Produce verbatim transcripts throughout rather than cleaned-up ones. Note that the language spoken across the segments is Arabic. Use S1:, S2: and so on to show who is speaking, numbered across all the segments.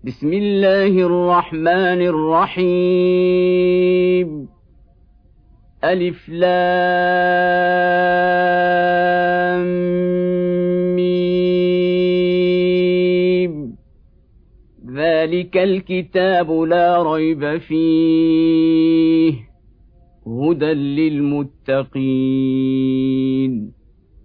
S1: بسم الله الرحمن الرحيم ألف لام ميم ذلك الكتاب لا ريب فيه هدى للمتقين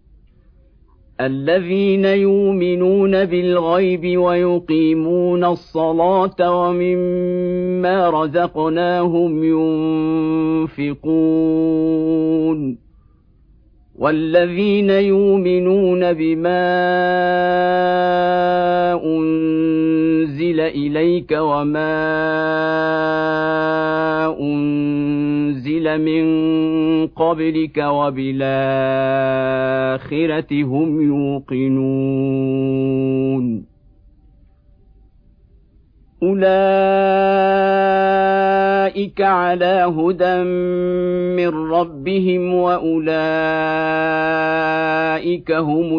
S1: الذين يؤمنون بالغيب ويقيمون الصلاة ومما رزقناهم ينفقون والذين يؤمنون بما أنزل إليك وما أنزل من قبلك وبالآخرة هم يوقنون أولئك على هدى من ربهم وأولئك هم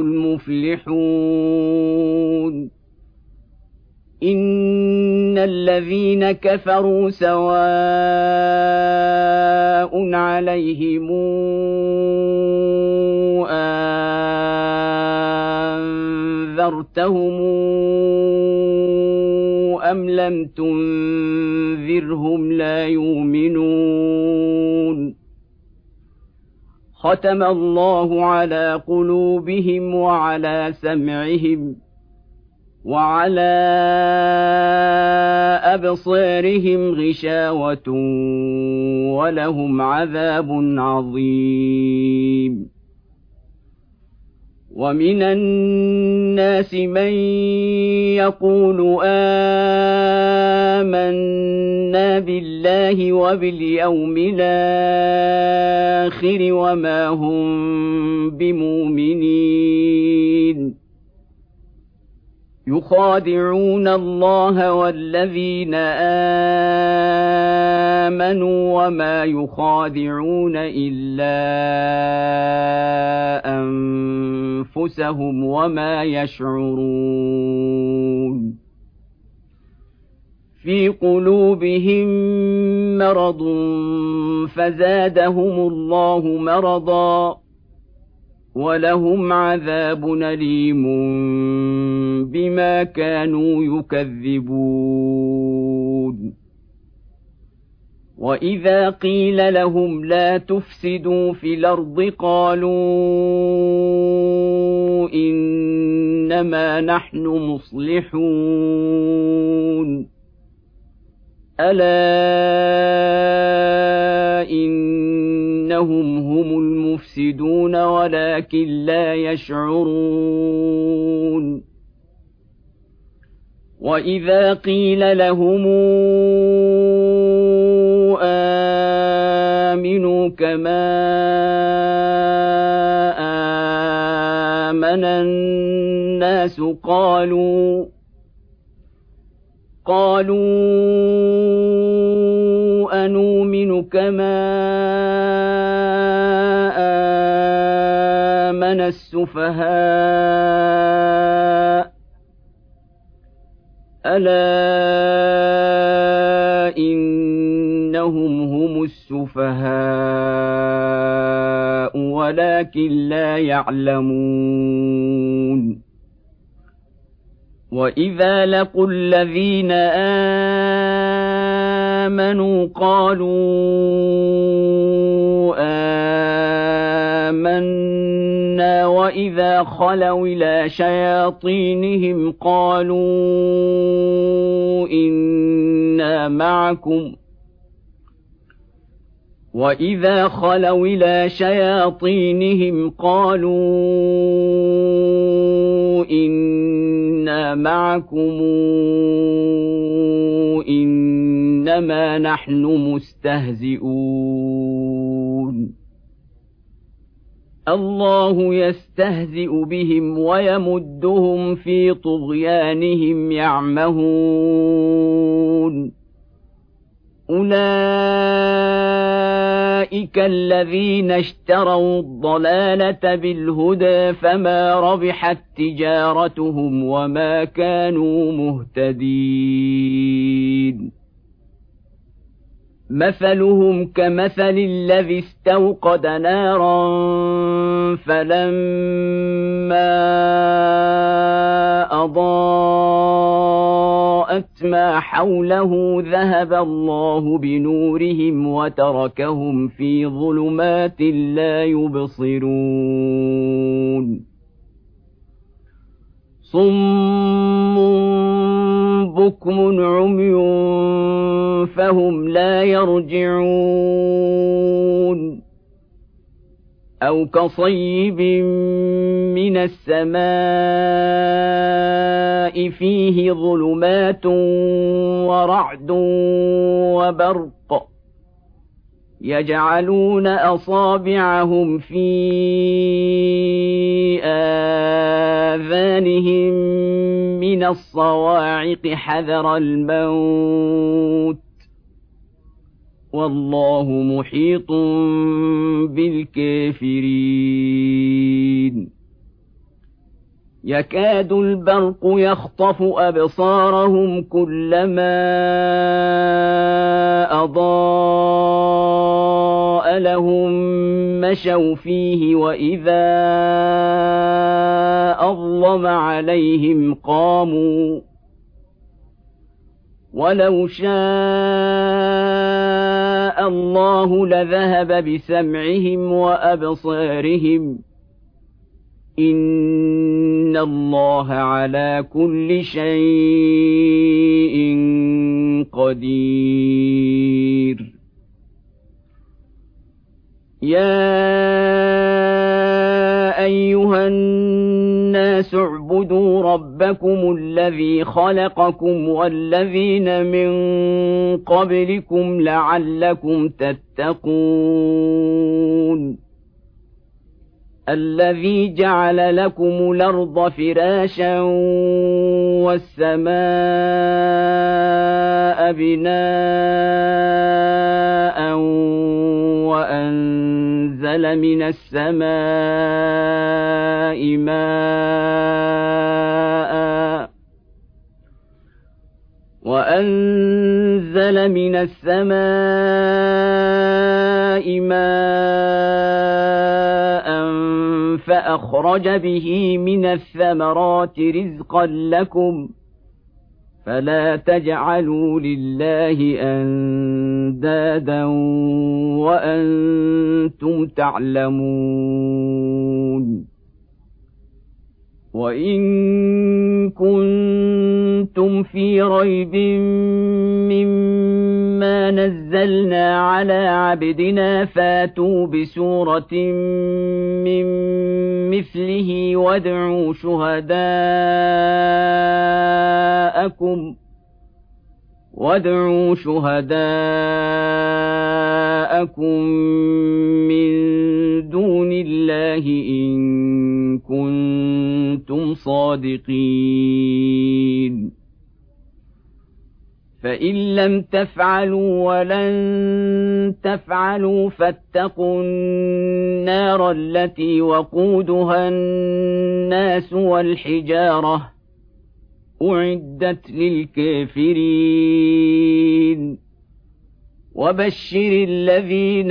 S1: المفلحون إن الذين كفروا سواء عليهم أنذرتهم أم لم تنذرهم لا يؤمنون ختم الله على قلوبهم وعلى سمعهم وعلى أبصارهم غشاوة ولهم عذاب عظيم ومن الناس من يقول آمنا بالله وباليوم الآخر وما هم بمؤمنين يخادعون الله والذين آمنوا وما يخادعون إلا أنفسهم وما يشعرون في قلوبهم مرض فزادهم الله مرضا ولهم عذاب أليم بما كانوا يكذبون وإذا قيل لهم لا تفسدوا في الأرض قالوا إنما نحن مصلحون ألا إنهم هم المفسدون ولكن لا يشعرون وإذا قيل لهم آمنوا كما آمن الناس قالوا قالوا أنؤمن كما آمن السفهاء ألا إنهم هم السفهاء ولكن لا يعلمون وإذا لقوا الذين آمنوا قالوا آمنا وإذا خلوا إلى شياطينهم قالوا إنا معكم وإذا خلوا إلى شياطينهم قالوا إنا معكم إنما نحن مستهزئون الله يستهزئ بهم ويمدهم في طغيانهم يعمهون أولئك الذين اشتروا الضلالة بالهدى فما ربحت تجارتهم وما كانوا مهتدين مثلهم كمثل الذي استوقد نارا فلما أضاءت ما حوله ذهب الله بنورهم وتركهم في ظلمات لا يبصرون صم بكم عمي فهم لا يرجعون أو كصيب من السماء فيه ظلمات ورعد وبرق يجعلون أصابعهم في آذانهم من الصواعق حذر الموت والله محيط بالكافرين يكاد البرق يخطف أبصارهم كلما أضاء لهم مشوا فيه وإذا أظلم عليهم قاموا ولو شاء الله لذهب بسمعهم وأبصارهم إن الله على كل شيء قدير يا أيها الناس اعبدوا ربكم الذي خلقكم والذين من قبلكم لعلكم تتقون الذي جعل لكم الأرض فراشا والسماء بناء وأنزل من السماء ماء وأنزل من السماء ماء فأخرج به من الثمرات رزقا لكم فلا تجعلوا لله أندادا وأنتم تعلمون وإن كنتم في ريب مما نزلنا على عبدنا فاتوا بسورة من مثله وادعوا شهداءكم وادعوا شهداءكم من دون الله إن كنتم صادقين فإن لم تفعلوا ولن تفعلوا فاتقوا النار التي وقودها الناس والحجارة أعدت للكافرين وبشر الذين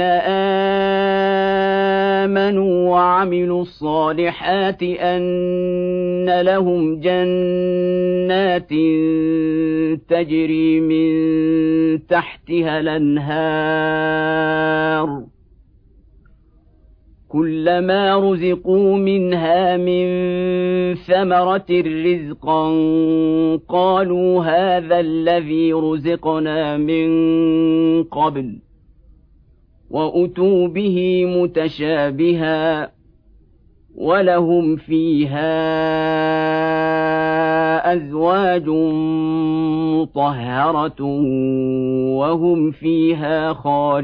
S1: آمنوا وعملوا الصالحات أن لهم جنات تجري من تحتها الأنهار كلما رزقوا منها من ثمرة رزقا قالوا هذا الذي رزقنا من قبل وأتوا به متشابها ولهم فيها أزواج مطهرة وهم فيها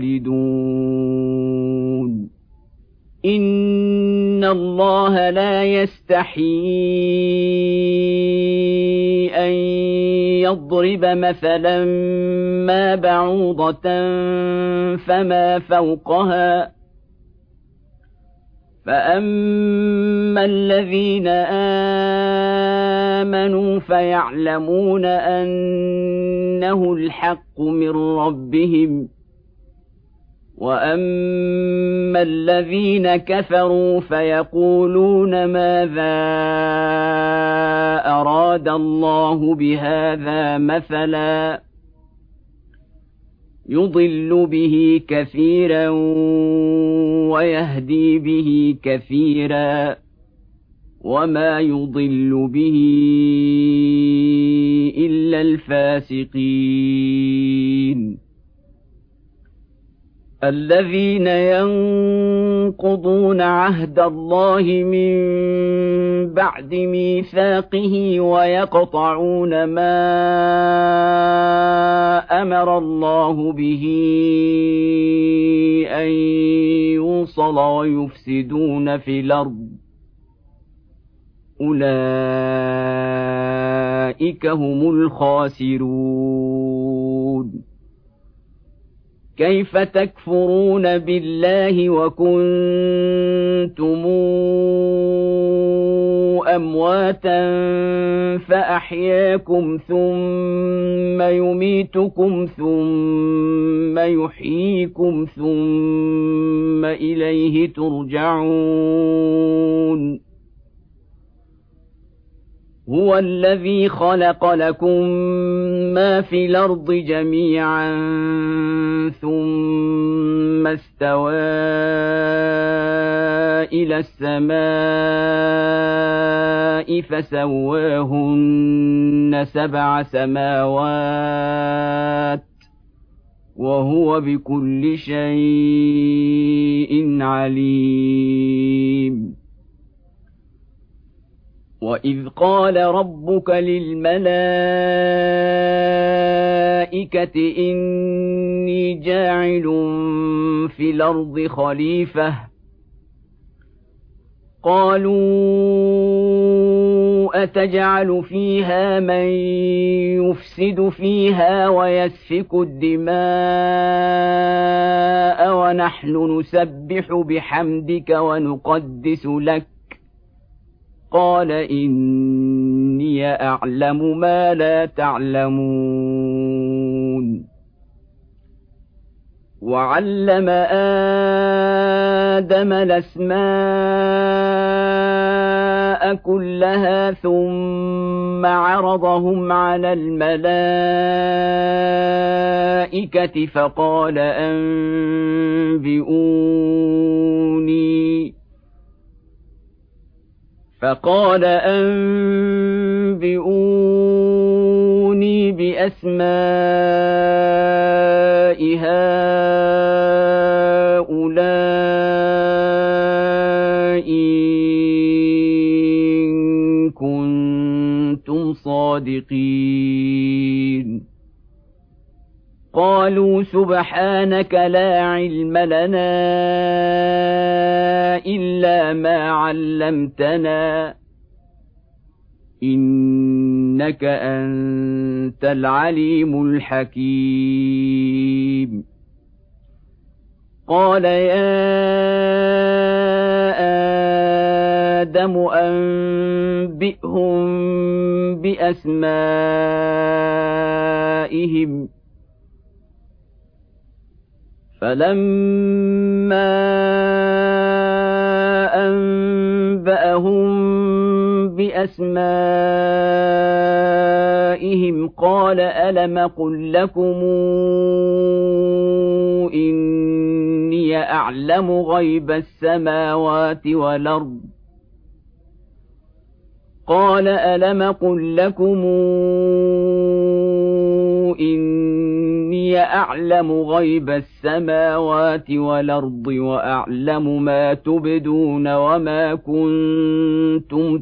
S1: خالدون إن الله لا يستحيي أن ليضرب مثلا ما بعوضة فما فوقها فأما الذين آمنوا فيعلمون أنه الحق من ربهم وأما الذين كفروا فيقولون ماذا أراد الله بهذا مثلا يضل به كثيرا ويهدي به كثيرا وما يضل به إلا الفاسقين الذين ينقضون عهد الله من بعد ميثاقه ويقطعون ما أمر الله به أن يوصل ويفسدون في الأرض أولئك هم الخاسرون كيف تكفرون بالله وكنتم أمواتا فأحياكم ثم يميتكم ثم يحييكم ثم إليه ترجعون هو الذي خلق لكم ما في الأرض جميعا ثم استوى إلى السماء فسواهن سبع سماوات وهو بكل شيء عليم وإذ قال ربك للملائكة إني جاعل في الأرض خليفة قالوا أتجعل فيها من يفسد فيها ويسفك الدماء ونحن نسبح بحمدك ونقدس لك قال إني أعلم ما لا تعلمون وعلم آدم الأسماء كلها ثم عرضهم على الملائكة فقال أنبئوني فقال أنبئوني بأسماء هؤلاء إن كنتم صادقين قالوا سبحانك لا علم لنا إلا ما علمتنا إنك أنت العليم الحكيم قال يا آدم أنبئهم بأسمائهم فلما أنبأهم بأسمائهم قال ألم قل لكم إني أعلم غيب السماوات والأرض قال ألم قل لكم إني أعلم غيب السماوات والأرض وأعلم ما تبدون وما كنتم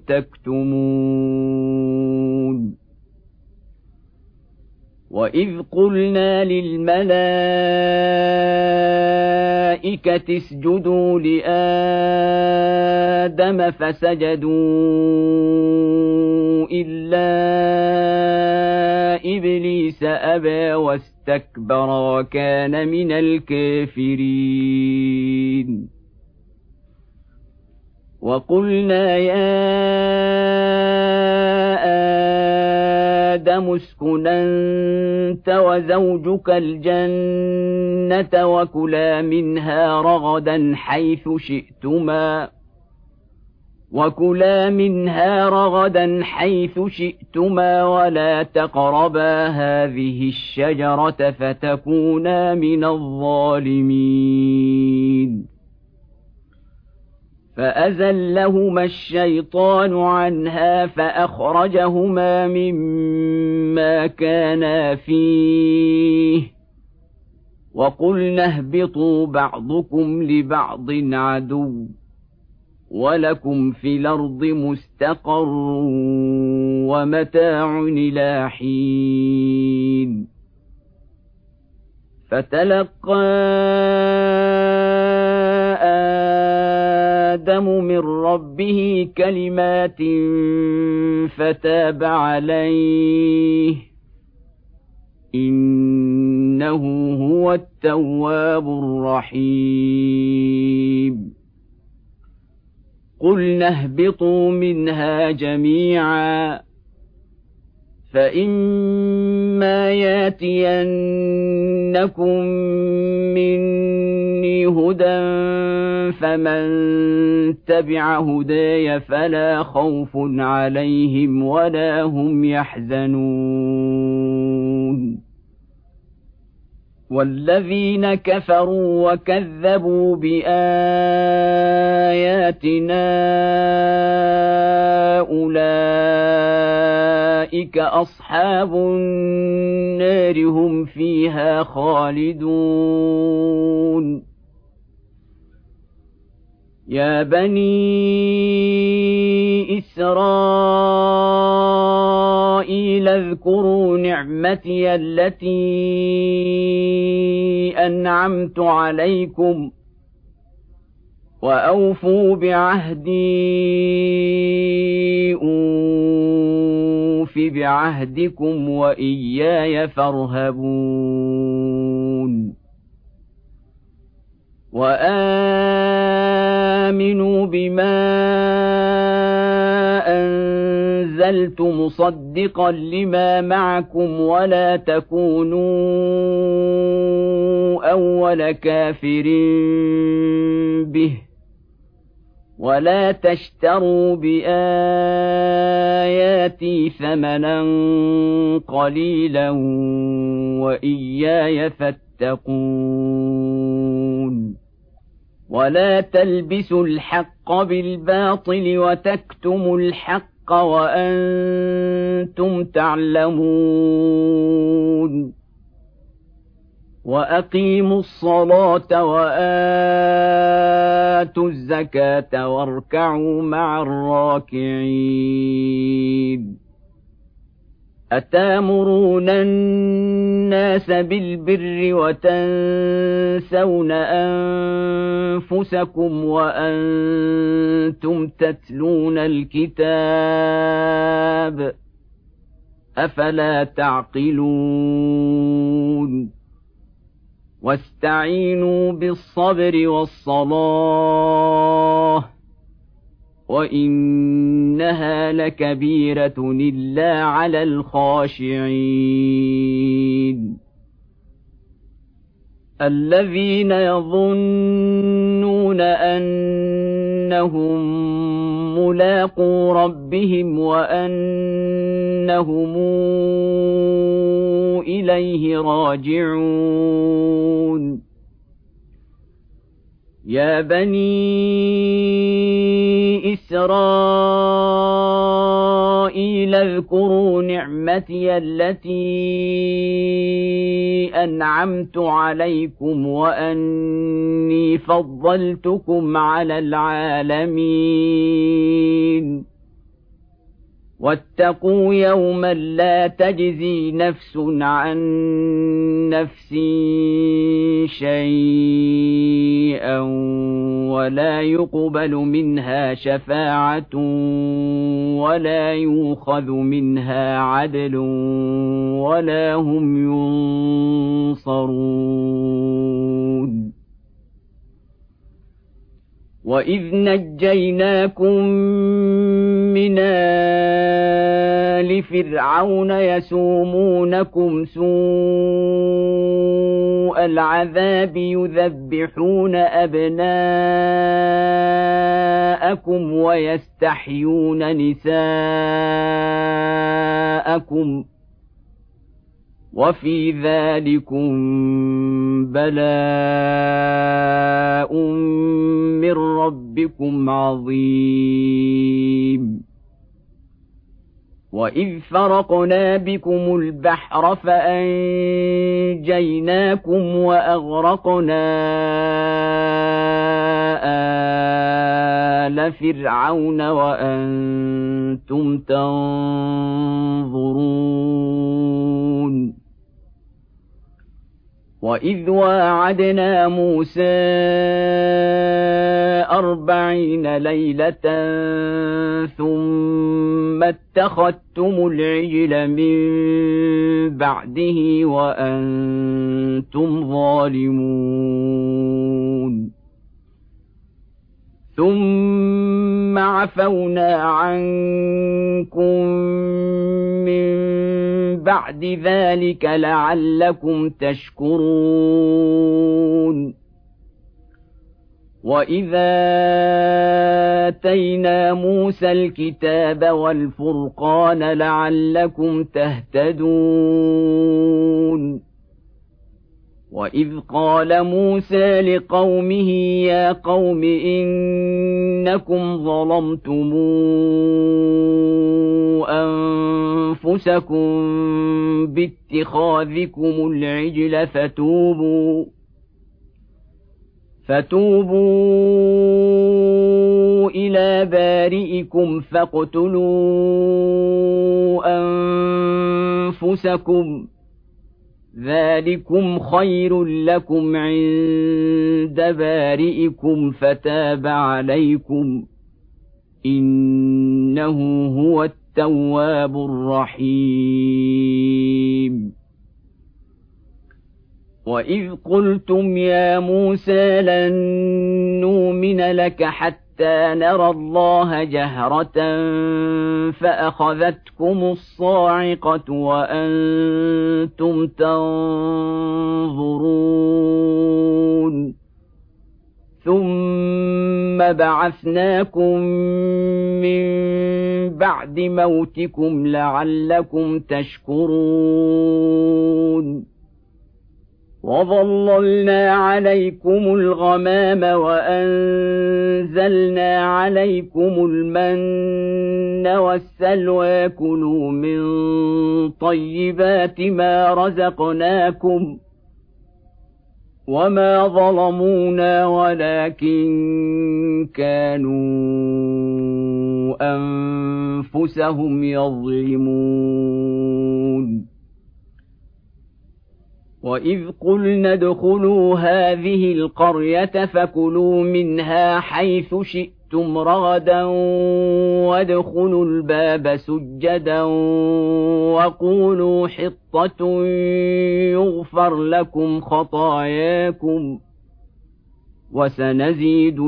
S1: تكتمون وإذ قلنا للملائكة الملائكة اسجدوا لآدم فسجدوا إلا إبليس أبى واستكبر وكان من الكافرين وقلنا يا آدم اسكن أنت وزوجك الجنة وكلا منها رغدا حيث شئتما وكلا منها رغدا حيث شئتما ولا تقربا هذه الشجرة فتكونا من الظالمين فأزلهما الشيطان عنها فأخرجهما مما كانا فيه وقلنا اهبطوا بعضكم لبعض عدو ولكم في الأرض مستقر ومتاع إلى حين فتلقى آدم من ربه كلمات فتاب عليه إنه هو التواب الرحيم قلنا اهبطوا منها جميعا فإما ياتينكم مني هدى فمن تبع هداي فلا خوف عليهم ولا هم يحزنون والذين كفروا وكذبوا بآياتنا أولئك أصحاب النار هم فيها خالدون يا بني إسرائيل اذكروا نعمتي التي أنعمت عليكم وأوفوا بعهدي أوف بعهدكم وإياي فارهبون وآمنوا بما أنزلت مصدقا لما معكم ولا تكونوا أول كافر به ولا تشتروا بآياتي ثمنا قليلا وإياي فاتقون ولا تلبسوا الحق بالباطل وتكتموا الحق وأنتم تعلمون وأقيموا الصلاة وآتوا الزكاة واركعوا مع الراكعين أتامرون الناس بالبر وتنسون أنفسكم وأنتم تتلون الكتاب أفلا تعقلون واستعينوا بالصبر والصلاة وإنها لكبيرة إلا على الخاشعين الذين يظنون أنهم ملاقو ربهم وأنهم إليه راجعون يا بني إسرائيل اذكروا نعمتي التي أنعمت عليكم وأني فضلتكم على العالمين واتقوا يوما لا تجزي نفس عن نفس شيئا ولا يقبل منها شفاعة ولا يؤخذ منها عدل ولا هم ينصرون وإذ نجيناكم من آل فرعون يسومونكم سوء العذاب يذبحون أبناءكم ويستحيون نساءكم وفي ذلكم بلاء من ربكم عظيم وإذ فرقنا بكم البحر فأنجيناكم وأغرقنا آل فرعون وأنتم تنظرون وإذ واعدنا موسى أربعين ليلة ثم اتخذتم العجل من بعده وأنتم ظالمون ثم عفونا عنكم من بعد ذلك لعلكم تشكرون وإذا آتينا موسى الكتاب والفرقان لعلكم تهتدون وإذ قال موسى لقومه يا قوم إنكم ظلمتم أنفسكم باتخاذكم العجل فتوبوا فتوبوا إلى بارئكم فاقتلوا أنفسكم ذلكم خير لكم عند بارئكم فتاب عليكم إنه هو التواب الرحيم وإذ قلتم يا موسى لن نؤمن لك حتى نرى الله جهرة فأخذتكم الصاعقة وأنتم تنظرون ثم بعثناكم من بعد موتكم لعلكم تشكرون وظللنا عليكم الغمام وأنزلنا عليكم المن والسلوى كلوا من طيبات ما رزقناكم وما ظلمونا ولكن كانوا أنفسهم يظلمون وإذ قلنا ادخلوا هذه القرية فكلوا منها حيث شئتم رغدا وادخلوا الباب سجدا وقولوا حطة يغفر لكم خطاياكم وسنزيد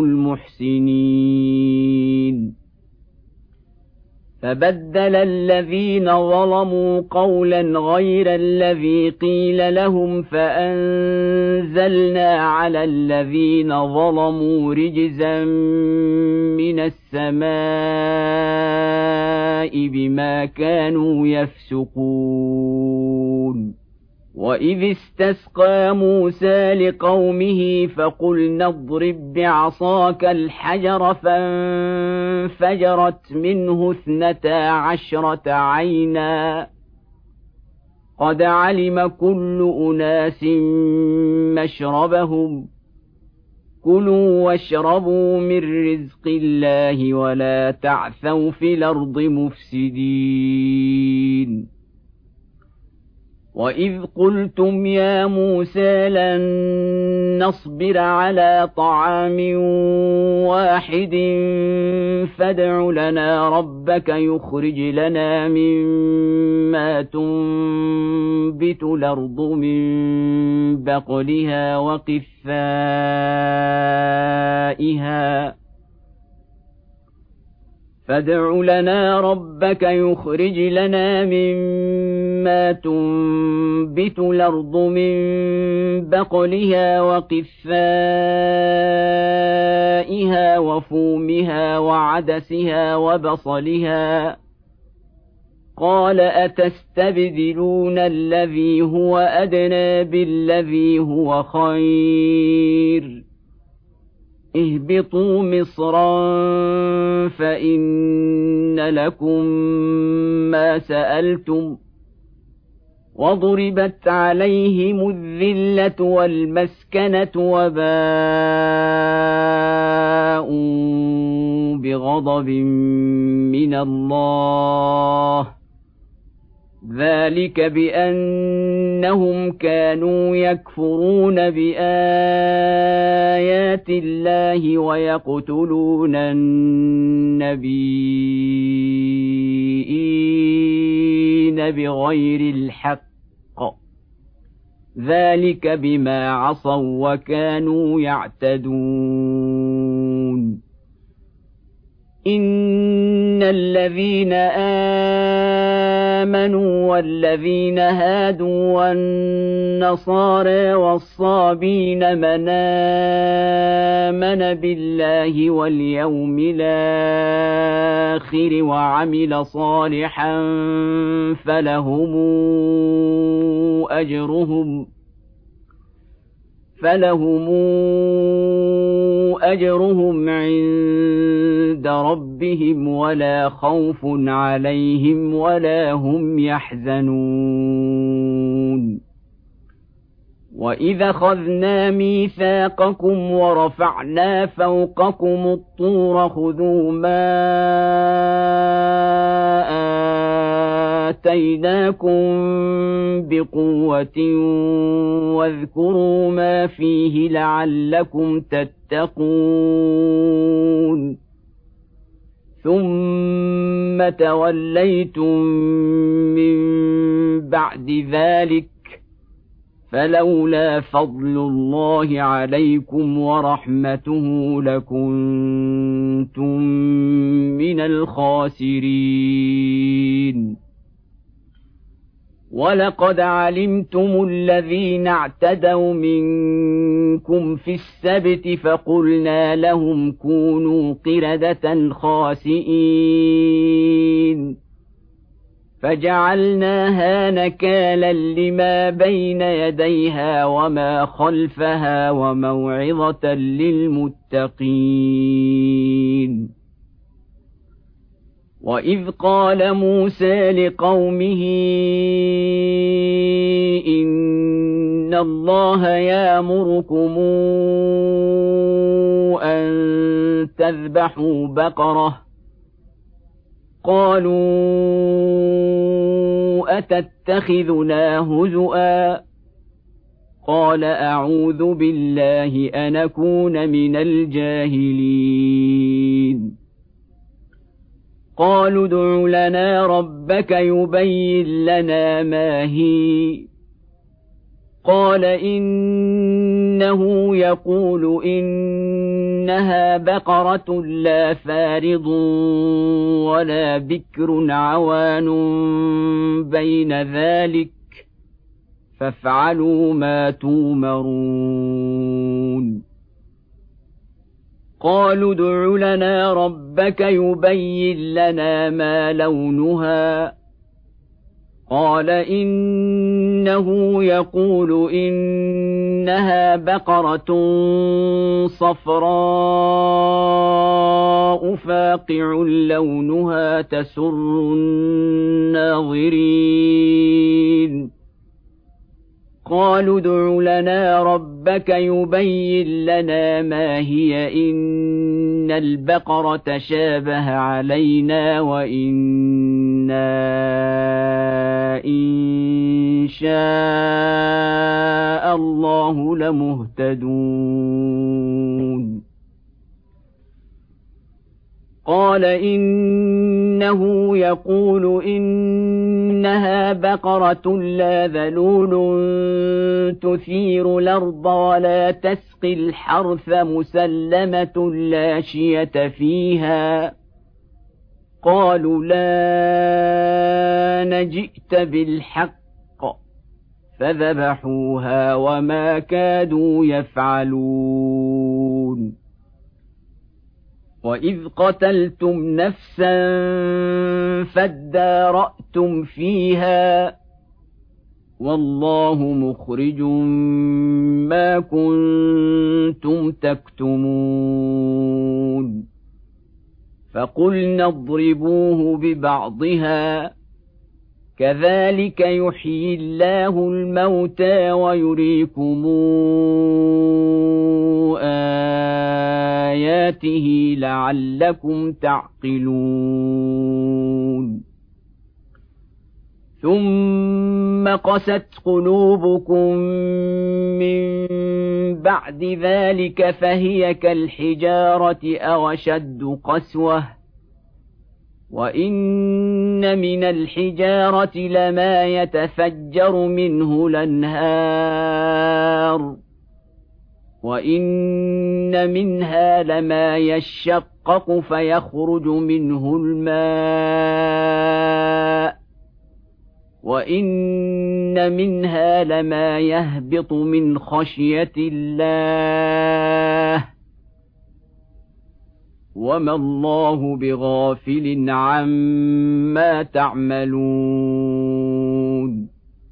S1: المحسنين فبدل الذين ظلموا قولا غير الذي قيل لهم فأنزلنا على الذين ظلموا رجزا من السماء بما كانوا يفسقون وإذ استسقى موسى لقومه فقلنا اضرب بعصاك الحجر فانفجرت منه اثنتا عشرة عينا قد علم كل أناس مشربهم كلوا واشربوا من رزق الله ولا تعثوا في الأرض مفسدين وإذ قلتم يا موسى لن نصبر على طعام واحد فادع لنا ربك يخرج لنا مما تنبت الأرض من بقلها وقثائها فادع لنا ربك يخرج لنا مما تنبت الأرض من بقلها وقثائها وفومها وعدسها وبصلها قال أتستبدلون الذي هو أدنى بالذي هو خير اهبطوا مصرا فإن لكم ما سألتم وضربت عليهم الذلة والمسكنة وباءوا بغضب من الله ذلك بأنهم كانوا يكفرون بآيات الله ويقتلون النبيين بغير الحق ذلك بما عصوا وكانوا يعتدون إن الذين آمنوا والذين هادوا والنصارى والصابين من آمن بالله واليوم الآخر وعمل صالحا فلهم أجرهم فلهم أجرهم عند ربهم ولا خوف عليهم ولا هم يحزنون وإذا أخذنا ميثاقكم ورفعنا فوقكم الطور خذوا ما آتيناكم بقوة واذكروا ما فيه لعلكم تتقون ثم توليتم من بعد ذلك فلولا فضل الله عليكم ورحمته لكنتم من الخاسرين ولقد علمتم الذين اعتدوا منكم في السبت فقلنا لهم كونوا قردة خاسئين فجعلناها نكالا لما بين يديها وما خلفها وموعظة للمتقين وإذ قال موسى لقومه إن الله يأمركم أن تذبحوا بقرة قالوا أتتخذنا هزؤا قال أعوذ بالله أن أكون من الجاهلين قالوا ادع لنا ربك يبين لنا ما هي قال إنه يقول إنها بقرة لا فارض ولا بكر عوان بين ذلك فافعلوا ما تومرون قالوا ادع لنا ربك يبين لنا ما لونها قال إنه يقول إنها بقرة صفراء فاقع لونها تسر الناظرين قالوا ادع لنا ربك يبين لنا ما هي إن البقرة شابه علينا وإنا إن شاء الله لمهتدون قال إنه يقول إنها بقرة لا ذلول تثير الأرض ولا تسقي الحرث مسلمة لا شية فيها قالوا لا نجئت بالحق فذبحوها وما كادوا يفعلون وإذ قتلتم نفسا فادارأتم فيها والله مخرج ما كنتم تكتمون فقلنا اضربوه ببعضها كذلك يحيي الله الموتى ويريكم آياته لعلكم تعقلون ثم قست قلوبكم من بعد ذلك فهي كالحجارة أو أشد قسوة وإن من الحجارة لما يتفجر منه الأنهار وإن منها لما يشقق فيخرج منه الماء وإن منها لما يهبط من خشية الله وما الله بغافل عما تعملون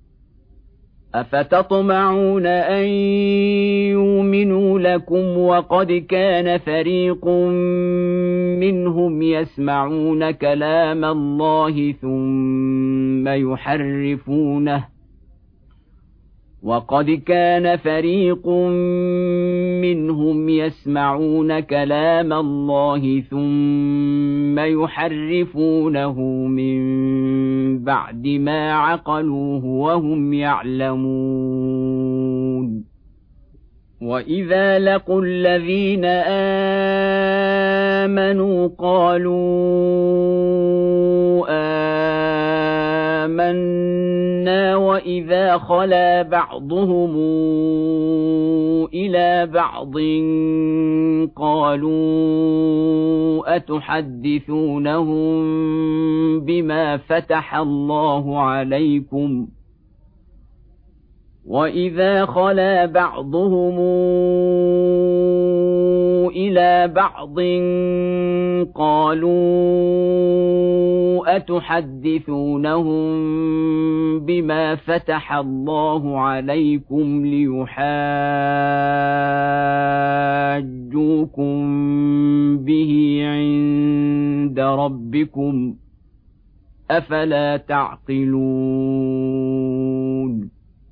S1: أفتطمعون أن يؤمنوا لكم وقد كان فريق منهم يسمعون كلام الله ثم يحرفونه وقد كان فريق منهم يسمعون كلام الله ثم يحرفونه من بعد ما عقلوه وهم يعلمون وإذا لقوا الذين آمنوا قالوا آمنا وإذا خلا بعضهم إلى بعض قالوا أتحدثونهم بما فتح الله عليكم وإذا خلا بعضهم إلى بعض قالوا أتحدثونهم بما فتح الله عليكم ليحاجوكم به عند ربكم أفلا تعقلون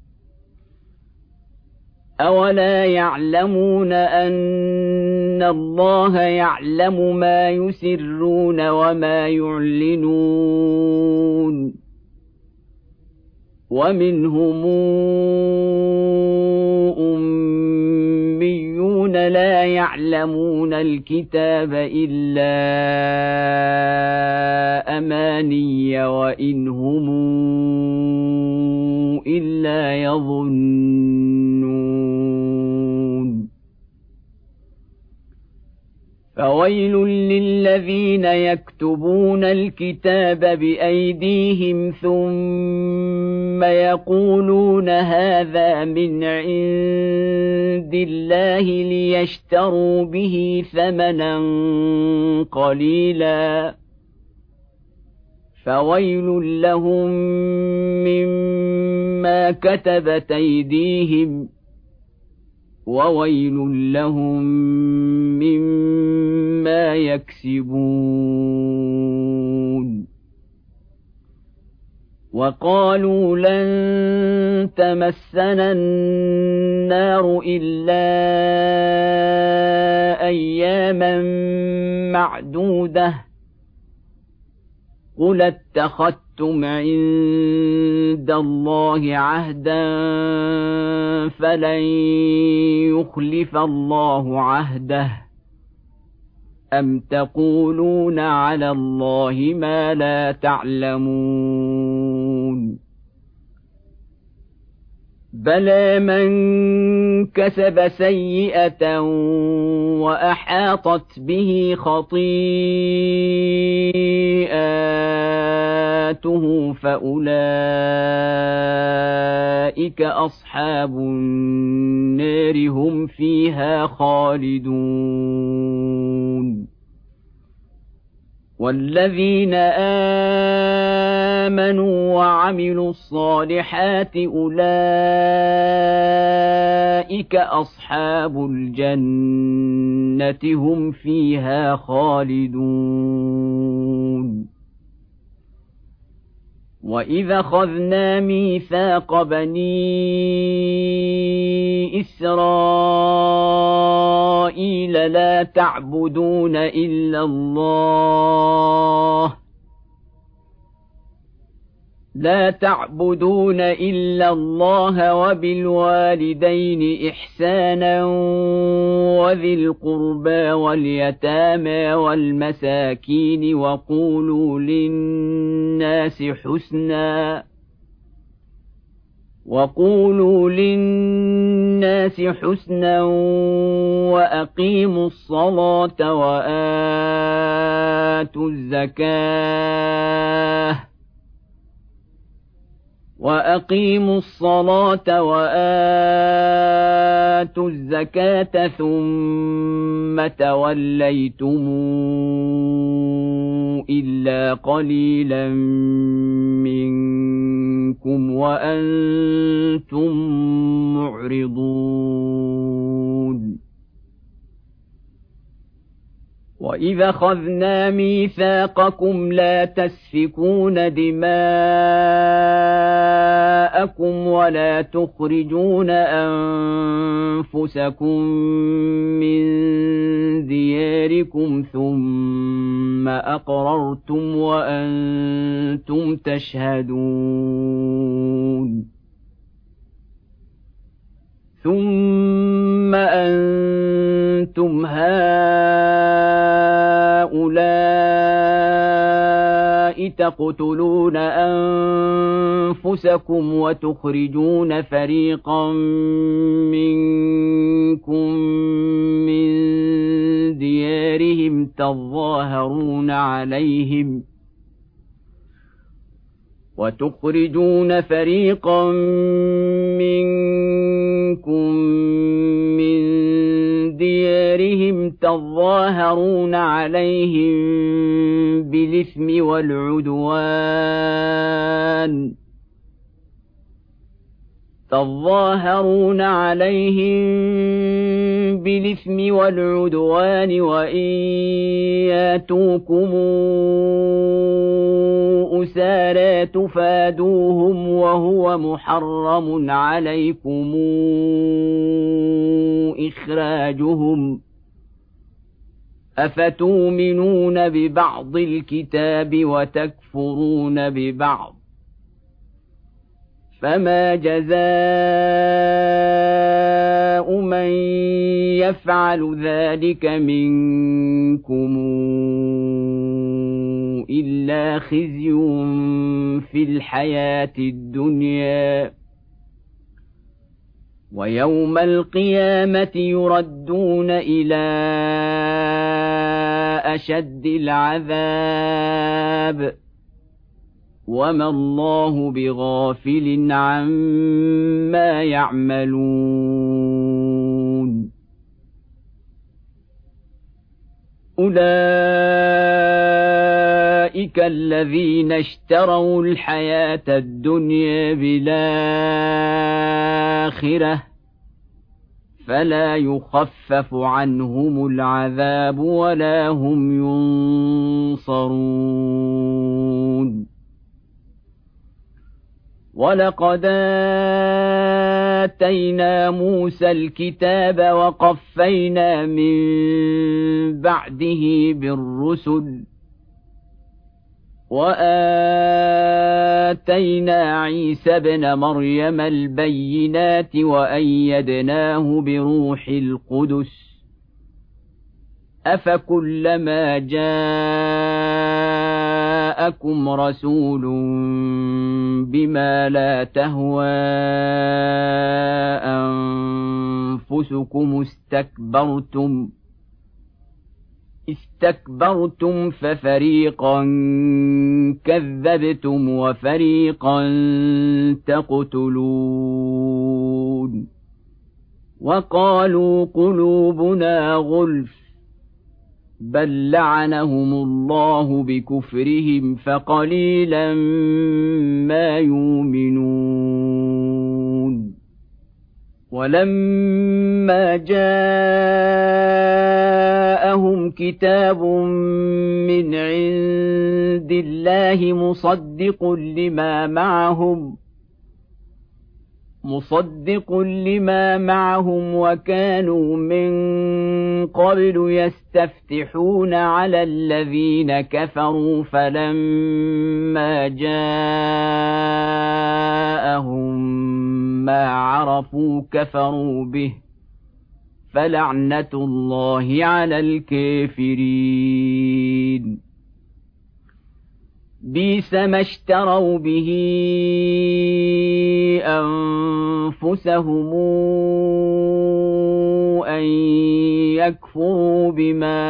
S1: أولا يعلمون أن الله يعلم ما يسرون وما يعلنون ومنهم أميون لا يعلمون الكتاب إلا أماني وإن هم إلا يظنون فويل للذين يكتبون الكتاب بأيديهم ثم يقولون هذا من عند الله ليشتروا به ثمنا قليلا فويل لهم مما كتبت أيديهم وويل لهم مما يكسبون وقالوا لن تمسنا النار إلا أياما معدودة قل اتخذتم عند الله عهدا فلن يخلف الله عهده أم تقولون على الله ما لا تعلمون بلى من كسب سيئة وأحاطت به خطيئاته فأولئك أصحاب النار هم فيها خالدون والذين آمنوا وعملوا الصالحات أولئك أصحاب الجنة هم فيها خالدون وإذا أخذنا ميثاق بني إسرائيل لا تعبدون إلا الله لا تعبدون إلا الله وبالوالدين إحسانا وذي القربى واليتامى والمساكين وقولوا للناس حسنا وقولوا للناس حسنا وأقيموا الصلاة وآتوا الزكاة وأقيموا الصلاة وآتوا الزكاة ثم توليتم إلا قليلا منكم وأنتم معرضون وإذا أخذنا ميثاقكم لا تسفكون دماءكم ولا تخرجون أنفسكم من دياركم ثم أقررتم وأنتم تشهدون ثم أنتم هؤلاء تقتلون أنفسكم وتخرجون فريقا منكم من ديارهم تظاهرون عليهم وتخرجون فريقا منكم من ديارهم تظاهرون عليهم بالإثم والعدوان تظاهرون عليهم بالإثم والعدوان وإن ياتوكم أسارى تفادوهم وهو محرم عليكم إخراجهم أفتؤمنون ببعض الكتاب وتكفرون ببعض فما جزاء من يفعل ذلك منكم إلا خزي في الحياة الدنيا ويوم القيامة يردون إلى أشد العذاب وما الله بغافل عما يعملون أولئك الذين اشتروا الحياة الدنيا بالآخرة فلا يخفف عنهم العذاب ولا هم ينصرون ولقد آتينا موسى الكتاب وقفينا من بعده بالرسل وآتينا عيسى ابن مريم البينات وأيدناه بروح القدس أفكلما جاءكم رسول بما لا تهوى أنفسكم استكبرتم استكبرتم ففريقا كذبتم وفريقا تقتلون وقالوا قلوبنا غلف بل لعنهم الله بكفرهم فقليلا ما يؤمنون ولما جاءهم كتاب من عند الله مصدق لما معهم مصدق لما معهم وكانوا من قبل يستفتحون على الذين كفروا فلما جاءهم ما عرفوا كفروا به فلعنة الله على الكافرين بئس ما اشتروا به أنفسهم أن يكفروا بما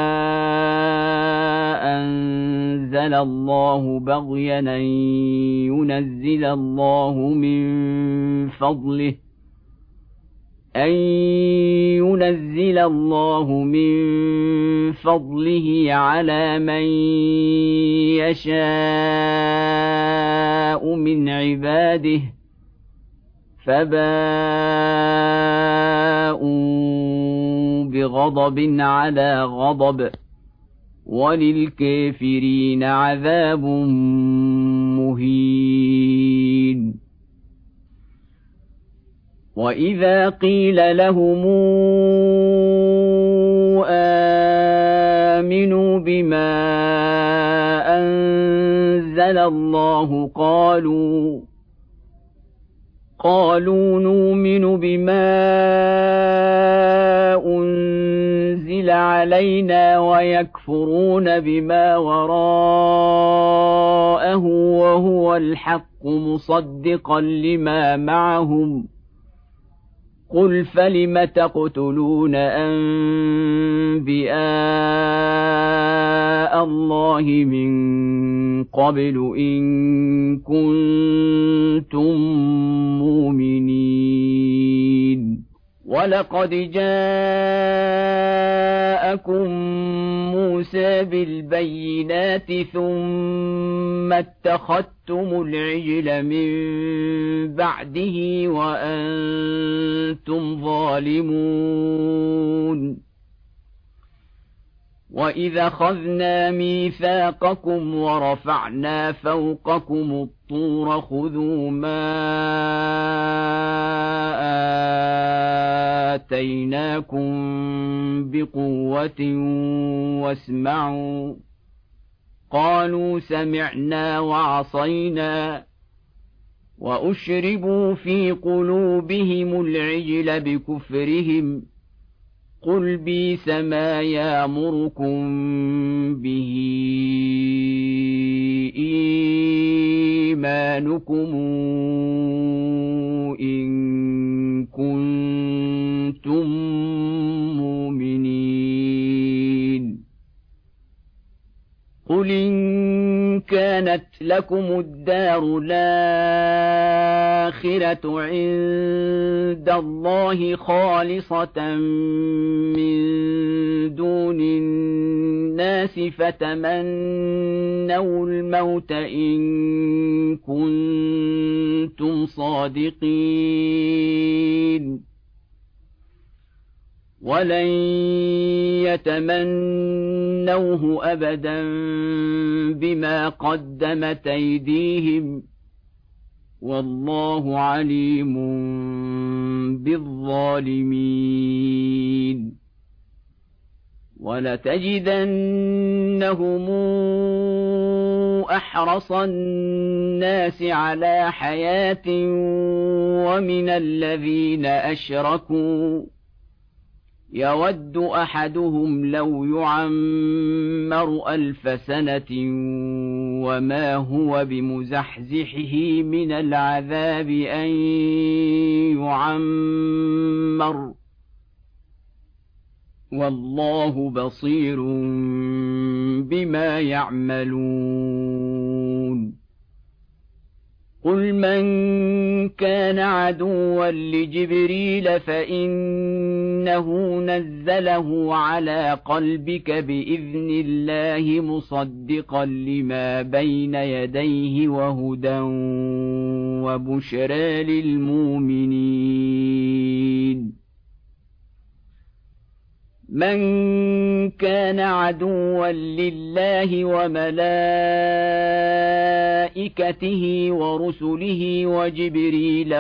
S1: أنزل الله بغيا أن ينزل الله من فضله أن ينزل الله من فضله على من يشاء من عباده فباءوا بغضب على غضب وللكافرين عذاب مهين وإذا قيل لهم آمنوا بما أنزل الله قالوا قالوا نؤمن بما أنزل علينا ويكفرون بما وراءه وهو الحق مصدقا لما معهم قل فلم تقتلون أنبياء الله من قبل إن كنتم مؤمنين ولقد جاءكم موسى بالبينات ثم اتخذتم العجل من بعده وأنتم ظالمون وإذا أخذنا ميثاقكم ورفعنا فوقكم الطور خذوا ما آتيناكم بقوة واسمعوا قالوا سمعنا وعصينا وأشربوا في قلوبهم العجل بكفرهم قل بئس ما يأمركم به إيمانكم إن كنتم مؤمنين قل إن كانت لكم الدار الآخرة عند الله خالصة من دون الناس فتمنوا الموت إن كنتم صادقين ولن يتمنوه أبدا بما قدمت أيديهم والله عليم بالظالمين. ولتجدنهم أحرص الناس على حياة ومن الذين أشركوا يود أحدهم لو يعمر ألف سنة وما هو بمزحزحه من العذاب أن يعمر والله بصير بما يعملون. قل من كان عدوا لجبريل فإنه نزله على قلبك بإذن الله مصدقا لما بين يديه وهدى وبشرى للمؤمنين. من كان عدوا لله وملائكته ورسله وجبريل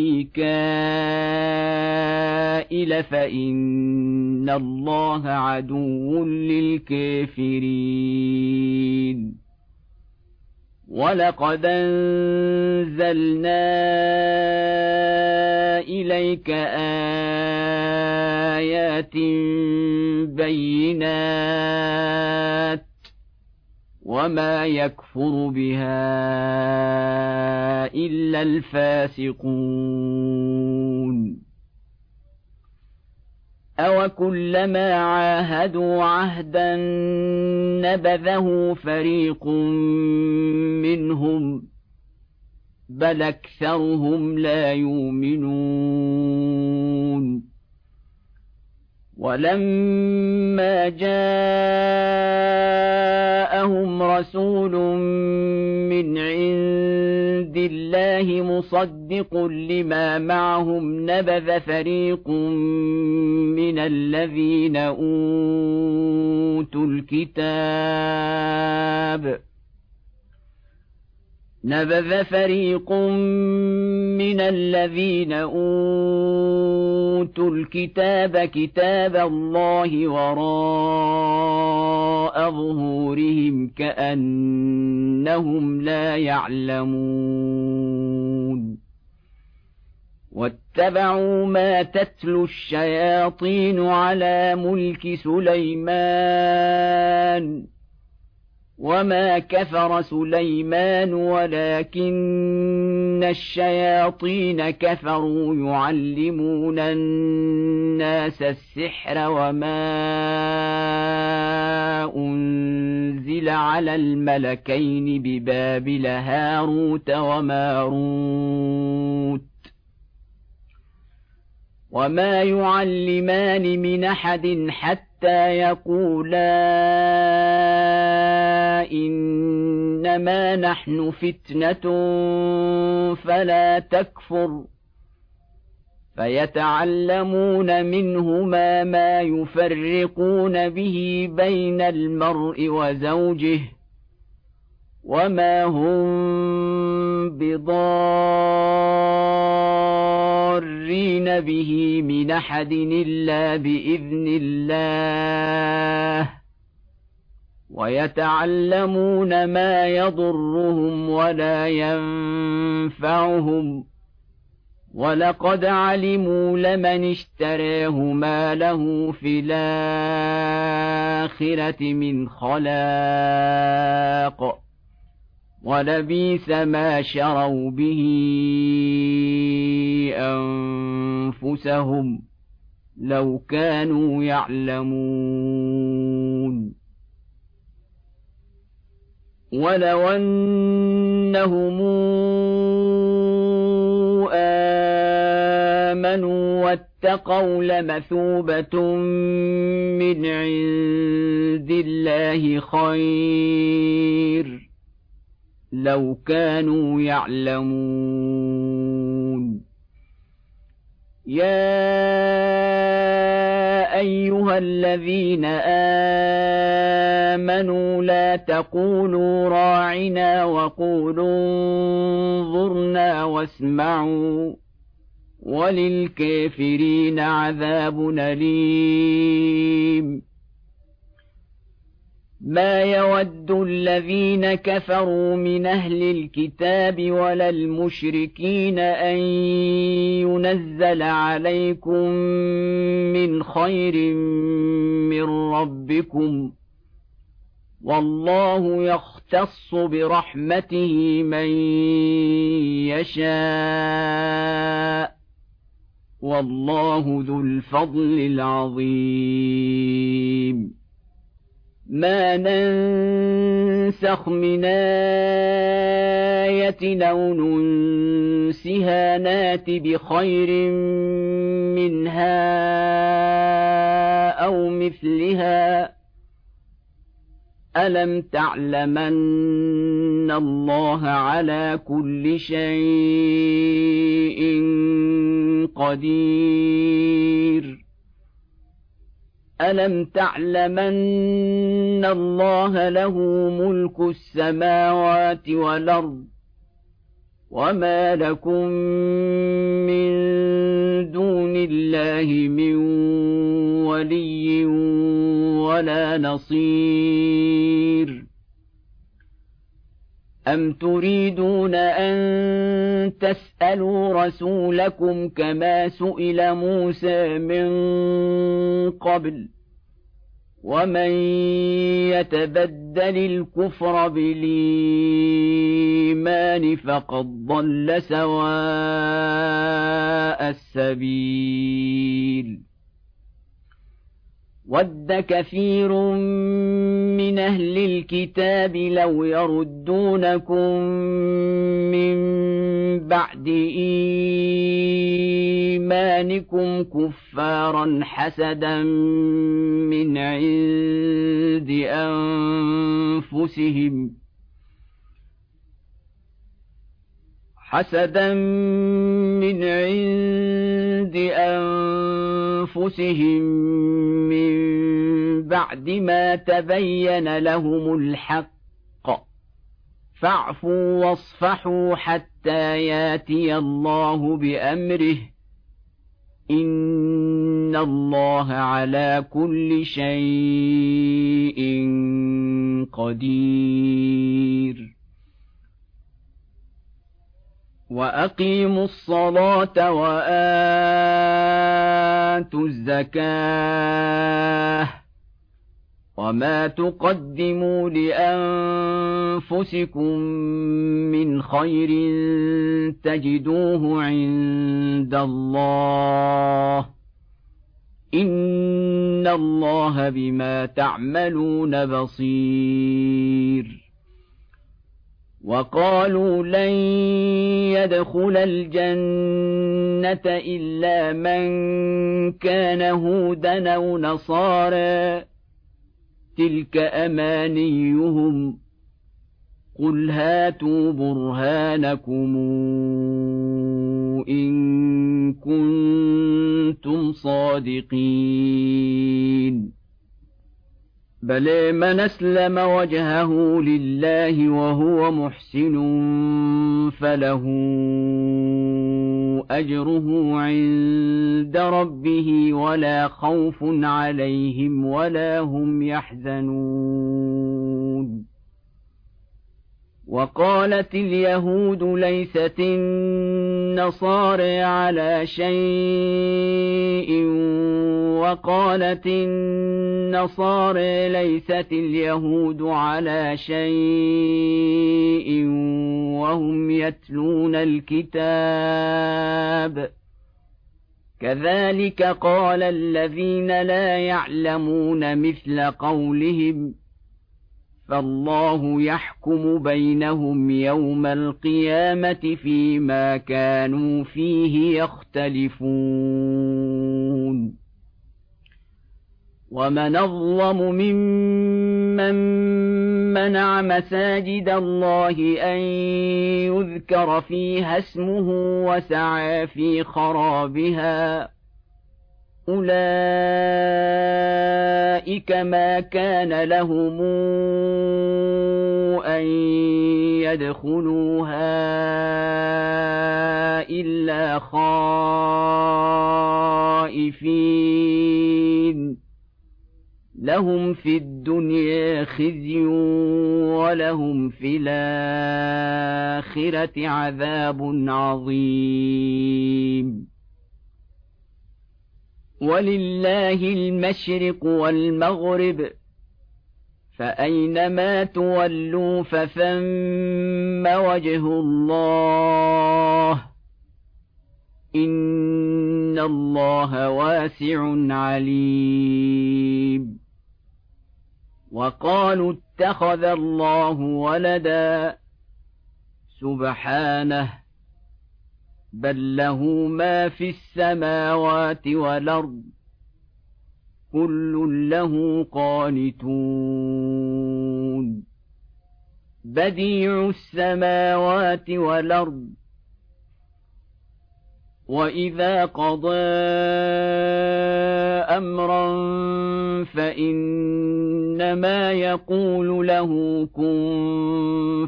S1: وميكائيل فإن الله عدو للكافرين. ولقد أنزلنا إليك آيات بينات وما يكفر بها إلا الفاسقون. أوكلما عاهدوا عهدا نبذه فريق منهم بل أكثرهم لا يؤمنون. ولما جاءهم رسول من عند الله مصدق لما معهم نبذ فريق من الذين أوتوا الكتاب نبذ فريق من الذين أوتوا الكتاب كتاب الله وراء ظهورهم كأنهم لا يعلمون. واتبعوا ما تتلو الشياطين على ملك سليمان وما كفر سليمان ولكن الشياطين كفروا يعلمون الناس السحر وما أنزل على الملكين ببابل هاروت وماروت وما يعلمان من أحد حتى يقولا إنما نحن فتنة فلا تكفر فيتعلمون منهما ما يفرقون به بين المرء وزوجه وما هم بضارين به من أحد إلا بإذن الله ويتعلمون ما يضرهم ولا ينفعهم ولقد علموا لمن اشتراه ما له في الآخرة من خلاق ولبئس ما شروا به أنفسهم لو كانوا يعلمون. ولو أنهم آمنوا واتقوا لمثوبة من عند الله خير لو كانوا يعلمون. يا أيها الذين آمنوا لا تقولوا راعنا وقولوا انظرنا واسمعوا وللكافرين عذاب أليم ما يود الذين كفروا من أهل الكتاب ولا المشركين أن ينزل عليكم من خير من ربكم والله يختص برحمته من يشاء والله ذو الفضل العظيم ما ننسخ من آية أو ننسها نات بخير منها أو مثلها ألم تعلمن الله على كل شيء قدير ألم تعلمن الله له ملك السماوات والأرض وما لكم من دون الله من ولي ولا نصير أم تريدون أن تسألوا رسولكم كما سئل موسى من قبل ومن يتبدل الكفر بالإيمان فقد ضل سواء السبيل ود كثير من أهل الكتاب لو يردونكم من بعد إيمانكم كفارا حسدا من عند أنفسهم حسدا من عند أنفسهم من بعد ما تبين لهم الحق فاعفوا واصفحوا حتى ياتي الله بأمره إن الله على كل شيء قدير وأقيموا الصلاة وآتوا الزكاة وما تقدموا لأنفسكم من خير تجدوه عند الله إن الله بما تعملون بصير وقالوا لن يدخل الجنة إلا من كان هودا أو نصارى تلك أمانيهم قل هاتوا برهانكم إن كنتم صادقين بلى من أسلم وجهه لله وهو محسن فله أجره عند ربه ولا خوف عليهم ولا هم يحزنون وقالت اليهود ليست النصارى على شيء وقالت النصارى ليست اليهود على شيء وهم يتلون الكتاب كذلك قال الذين لا يعلمون مثل قولهم فالله يحكم بينهم يوم القيامة فيما كانوا فيه يختلفون ومن أظلم ممن منع مساجد الله أن يذكر فيها اسمه وسعى في خرابها أولئك أولئك ما كان لهم أن يدخلوها إلا خائفين لهم في الدنيا خزي ولهم في الآخرة عذاب عظيم ولله المشرق والمغرب فأينما تولوا فثم وجه الله إن الله واسع عليم وقالوا اتخذ الله ولدا سبحانه بل له ما في السماوات والأرض كل له قانتون بديع السماوات والأرض وإذا قضى أمرا فإنما يقول له كن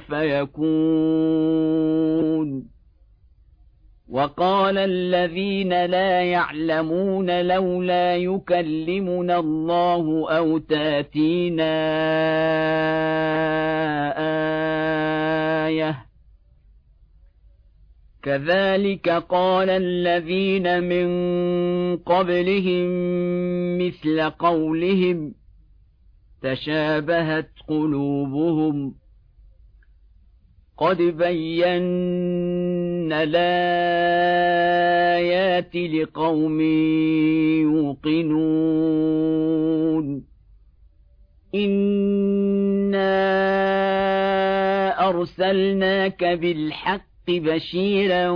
S1: فيكون وقال الذين لا يعلمون لولا يكلمنا الله أو تاتينا آية كذلك قال الذين من قبلهم مثل قولهم تشابهت قلوبهم قد بينا الآيات لقوم يوقنون إنا أرسلناك بالحق بشيرا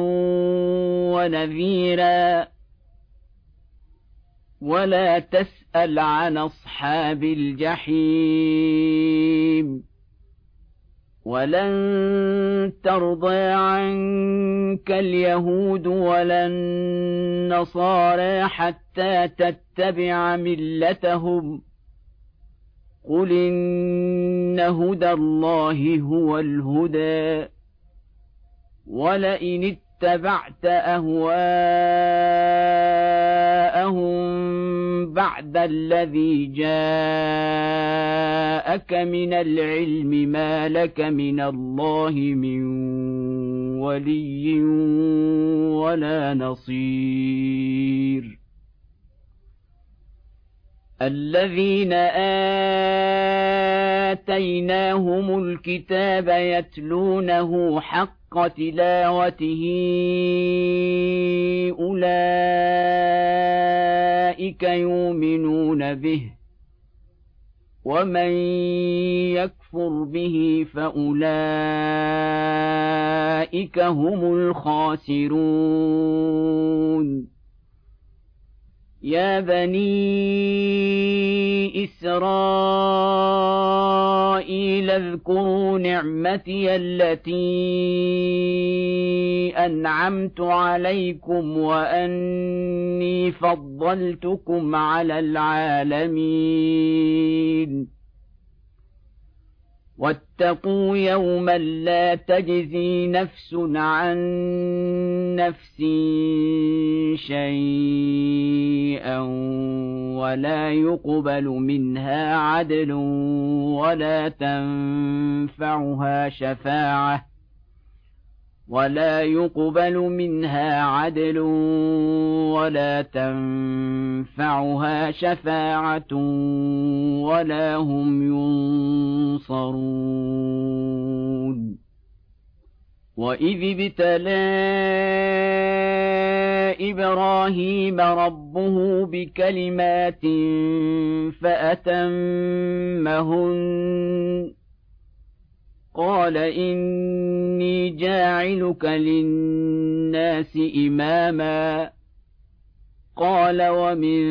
S1: ونذيرا ولا تسأل عن أصحاب الجحيم ولن ترضى عنك اليهود ولا النصارى حتى تتبع ملتهم قل إن هدى الله هو الهدى ولئن اتبعت أهواءهم بعد الذي جاءك من العلم ما لك من الله من ولي ولا نصير الذين آتيناهم الكتاب يتلونه حق تلاوته أولئك يؤمنون به ومن يكفر به فأولئك هم الخاسرون يا بني إسرائيل اذكروا نعمتي التي أنعمت عليكم وأني فضلتكم على العالمين واتقوا يوما لا تجزي نفس عن نفس شيئا ولا يقبل منها عدل ولا تنفعها شفاعة ولا يقبل منها عدل ولا تنفعها شفاعة ولا هم ينصرون وإذ ابتلى إبراهيم ربه بكلمات فأتمهن قال إني جاعلك للناس إماما قال ومن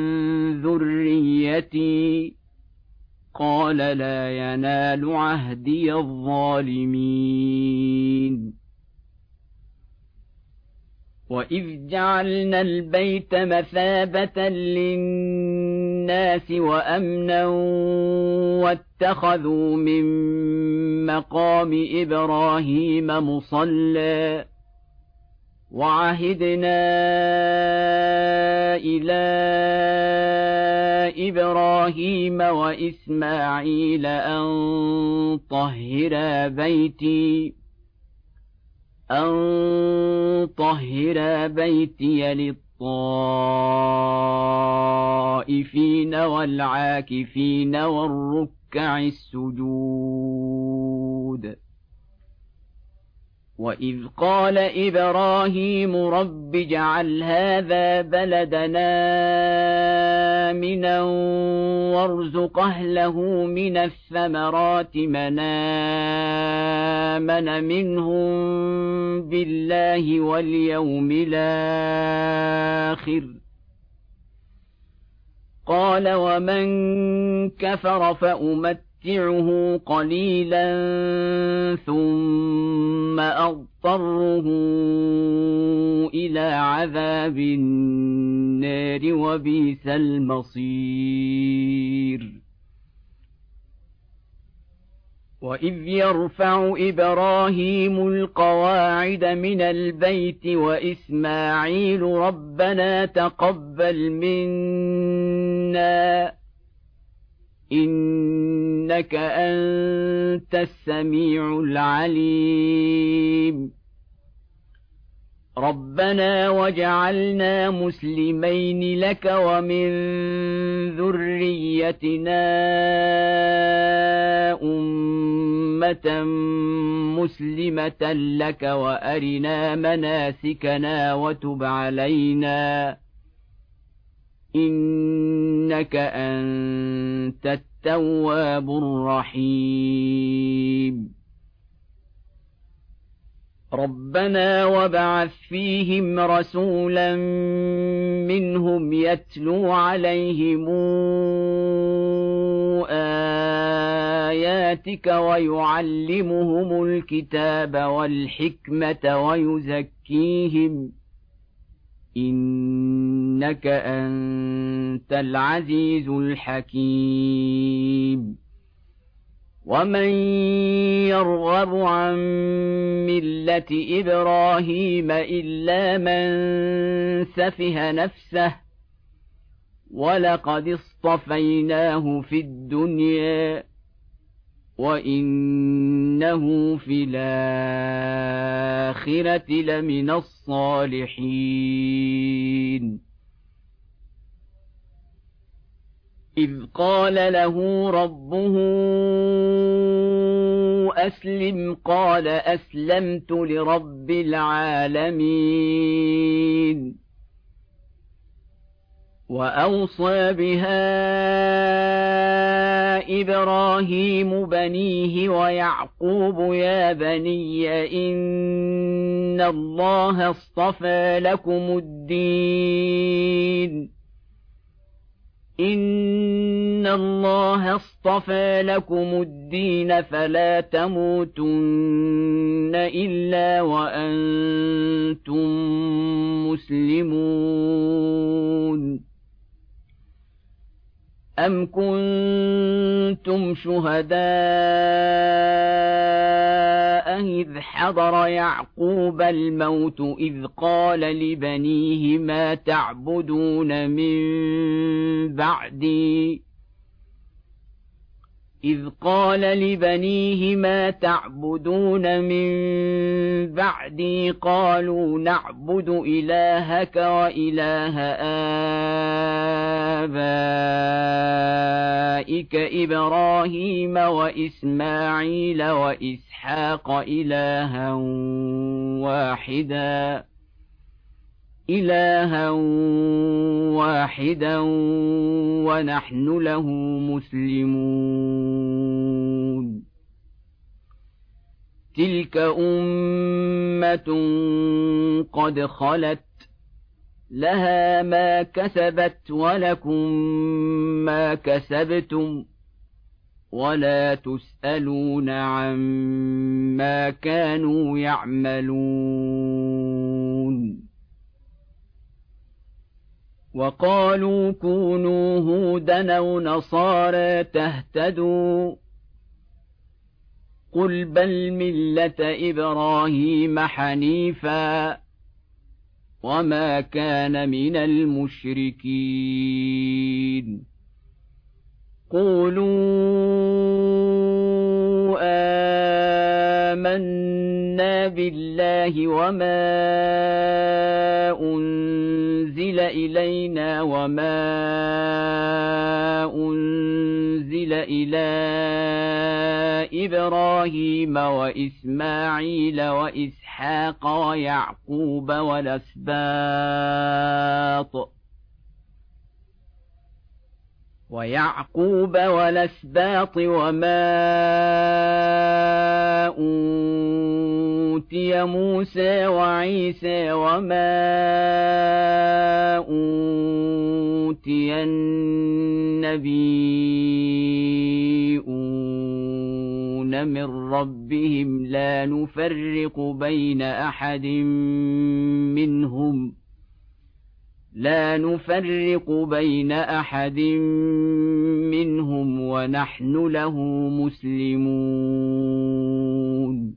S1: ذريتي قال لا ينال عهدي الظالمين وإذ جعلنا البيت مثابة للناس للناس وأمنا واتخذوا من مقام إبراهيم مصلى وعهدنا إلى إبراهيم وإسماعيل أن طهرا بيتي أن طهرا بيتي للطائفين والعاكفين والركع السجود وإذ قال إبراهيم رب اجعل هذا بلدنا آمنا وارزق أهله من الثمرات من آمن منهم بالله واليوم الآخر قال ومن كفر فأمتعه قليلا ثم أضطره إلى عذاب النار وبئس المصير وإذ يرفع إبراهيم القواعد من البيت وإسماعيل ربنا تقبل منا إنك أنت السميع العليم ربنا وجعلنا مسلمين لك ومن ذريتنا أمة مسلمة لك وأرنا مناسكنا وتب علينا إنك أنت التواب الرحيم ربنا وابعث فيهم رسولا منهم يتلو عليهم آياتك ويعلمهم الكتاب والحكمة ويزكيهم إنك أنت العزيز الحكيم ومن يرغب عن ملة إبراهيم إلا من سفه نفسه ولقد اصطفيناه في الدنيا وإنه في الآخرة لمن الصالحين إذ قال له ربه أسلم قال أسلمت لرب العالمين وأوصى بها إبراهيم بنيه ويعقوب يا بني إن الله اصطفى لكم الدين إن الله اصطفى لكم الدين فلا تموتن إلا وأنتم مسلمون أم كنتم شهداء إذ حضر يعقوب الموت إذ قال لبنيه ما تعبدون من بعدي إذ قال لبنيه ما تعبدون من بعدي قالوا نعبد إلهك وإله آبائك إبراهيم وإسماعيل وإسحاق إلها واحدا إلها واحدا ونحن له مسلمون تلك أمة قد خلت لها ما كسبت ولكم ما كسبتم ولا تسألون عما كانوا يعملون وقالوا كونوا هودا أو نصارى تهتدوا قل بل ملة إبراهيم حنيفا وما كان من المشركين قولوا آمنا بالله وما أنزل إلينا وما أنزل إلى إبراهيم وإسماعيل وإسحاق ويعقوب والأسباط ويعقوب والأسباط وما أوتي موسى وعيسى وما أوتي النبيون من ربهم لا نفرق بين أحد منهم لا نفرق بين أحد منهم ونحن له مسلمون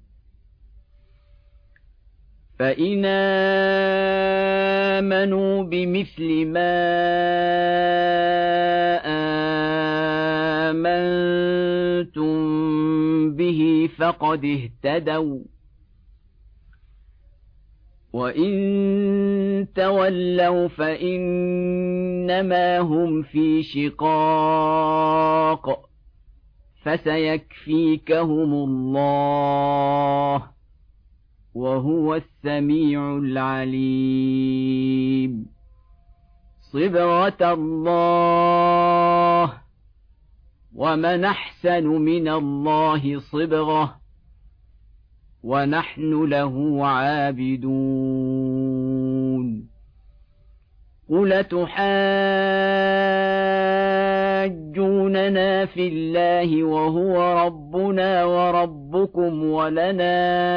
S1: فإن آمنوا بمثل ما آمنتم به فقد اهتدوا وإن تولوا فإنما هم في شقاق فسيكفيكهم الله وهو السميع العليم صبغة الله ومن أحسن من الله صبغة ونحن له عابدون قل تحاجوننا في الله وهو ربنا وربكم ولنا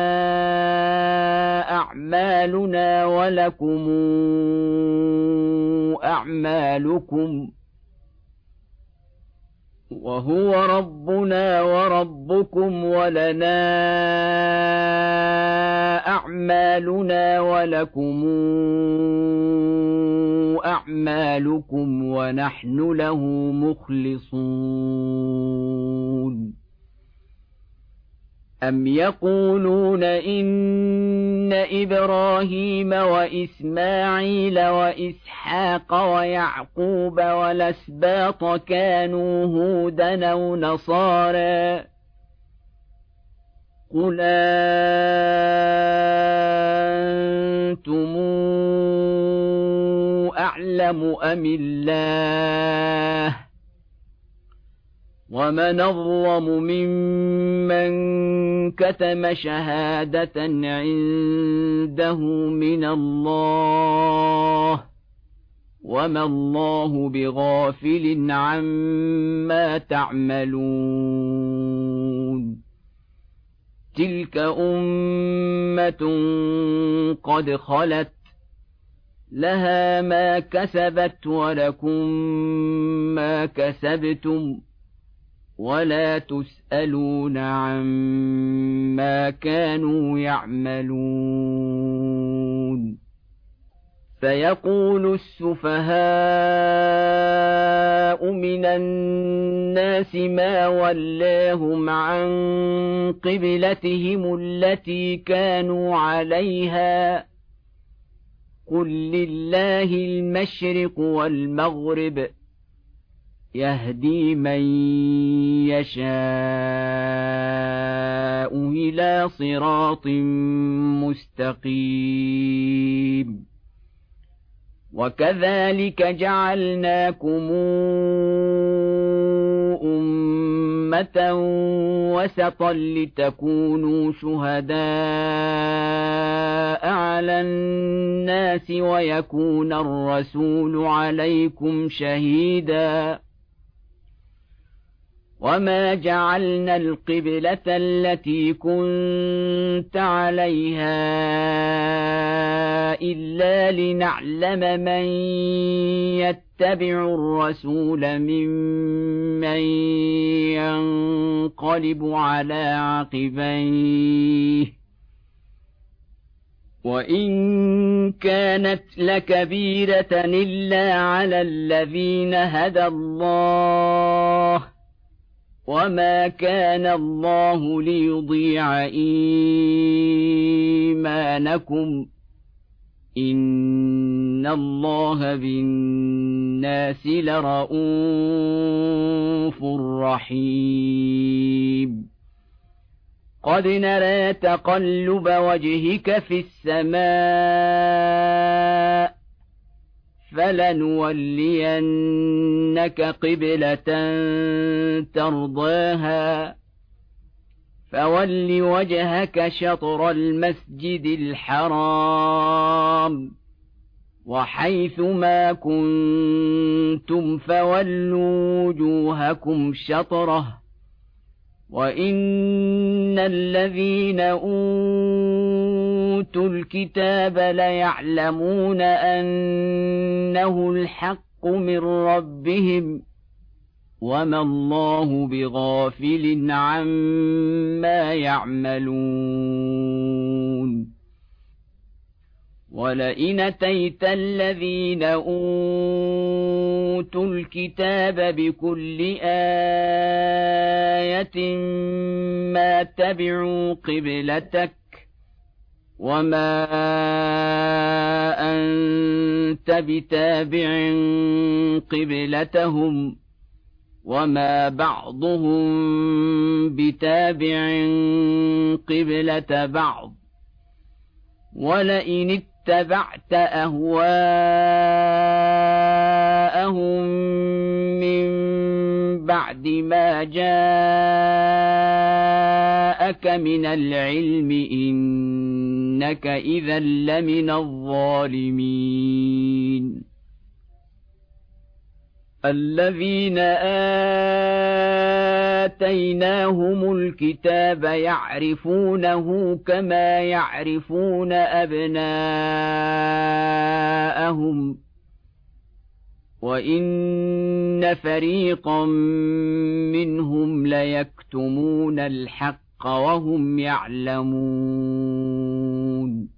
S1: أعمالنا ولكم أعمالكم وهو ربنا وربكم ولنا أعمالنا ولكم أعمالكم ونحن له مخلصون أم يقولون إن إبراهيم وإسماعيل وإسحاق ويعقوب والأسباط كانوا هودا أو نصارى قل أنتم أعلم أم الله ومن أظلم ممن كتم شهادة عنده من الله وما الله بغافل عما تعملون تلك أمة قد خلت لها ما كسبت ولكم ما كسبتم ولا تسألون عما كانوا يعملون سيقول السفهاء من الناس ما ولاهم عن قبلتهم التي كانوا عليها قل لله المشرق والمغرب يهدي من يشاء إلى صراط مستقيم وكذلك جعلناكم أمة وسطا لتكونوا شهداء على الناس ويكون الرسول عليكم شهيدا وما جعلنا القبلة التي كنت عليها إلا لنعلم من يتبع الرسول ممن ينقلب على عقبيه وإن كانت لكبيرة إلا على الذين هدى الله وما كان الله ليضيع إيمانكم إن الله بالناس لرءوف رحيم قد نرى تقلب وجهك في السماء فلنولينك قبلة ترضاها فول وجهك شطر المسجد الحرام وحيث ما كنتم فولوا وجوهكم شطره وإن الذين أوتوا الكتاب ليعلمون أنه الحق من ربهم وما الله بغافل عما يعملون ولئن أتيت الذين أوتوا الكتاب بكل آية ما تبعوا قبلتك وما أنت بتابع قبلتهم وما بعضهم بتابع قبلة بعض ولئن اتبعت أهواءهم من بعد ما جاءك من العلم إنك إذا لمن الظالمين الذين آتيناهم الكتاب يعرفونه كما يعرفون أبناءهم وإن فريقا منهم ليكتمون الحق وهم يعلمون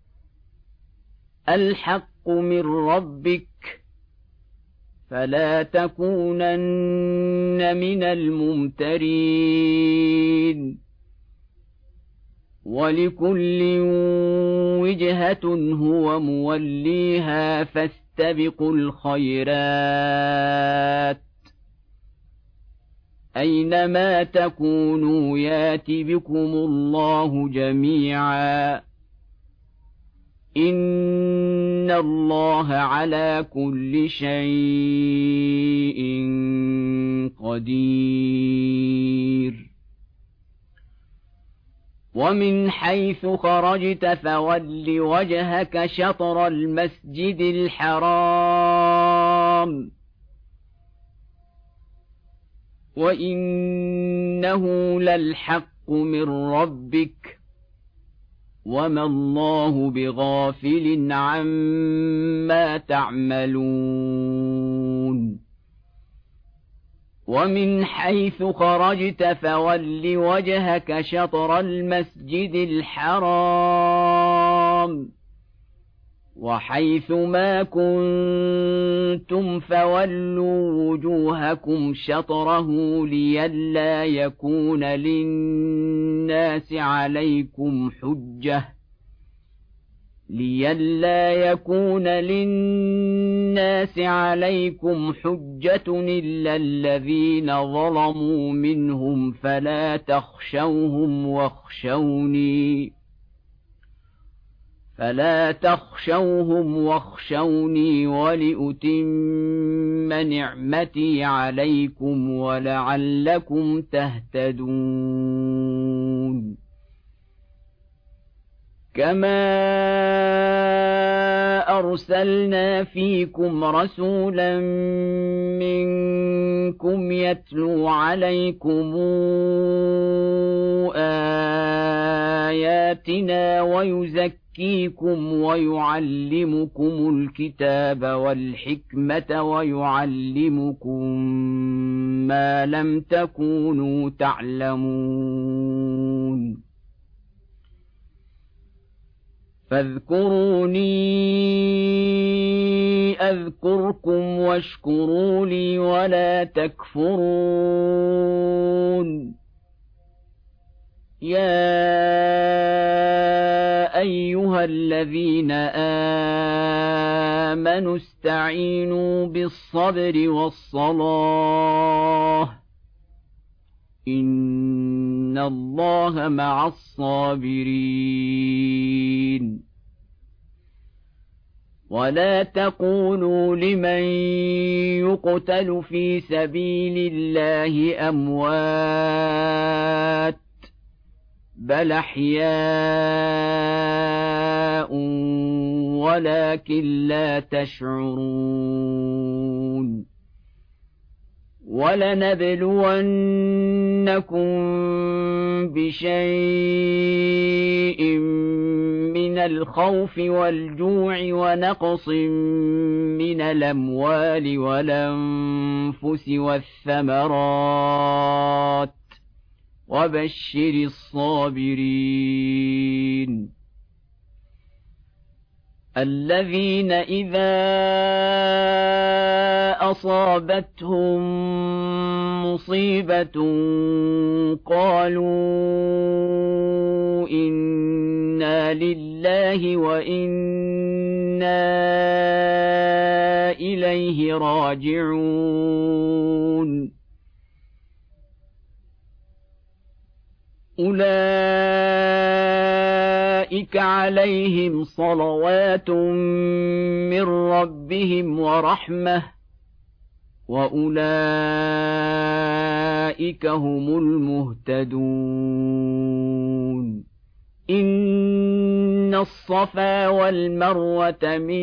S1: الحق من ربك فلا تكونن من الممترين ولكل وجهة هو موليها فاستبقوا الخيرات أينما تكونوا يات بكم الله جميعا إن الله على كل شيء قدير ومن حيث خرجت فول وجهك شطر المسجد الحرام وإنه للحق من ربك وما الله بغافل عما تعملون ومن حيث خرجت فول وجهك شطر المسجد الحرام وحيث ما كنتم فولوا وجوهكم شطره لئلا يكون للناس عليكم حجة لئلا يكون للناس عليكم حجة إلا الذين ظلموا منهم فلا تخشوهم واخشوني فلا تخشوهم واخشوني ولأتم نعمتي عليكم ولعلكم تهتدون كما أرسلنا فيكم رسولا منكم يتلو عليكم آياتنا ويزكيكم ويعلمكم الكتاب والحكمة ويعلمكم ما لم تكونوا تعلمون فاذكروني أذكركم واشكروا لي ولا تكفرون يا أيها الذين آمنوا استعينوا بالصبر والصلاة إن الله مع الصابرين ولا تقولوا لمن يقتل في سبيل الله أموات بل أحياء ولكن لا تشعرون ولنبلونكم بشيء من الخوف والجوع ونقص من الأموال والأنفس والثمرات وبشر الصابرين الذين إذا أصابتهم مصيبة قالوا إنا لله وإنا إليه راجعون أولئك عليهم صلوات من ربهم ورحمة وأولئك هم المهتدون إن الصفا والمروة من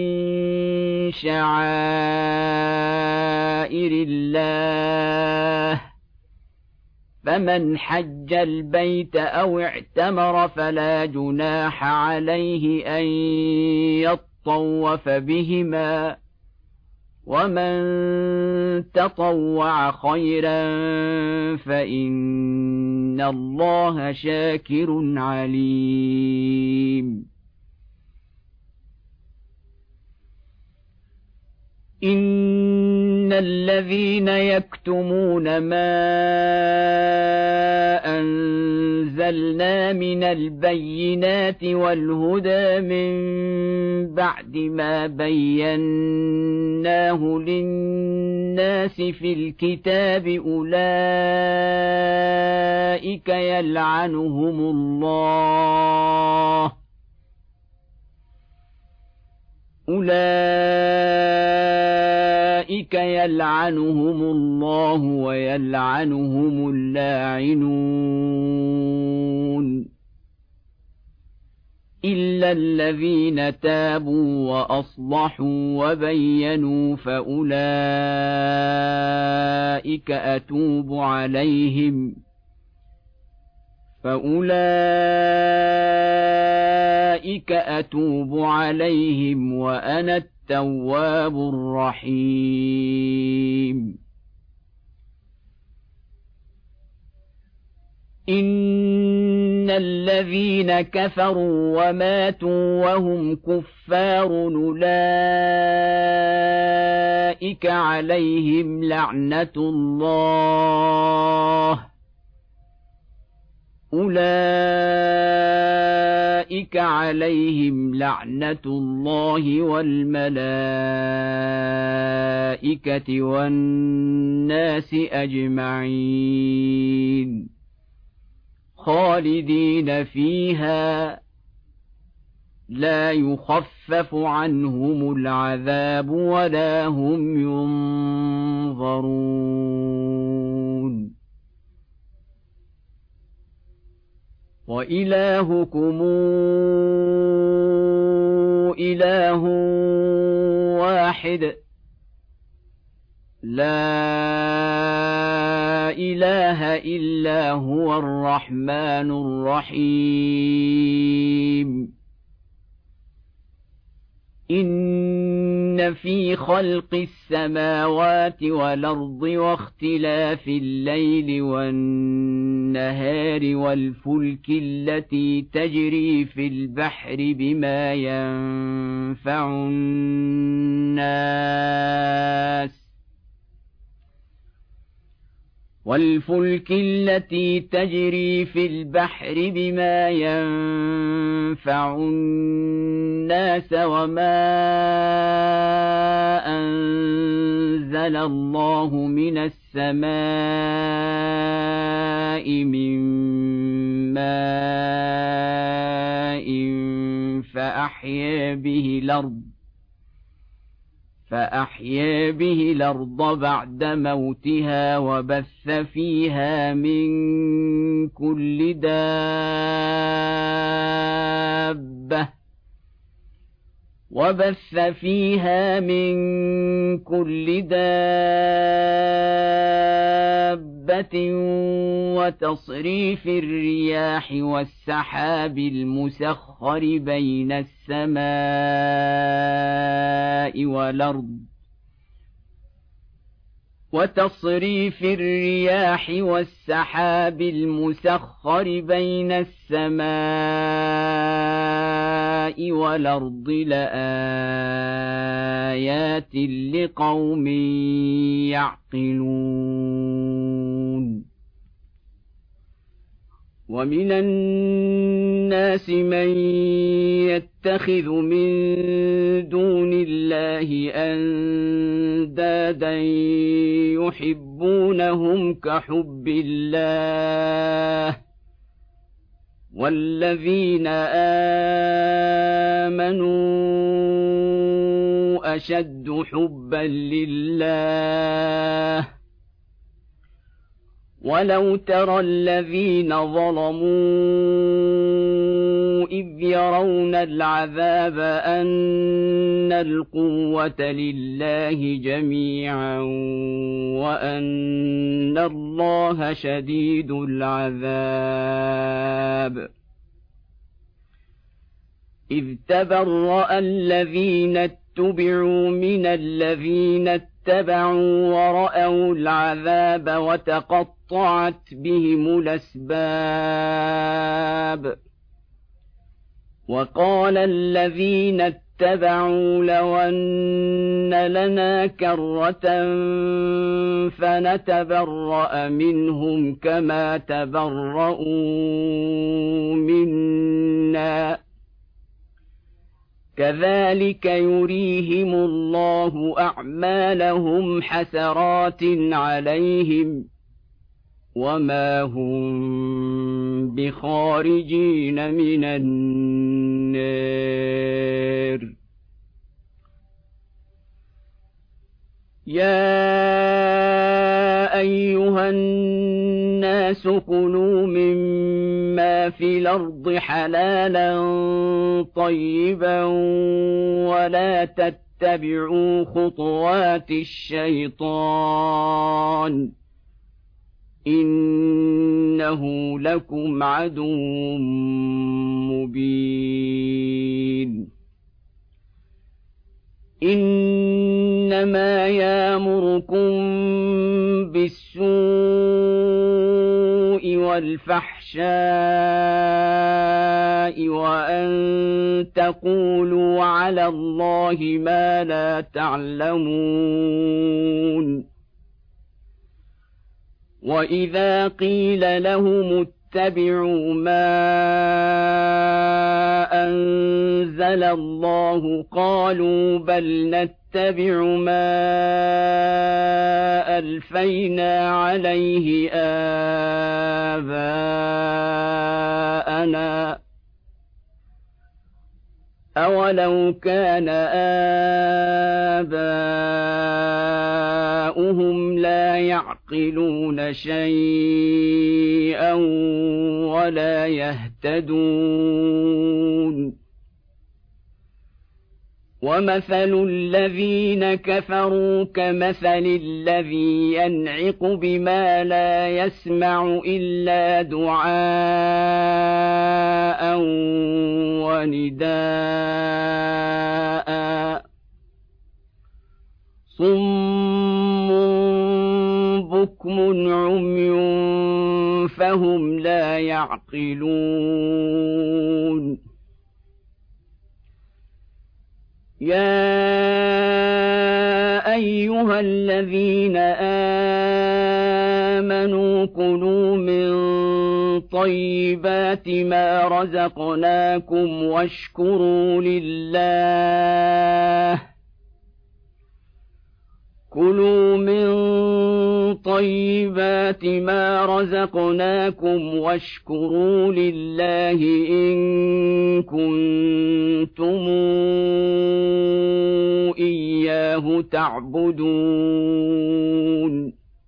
S1: شعائر الله فمن حج البيت أو اعتمر فلا جناح عليه أن يطوف بهما ومن تطوع خيرا فإن الله شاكر عليم إن الذين يكتمون ما أنزلنا من البينات والهدى من بعد ما بيناه للناس في الكتاب أولئك يلعنهم الله أولئك يلعنهم الله ويلعنهم اللاعنون إلا الذين تابوا وأصلحوا وبينوا فأولئك أتوب عليهم فأولئك أتوب عليهم وأنا التواب الرحيم إن الذين كفروا وماتوا وهم كفار أولئك عليهم لعنة الله أولئك عليهم لعنة الله والملائكة والناس أجمعين خالدين فيها لا يخفف عنهم العذاب ولا هم ينظرون وإلهكم إله واحد لا إله إلا هو الرحمن الرحيم إن في خلق السماوات والأرض واختلاف الليل والنهار والفلك التي تجري في البحر بما ينفع الناس والفلك التي تجري في البحر بما ينفع الناس وما أنزل الله من السماء من ماء فأحيا به الأرض فأحيا به الأرض بعد موتها وبث فيها من كل دابة وبث فيها من كل دابة وتصريف الرياح والسحاب المسخر بين السماء والأرض وتصريف الرياح والسحاب المسخر بين السماء والأرض لآيات لقوم يعقلون ومن الناس من يتخذ من دون الله أندادا يحبونهم كحب الله والذين آمنوا أشد حبا لله ولو ترى الذين ظلموا إذ يرون العذاب أن القوة لله جميعا وأن الله شديد العذاب إذ تبرأ الذين اتبعوا من الذين اتبعوا ورأوا العذاب وتقطعت بهم الأسباب وقال الذين اتبعوا لو أن لنا كرة فنتبرأ منهم كما تبرؤوا منا كذلك يريهم الله أعمالهم حسرات عليهم وما هم بخارجين من النار يا أيها الناس كلوا مما في الأرض حلالا طيبا ولا تتبعوا خطوات الشيطان إنه لكم عدو مبين إنما يأمركم بالسوء والفحشاء وأن تقولوا على الله ما لا تعلمون وإذا قيل لهم اتبعوا ما أنزل الله قالوا بل نتبع ما ألفينا عليه آباءنا أولو كان آباؤهم لا يعقلون شيئا ولا يهتدون يهتدون ومثل الذين كفروا كمثل الذي ينعق بما لا يسمع إلا دعاء ونداء صم بكم عمي فهم لا يعقلون يا أيها الذين آمنوا كلوا من طيبات ما رزقناكم واشكروا لله كلوا من طيبات ما رزقناكم واشكروا لله إن كنتم إياه تعبدون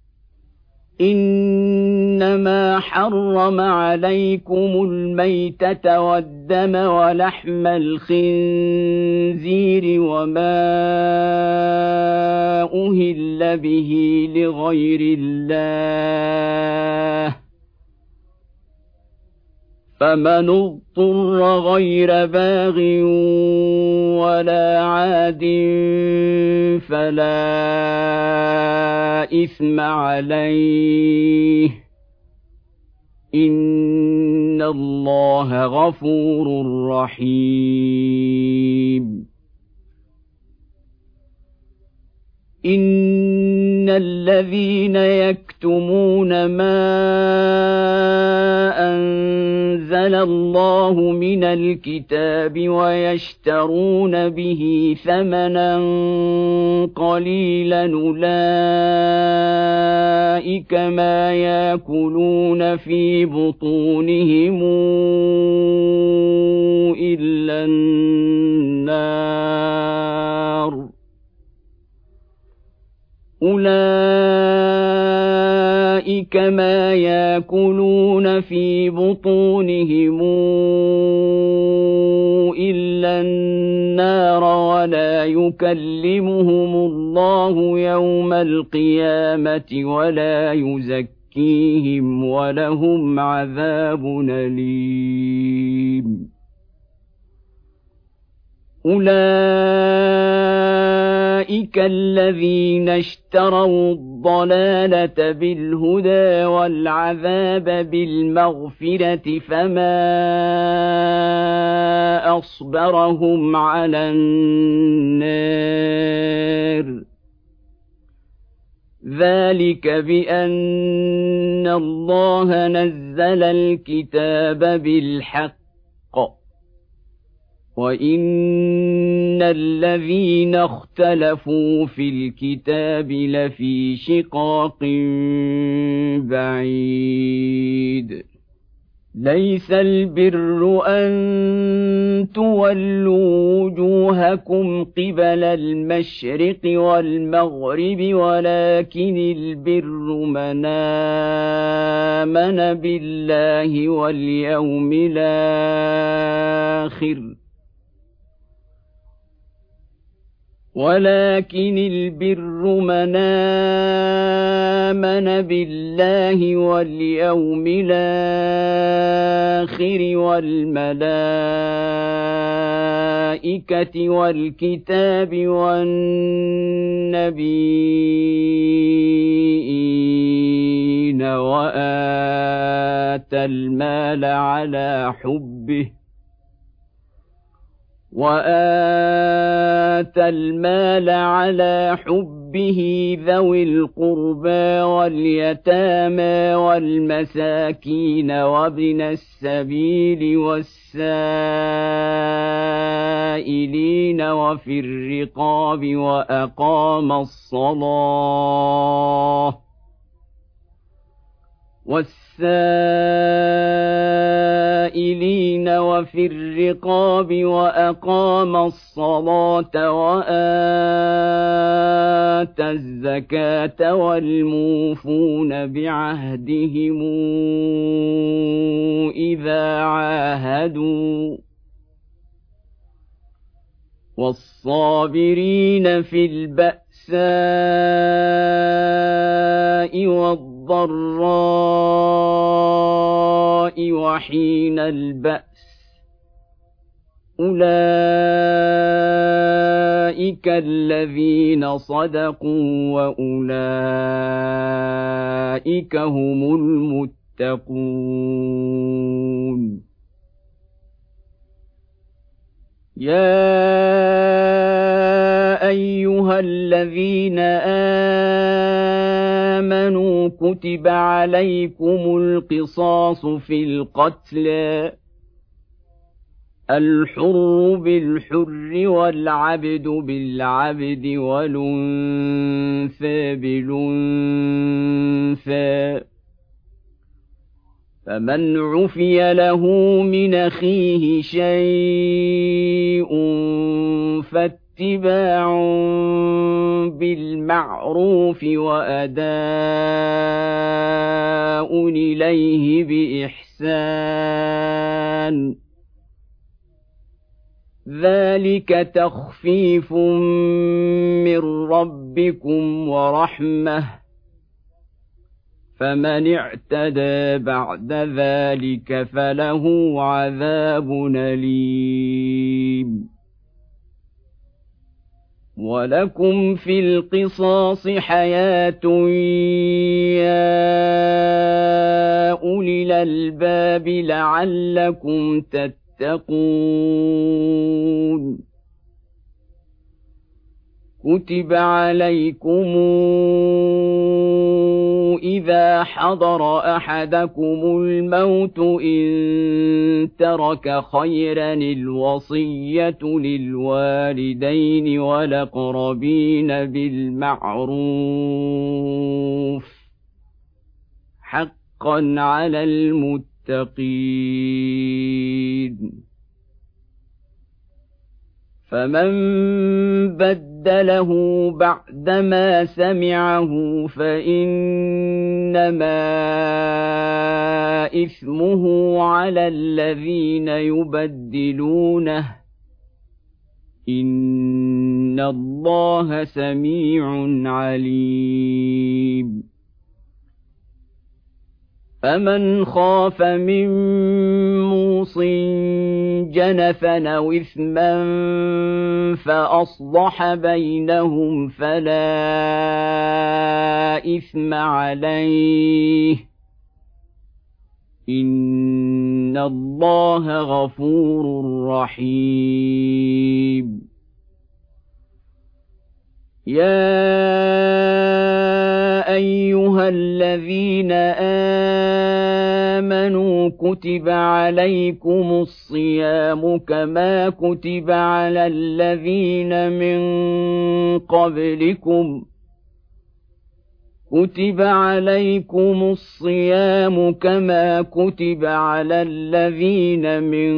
S1: إنما حرم عليكم الميتة والدم ولحم الخنزير وما أهل به لغير الله فمن اضطر غير باغ ولا عاد فلا إثم عليه إن الله غفور رحيم إن الذين يكتمون ما أنزل الله من الكتاب ويشترون به ثمنا قليلا أولئك ما يأكلون في بطونهم إلا النار أولئك ما يأكلون في بطونهم إلا النار ولا يكلمهم الله يوم القيامة ولا يزكيهم ولهم عذاب أليم أولئك الذين اشتروا الضلالة بالهدى والعذاب بالمغفرة فما أصبرهم على النار ذلك بأن الله نزل الكتاب بالحق وإن الذين اختلفوا في الكتاب لفي شقاق بعيد ليس البر أن تولوا وجوهكم قبل المشرق والمغرب ولكن البر من آمن بالله واليوم الآخر ولكن البر من آمن بالله واليوم الآخر والملائكة والكتاب والنبيين وآتى المال على حبه وآتى المال على حبه ذوي القربى واليتامى والمساكين وابن السبيل والسائلين وفي الرقاب وأقام الصلاة والسائلين السائلين وفي الرقاب وأقام الصلاة وآتى الزكاة والموفون بعهدهم إذا عاهدوا والصابرين في البأساء والضراء وحين البأس أولئك الذين صدقوا وأولئك هم المتقون. يا أيها الذين آمنوا كتب عليكم القصاص في القتلى الحر بالحر والعبد بالعبد والأنثى بالأنثى فمن عفي له من أخيه شيء فاتباع بالمعروف وأداء إليه بإحسان ذلك تخفيف من ربكم ورحمة فمن اعتدى بعد ذلك فله عذاب أليم. ولكم في القصاص حياة يا أولي الألباب لعلكم تتقون. كتب عليكم إذا حضر أحدكم الموت إن ترك خيرا الوصية للوالدين والأقربين بالمعروف حقا على المتقين. فمن بدله بعدما سمعه فإنما إثمه على الذين يبدلونه إن الله سميع عليم. فمن خاف من موص جنفا أو إثما فأصلح بينهم فلا إثم عليه إن الله غفور رحيم. يا أيها الذين آمنوا كتب عليكم الصيام كما كتب على الذين من قبلكم كتب عليكم الصيام كما كتب على الذين من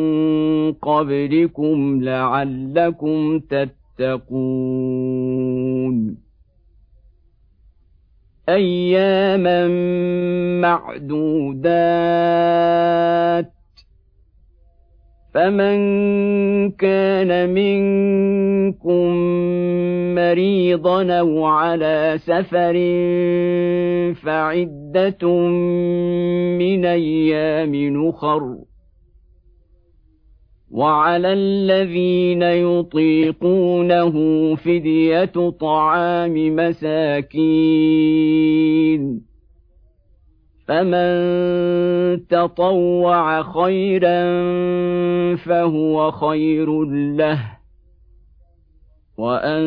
S1: قبلكم لعلكم تتقون. أياما معدودات فمن كان منكم مريضا أو على سفر فعدة من أيام أخر وعلى الذين يطيقونه فدية طعام مساكين فمن تطوع خيرا فهو خير له وأن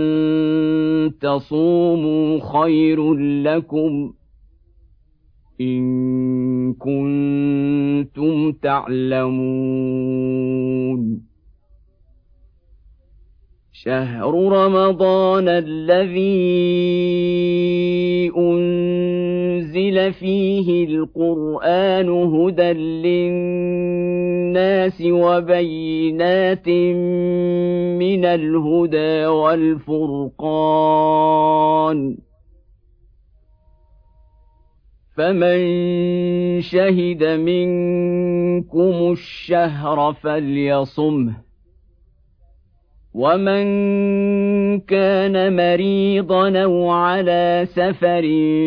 S1: تصوموا خير لكم إن كنتم تعلمون. شهر رمضان الذي أنزل أنزل فيه القرآن هدى للناس وبينات من الهدى والفرقان فمن شهد منكم الشهر فليصمه ومن كان مريضا أو على سفر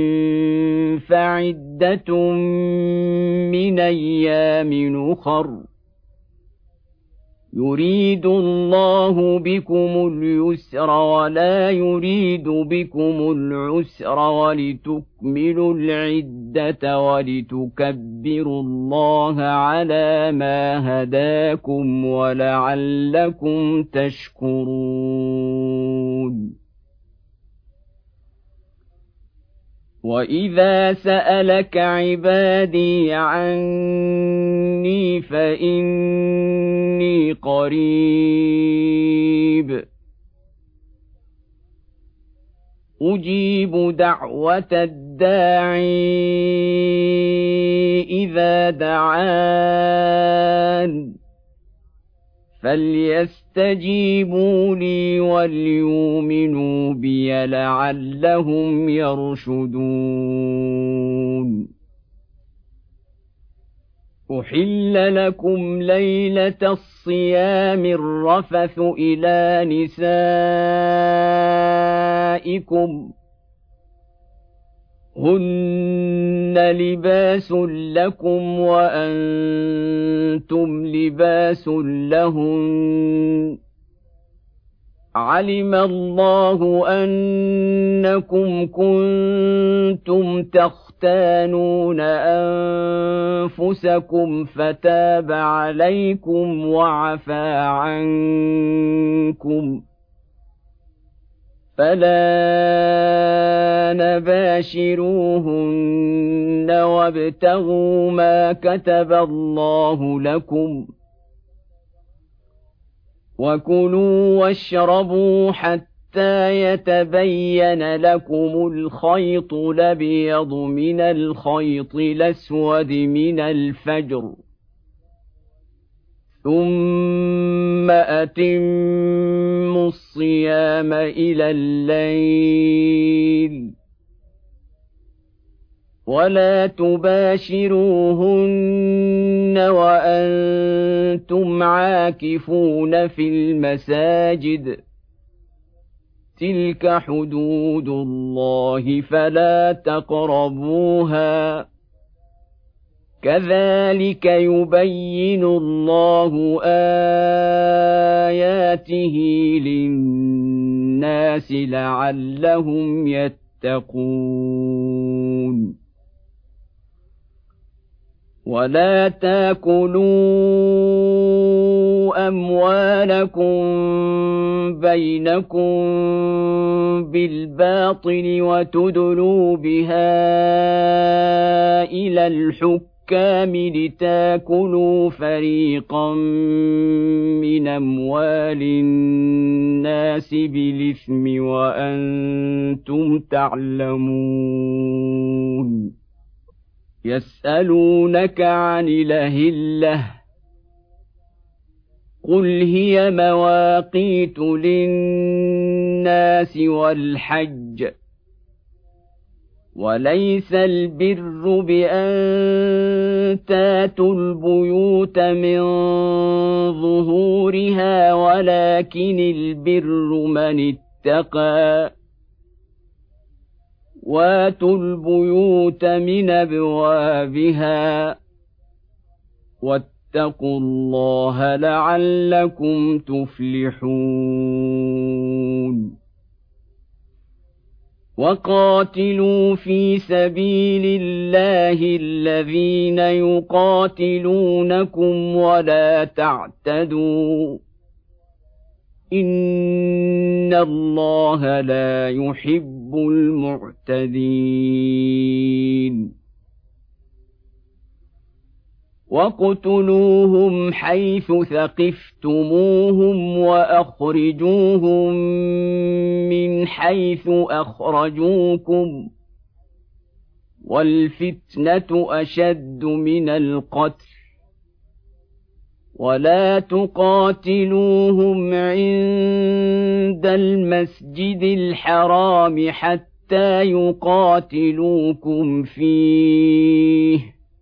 S1: فعدة من أيام أخر يريد الله بكم اليسر ولا يريد بكم العسر ولتكملوا العدة ولتكبروا الله على ما هداكم ولعلكم تشكرون. وإذا سألك عبادي عني فإني قريب أجيب دعوة الداعي إذا دعان فليستجيبوا لي وليؤمنوا بي لعلهم يرشدون. أحل لكم ليلة الصيام الرفث إلى نسائكم هن لباس لكم وأنتم لباس لهن علم الله أنكم كنتم تختانون أنفسكم فتاب عليكم وعفى عنكم فلا نباشروهن وابتغوا ما كتب الله لكم وكلوا واشربوا حتى يتبين لكم الخيط الأبيض من الخيط الأسود من الفجر ثم أتموا الصيام إلى الليل ولا تباشروهن وأنتم عاكفون في المساجد تلك حدود الله فلا تقربوها كذلك يبين الله آياته للناس لعلهم يتقون. ولا تاكلوا أموالكم بينكم بالباطل وتدلوا بها إلى الحكام لتاكلوا فريقا من أموال الناس بالإثم وأنتم تعلمون. يسألونك عن الأهلة قل هي مواقيت للناس والحج وليس البر بأن تاتوا البيوت من ظهورها ولكن البر من اتقى واتوا البيوت من أبوابها واتقوا الله لعلكم تفلحون. وقاتلوا في سبيل الله الذين يقاتلونكم ولا تعتدوا إن الله لا يحب المعتدين. واقتلوهم حيث ثقفتموهم وأخرجوهم من حيث أخرجوكم والفتنة أشد من القتل ولا تقاتلوهم عند المسجد الحرام حتى يقاتلوكم فيه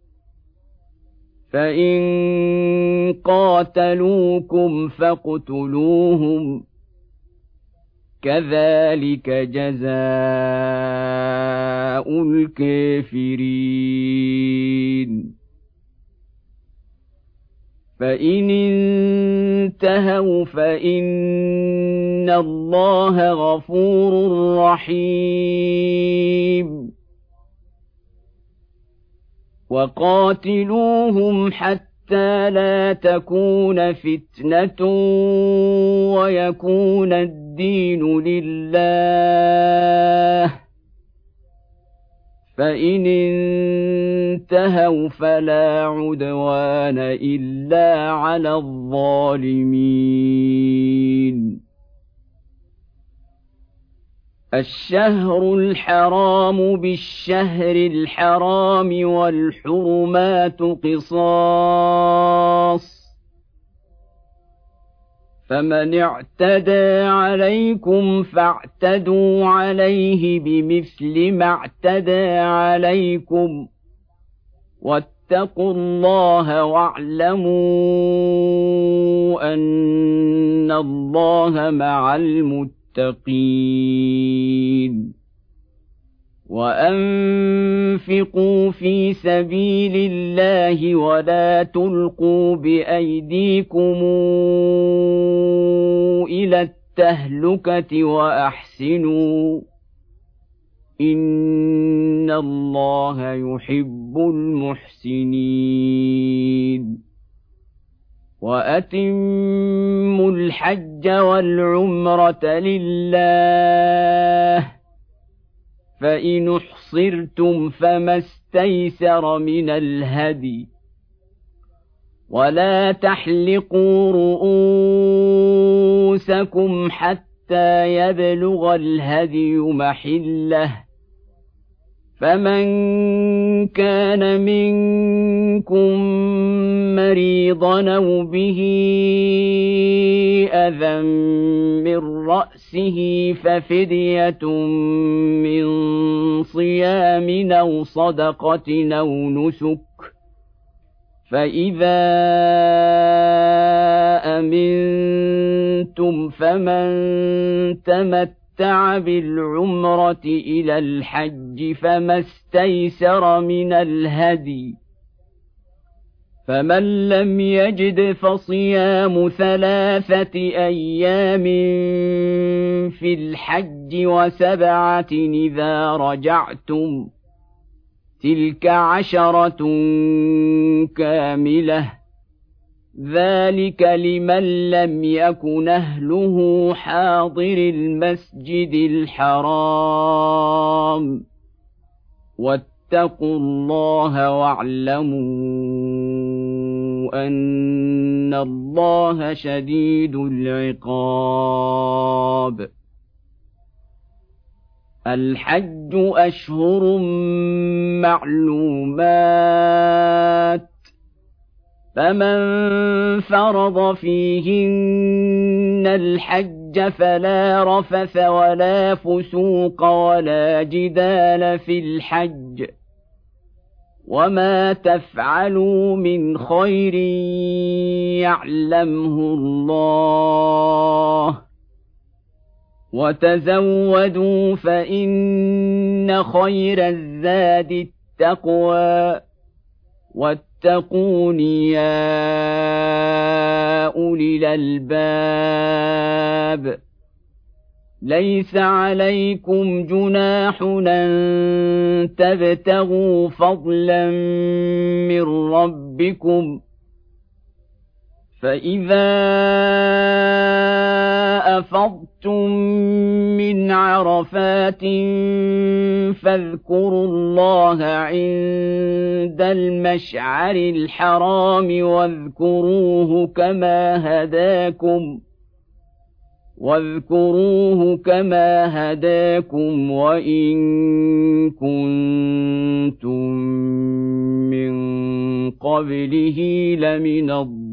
S1: فإن قاتلوكم فاقتلوهم كذلك جزاء الكافرين فإن انتهوا فإن الله غفور رحيم وقاتلوهم حتى لا تكون فتنة ويكون الدين لله فإن انتهوا فلا عدوان إلا على الظالمين الشهر الحرام بالشهر الحرام والحرمات قصاص فمن اعتدى عليكم فاعتدوا عليه بمثل ما اعتدى عليكم واتقوا الله واعلموا أن الله مع المتقين وأنفقوا في سبيل الله ولا تلقوا بأيديكم إلى التهلكة وأحسنوا إن الله يحب المحسنين وأتموا الحج والعمرة لله فإن احصرتم فما استيسر من الهدي ولا تحلقوا رؤوسكم حتى يبلغ الهدي محله فمن كان منكم مريضا أو به أذى من رأسه ففدية من صيام أو صدقة أو نسك فإذا أمنتم فمن تمتع بالعمرة إلى الحج فما استيسر من الهدي فمن لم يجد فصيام ثلاثة أيام في الحج وسبعة إذا رجعتم تلك عشرة كاملة ذلك لمن لم يكن أهله حاضر المسجد الحرام واتقوا الله واعلموا أن الله شديد العقاب الحج أشهر معلومات فمن فرض فيهن الحج فلا رفث ولا فسوق ولا جدال في الحج وما تفعلوا من خير يعلمه الله وتزودوا فإن خير الزاد التقوى واتقون يا أولي الألباب ليس عليكم جناح أن تبتغوا فضلا من ربكم فإذا أفضتم من عرفات فاذكروا الله عند المشعر الحرام واذكروه كما هداكم واذكروه كما هداكم وإن كنتم من قبله لمن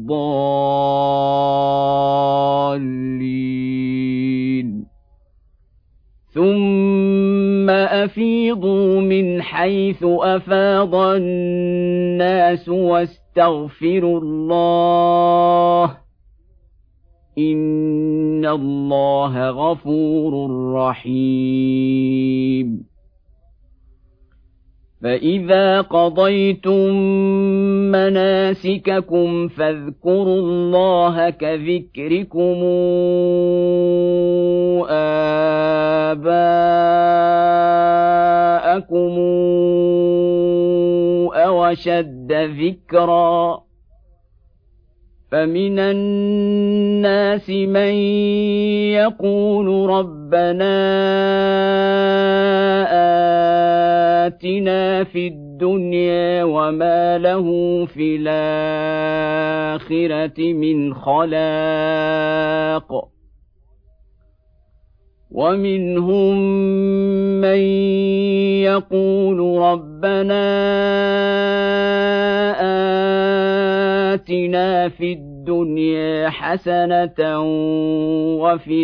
S1: الضالين ثم أفيضوا من حيث أفاض الناس واستغفروا الله إن الله غفور رحيم فإذا قضيتم مناسككم فاذكروا الله كذكركم آباءكم أو أشد ذكرا فمن الناس من يقول ربنا آتنا في الدنيا وما له في الآخرة من خلاق ومنهم من يقول ربنا آتنا في الدنيا حسنة وفي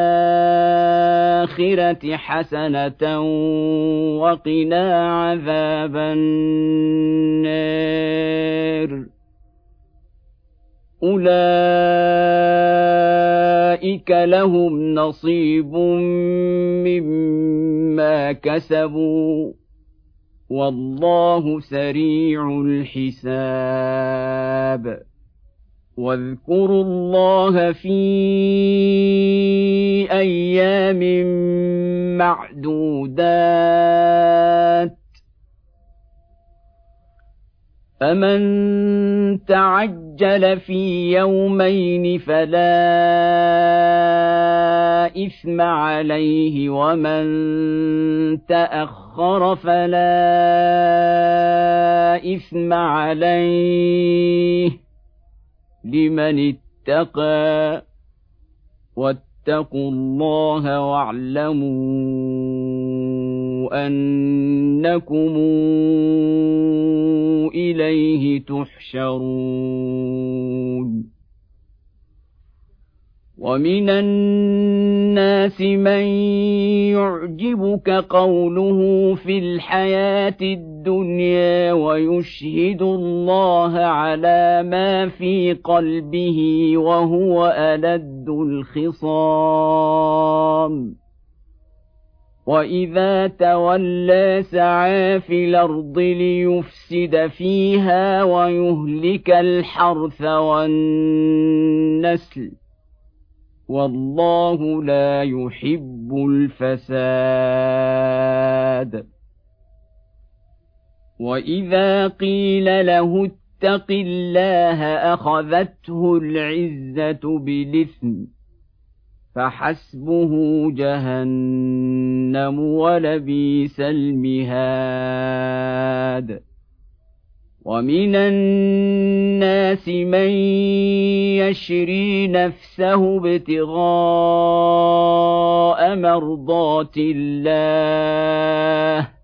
S1: الآخرة حسنة وقنا عذاب النار أولئك لهم نصيب مما كسبوا والله سريع الحساب واذكروا الله في أيام معدودات فمن تعجل في يومين فلا إثم عليه ومن تأخر فلا إثم عليه لمن اتقى واتقوا الله واعلموا أنكم إليه تحشرون ومن الناس من يعجبك قوله في الحياة الدنيا ويشهد الله على ما في قلبه وهو ألد الخصام وإذا تولى سعى في الأرض ليفسد فيها ويهلك الحرث والنسل والله لا يحب الفساد وإذا قيل له اتق الله أخذته العزة بالإثم فحسبه جهنم ولبئس المهاد ومن الناس من يشري نفسه ابتغاء مرضات الله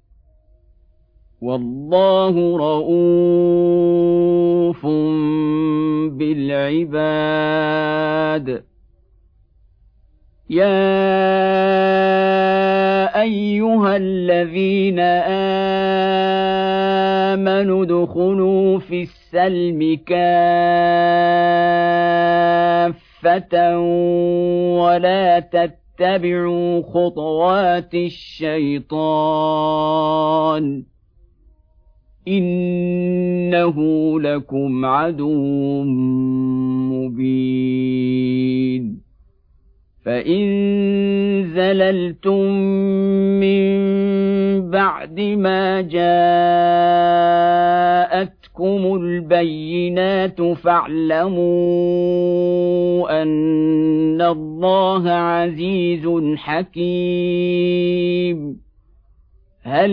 S1: والله رءوف بالعباد يا أيها الذين آمنوا ادخلوا في السلم كافة ولا تتبعوا خطوات الشيطان إنه لكم عدو مبين فإن زللتم من بعد ما جاءتكم البينات فاعلموا أن الله عزيز حكيم هل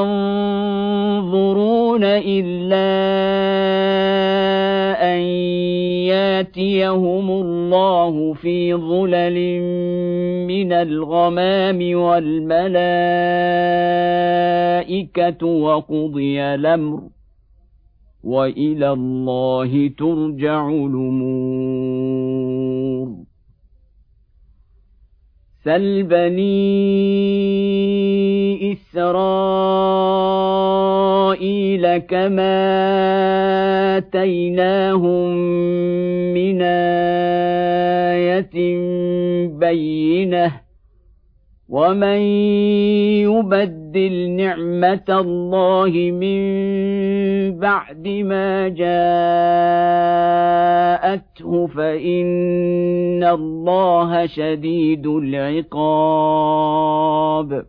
S1: ينظرون إلا أن ياتيهم الله في ظلل من الغمام والملائكة الملائكة وقضي الأمر وإلى الله ترجع الأمور سل بني إسرائيل كما آتيناهم من آية بينة ومن يبدل نعمة الله من بعد ما جاءته فإن الله شديد العقاب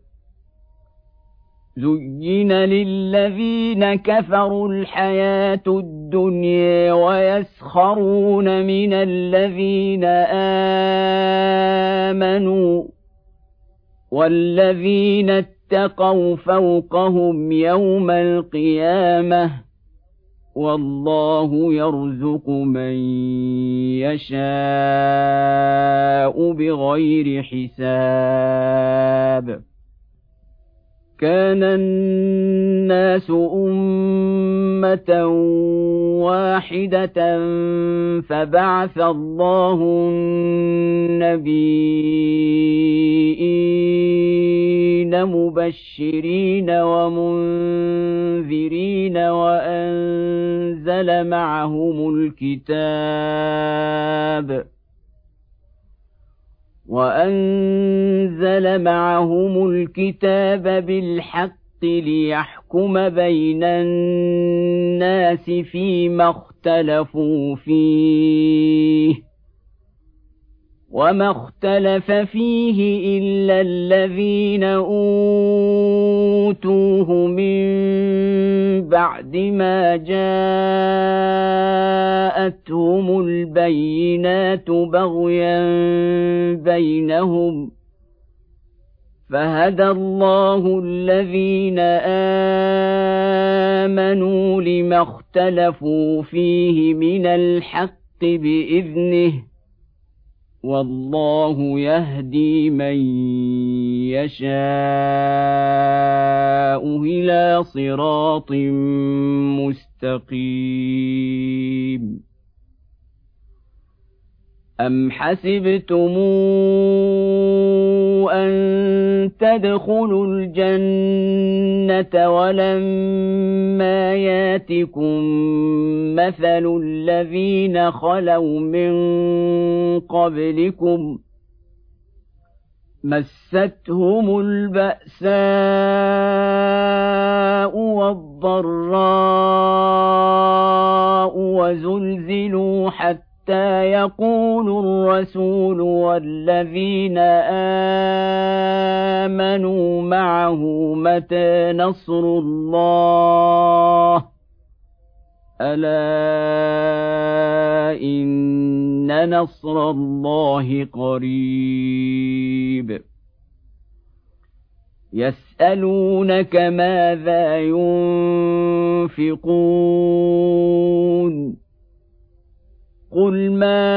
S1: زين للذين كفروا الحياة الدنيا ويسخرون من الذين آمنوا والذين اتقوا فوقهم يوم القيامة والله يرزق من يشاء بغير حساب كان الناس أمة واحدة فبعث الله النبيين مبشرين ومنذرين وأنزل معهم الكتاب وأنزل معهم الكتاب بالحق ليحكم بين الناس فيما اختلفوا فيه وما اختلف فيه إلا الذين أوتوه من بعد ما جاءتهم البينات بغيا بينهم فهدى الله الذين آمنوا لما اختلفوا فيه من الحق بإذنه والله يهدي من يشاء إلى صراط مستقيم أم حسبتم أن تدخلوا الجنة ولما ياتكم مثل الذين خلوا من قبلكم مستهم البأساء والضراء وزلزلوا حتى حتى يقول الرسول والذين آمنوا معه متى نصر الله ألا إن نصر الله قريب يسألونك ماذا ينفقون قل ما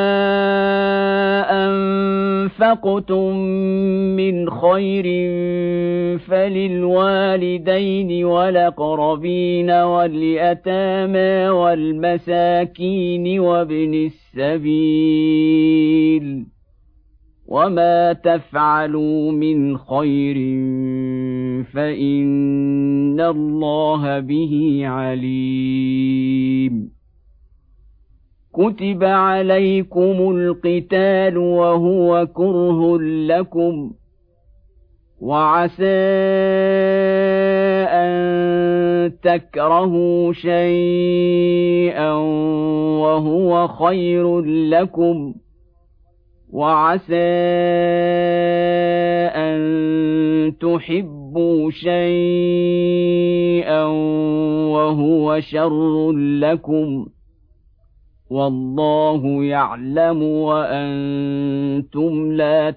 S1: أنفقتم من خير فللوالدين والأقربين واليتامى والمساكين وابن السبيل وما تفعلوا من خير فإن الله به عليم كتب عليكم القتال وهو كره لكم وعسى أن تكرهوا شيئا وهو خير لكم وعسى أن تحبوا شيئا وهو شر لكم والله يعلم وأنتم لا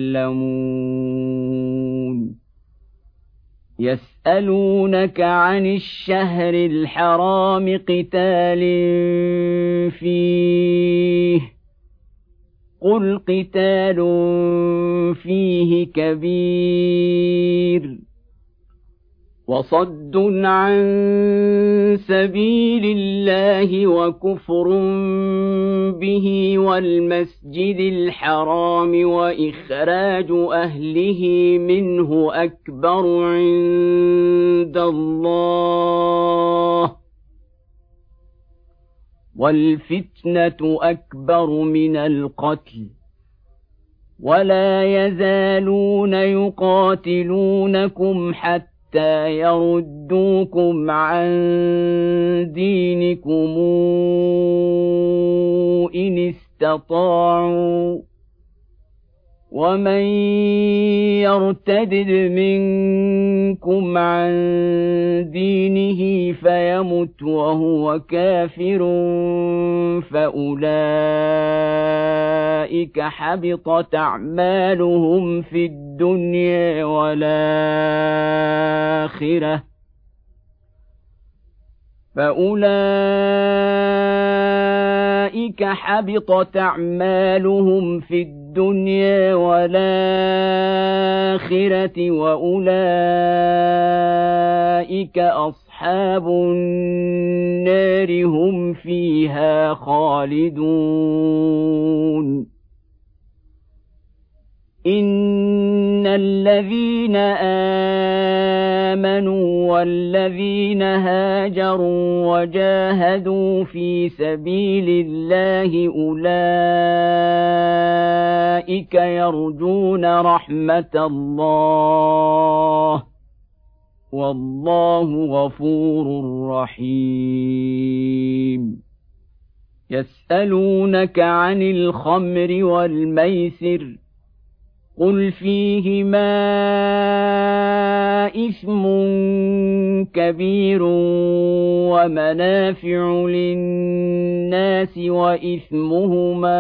S1: تعلمون يسألونك عن الشهر الحرام قتال فيه قل قتال فيه كبير وصد عن سبيل الله وكفر به والمسجد الحرام وإخراج أهله منه أكبر عند الله والفتنة أكبر من القتل ولا يزالون يقاتلونكم حتى حتى يردوكم عن دينكم إن استطاعوا ومن يرتد منكم عن دينه فيمت وهو كافر فأولئك حبطت أعمالهم في الدنيا والآخرة فأولئك حبطت أعمالهم في الدنيا والآخرة وأولئك أصحاب النار هم فيها خالدون إن الذين آمنوا والذين هاجروا وجاهدوا في سبيل الله أولئك يرجون رحمة الله والله غفور رحيم يسألونك عن الخمر والميسر قل فيهما إثم كبير ومنافع للناس وإثمهما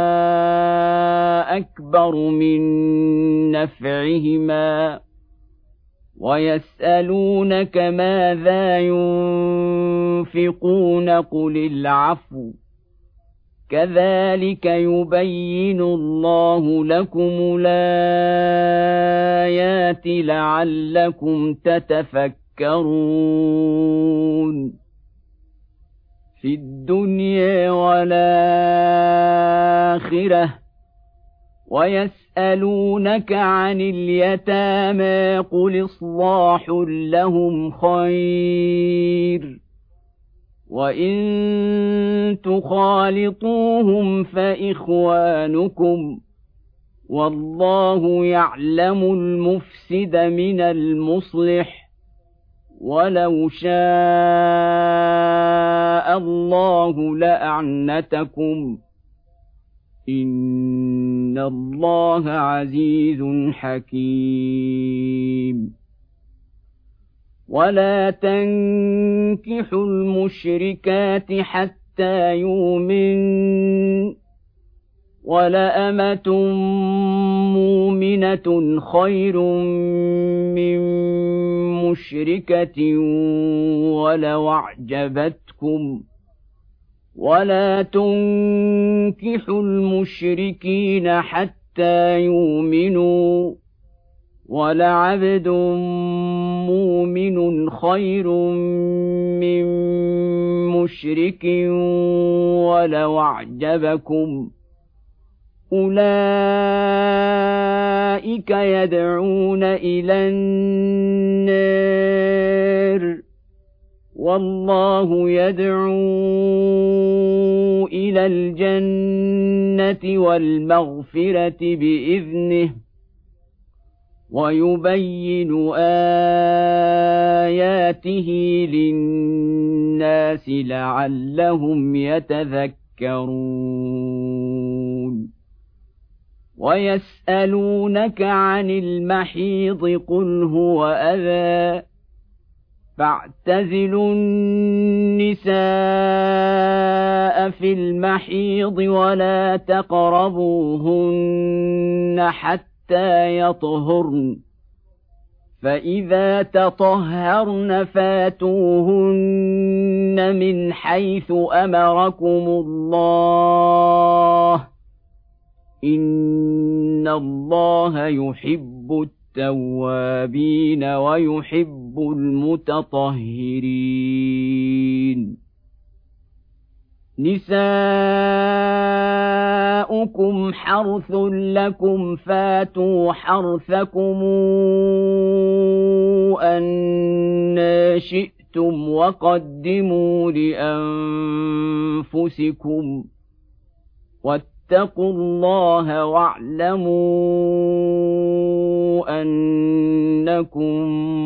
S1: أكبر من نفعهما ويسألونك ماذا ينفقون قل العفو كذلك يبين الله لكم الآيات لعلكم تتفكرون في الدنيا والآخرة ويسألونك عن اليتامى قل إصلاح لهم خير وإن تخالطوهم فإخوانكم والله يعلم المفسد من المصلح ولو شاء الله لأعنتكم إن الله عزيز حكيم ولا تنكحوا المشركات حتى يؤمنوا ولأمة مؤمنة خير من مشركة ولو أعجبتكم ولا تنكحوا المشركين حتى يؤمنوا ولعبد مؤمن خير من مشرك ولو أعجبكم أولئك يدعون إلى النار والله يدعو إلى الجنة والمغفرة بإذنه ويبين آياته للناس لعلهم يتذكرون ويسألونك عن المحيض قل هو أذى فاعتزلوا النساء في المحيض ولا تقربوهن حتى يطهرن فإذا تطهرن فاتوهن من حيث أمركم الله إن الله يحب التوابين ويحب المتطهرين نساؤكم حرث لكم فاتوا حرثكم أنى شئتم وقدموا لأنفسكم واتقوا الله واعلموا أنكم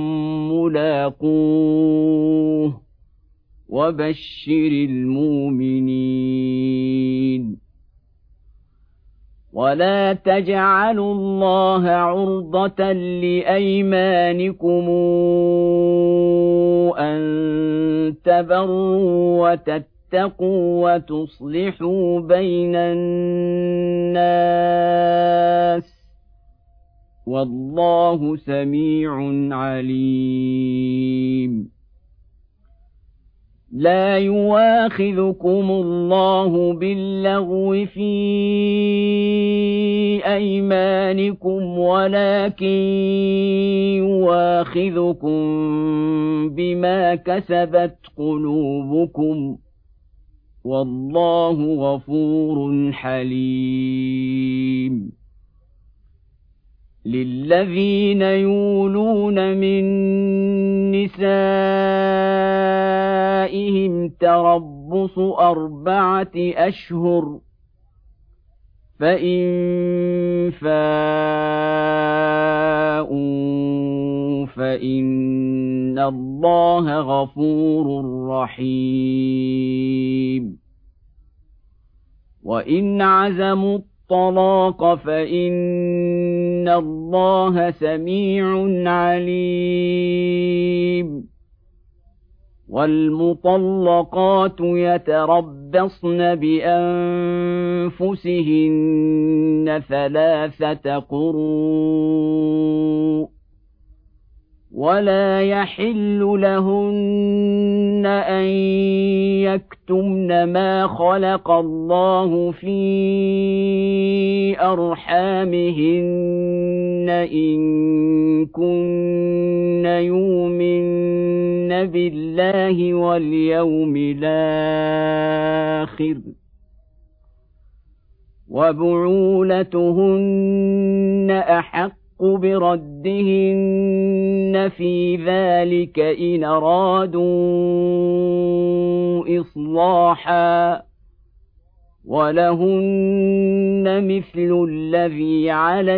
S1: ملاقوه وبشر المؤمنين ولا تجعلوا الله عرضة لأيمانكم أن تبروا وتتقوا وتصلحوا بين الناس والله سميع عليم لا يواخذكم الله باللغو في أيمانكم ولكن يواخذكم بما كسبت قلوبكم والله غفور حليم للذين يولون من نسائهم تربص أربعة أشهر فإن فاءوا فإن الله غفور رحيم وإن عزموا الطلاق فإن الله سميع عليم والمطلقات يتربصن بأنفسهن ثلاثة قروء ولا يحل لهن أن يكتمن ما خلق الله في أرحامهن إن كن يؤمن بالله واليوم الآخر وبعولتهن أحق بردهن في ذلك إن أرادوا إصلاحا ولهن مثل الذي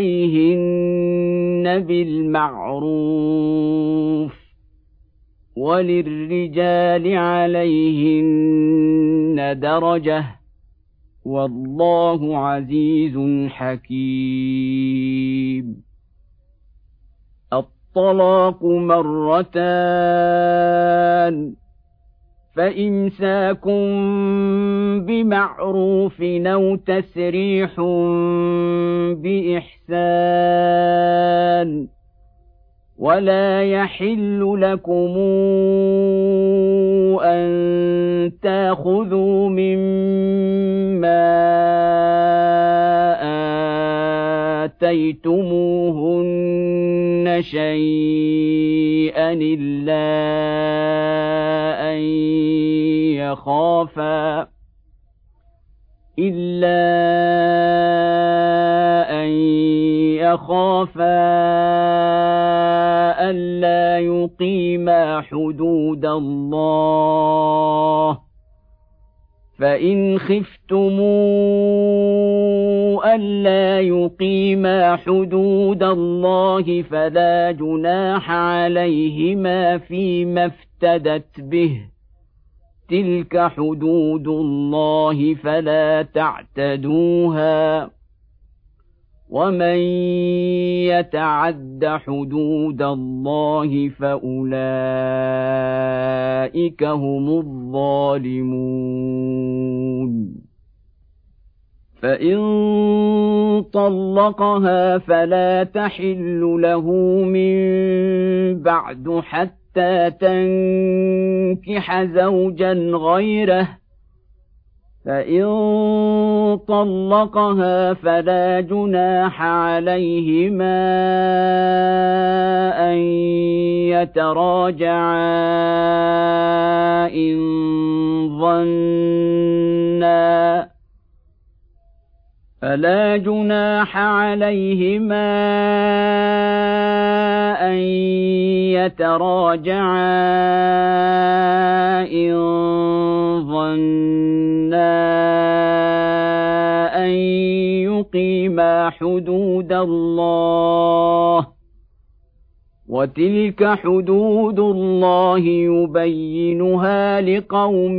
S1: عليهن بالمعروف وللرجال عليهن درجة والله عزيز حكيم الطلاق مرتان فإمساك بمعروف أو تسريح بإحسان ولا يحل لكم أن تأخذوا مما آتيتموهن شيئا إلا أن يخافا إلا أن يخافا ألا يقيما حدود الله فإن خفتموا ألا يقيما حدود الله فلا جناح عليهما فيما افتدت به تلك حدود الله فلا تعتدوها ومن يتعد حدود الله فأولئك هم الظالمون فإن طلقها فلا تحل له من بعد حتى تنكح زوجا غيره فإن طلقها فلا جناح عليهما أن يتراجعا إن ظنا فلا جناح عليهما أن يتراجعا إن ظنا أن يقيما حدود الله وتلك حدود الله يبينها لقوم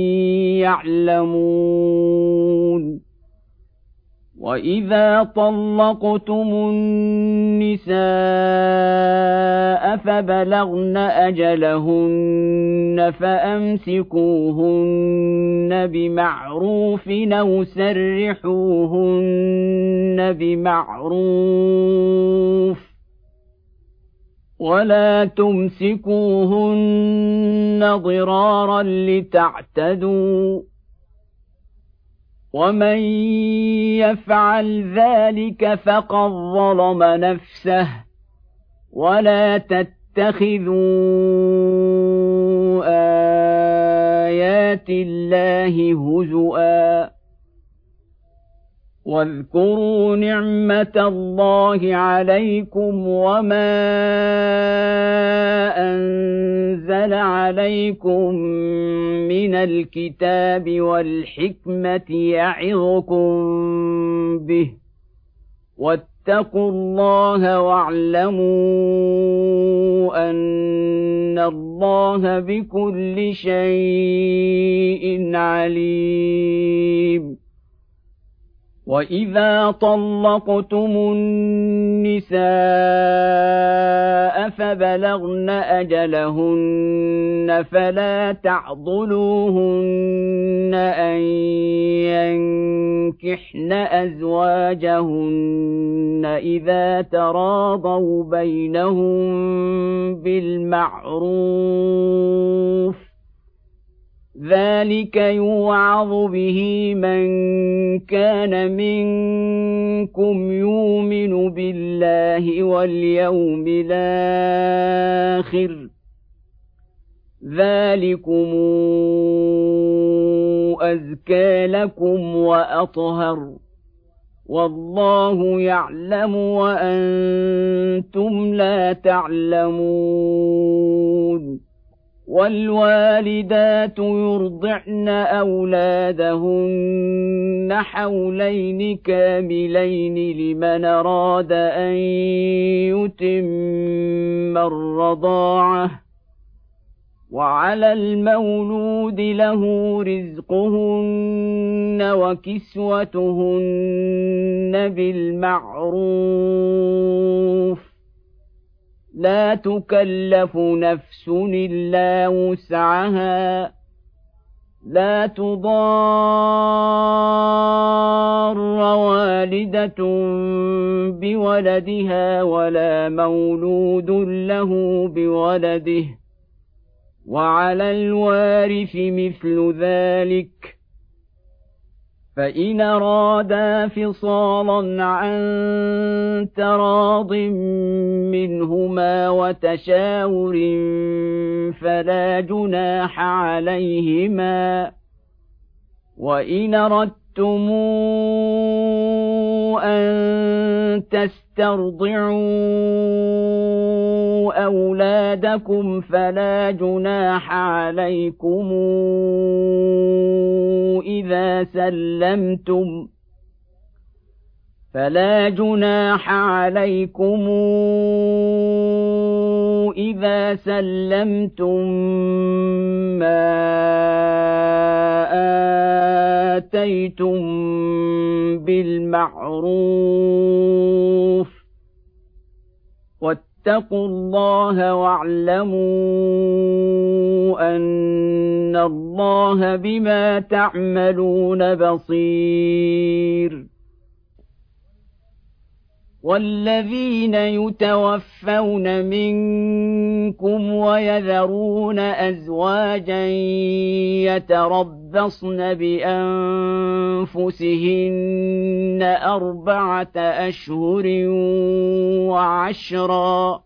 S1: يعلمون وإذا طلقتم النساء فبلغن أجلهن فأمسكوهن بمعروف أو سرحوهن بمعروف ولا تمسكوهن ضرارا لتعتدوا ومن يفعل ذلك فقد ظلم نفسه ولا تتخذوا آيات الله هزؤا واذكروا نعمة الله عليكم وما أنزل عليكم من الكتاب والحكمة يعظكم به واتقوا الله واعلموا أن الله بكل شيء عليم وإذا طلقتم النساء فبلغن أجلهن فلا تعضلوهن أن ينكحن أزواجهن إذا تراضوا بينهم بالمعروف ذلك يوعظ به من كان منكم يؤمن بالله واليوم الآخر ذلكم أزكى لكم وأطهر والله يعلم وأنتم لا تعلمون والوالدات يرضعن أولادهن حولين كاملين لمن أراد أن يتم الرضاعة وعلى المولود له رزقهن وكسوتهن بالمعروف لا تكلف نفس إلا وسعها لا تضار والدة بولدها ولا مولود له بولده وعلى الوارث مثل ذلك فإن أرادا فصالا عن تراض منهما وتشاور فلا جناح عليهما وإن أردتم أن تسترضعوا أولادكم فلا جناح عليكم إذا سلمتم فلا جناح عليكم إذا سلمتم ما آتيتم بالمعروف واتقوا الله واعلموا أن الله بما تعملون بصير والذين يتوفون منكم ويذرون أزواجا يتربصن بأنفسهن أربعة أشهر وعشرا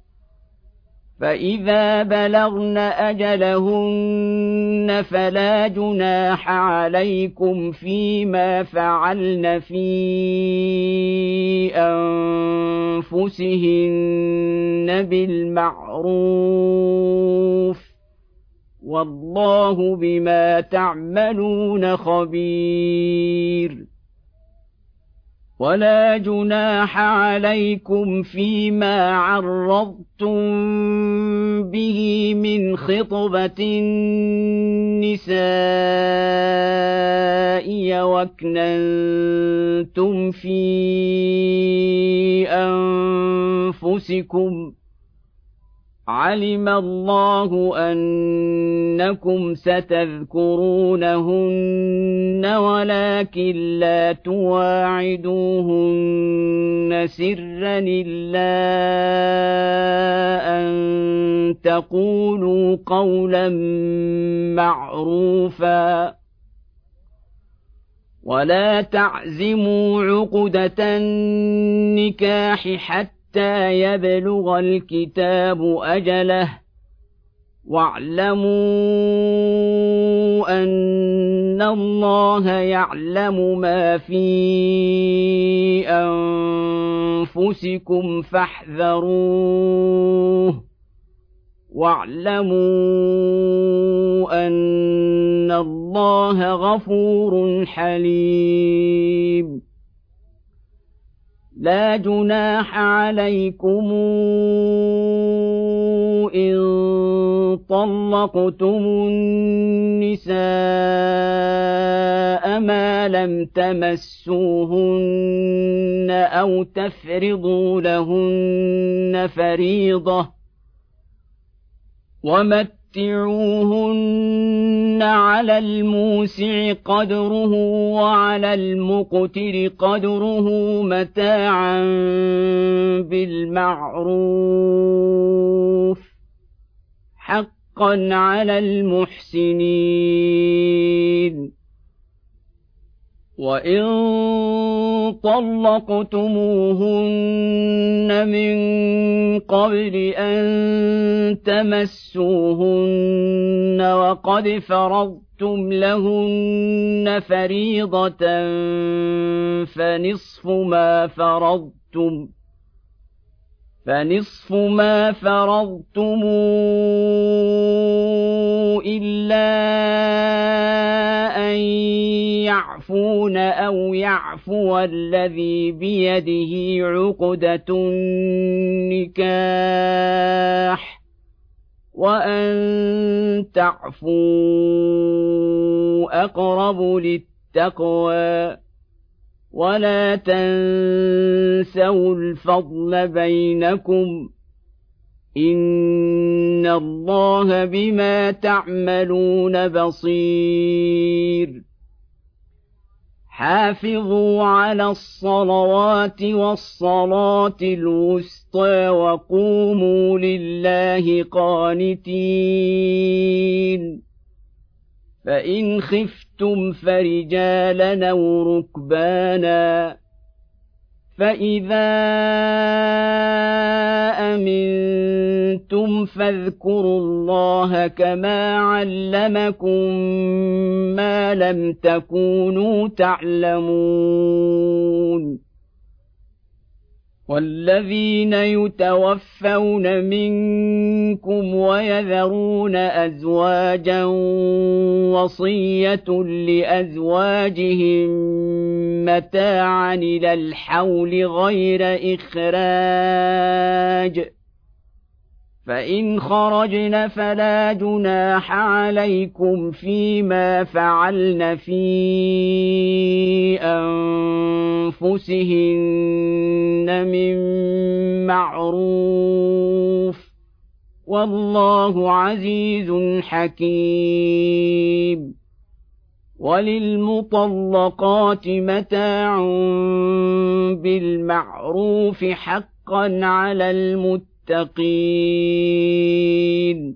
S1: فإذا بلغن أجلهن فلا جناح عليكم فيما فعلن في أنفسهن بالمعروف والله بما تعملون خبير ولا جناح عليكم فيما عرضتم به من خطبة النساء وأكننتم في أنفسكم علم الله أنكم ستذكرونهن ولكن لا تواعدوهن سرا إلا أن تقولوا قولا معروفا ولا تعزموا عقدة النكاح حتى حتى يبلغ الكتاب أجله واعلموا أن الله يعلم ما في أنفسكم فاحذروه واعلموا أن الله غفور حليم لا جناح عليكم إن طلقتم النساء ما لم تمسوهن أو تفرضوا لهن فريضة ومتعوهن على الموسع قدره وعلى المقتر قدره متاعا بالمعروف حقا على المحسنين وإن طلقتموهن من قبل أن تمسوهن وقد فرضتم لهن فريضة فنصف ما فرضتم فنصف ما فرضتم إلا أن يعفون أو يعفو الذي بيده عقدة النكاح وأن تعفوا أقرب للتقوى ولا تنسوا الفضل بينكم إن الله بما تعملون بصير حافظوا على الصلوات والصلاة الوسطى وقوموا لله قانتين فإن خفتم فرجالا أو ركبانا فإذا أمنتم فاذكروا الله كما علمكم ما لم تكونوا تعلمون والذين يتوفون منكم ويذرون أزواجا وصية لأزواجهم متاعا إلى الحول غير إخراج فإن خرجن فلا جناح عليكم فيما فعلن في أنفسهن من معروف والله عزيز حكيم وللمطلقات متاع بالمعروف حقا على المتقين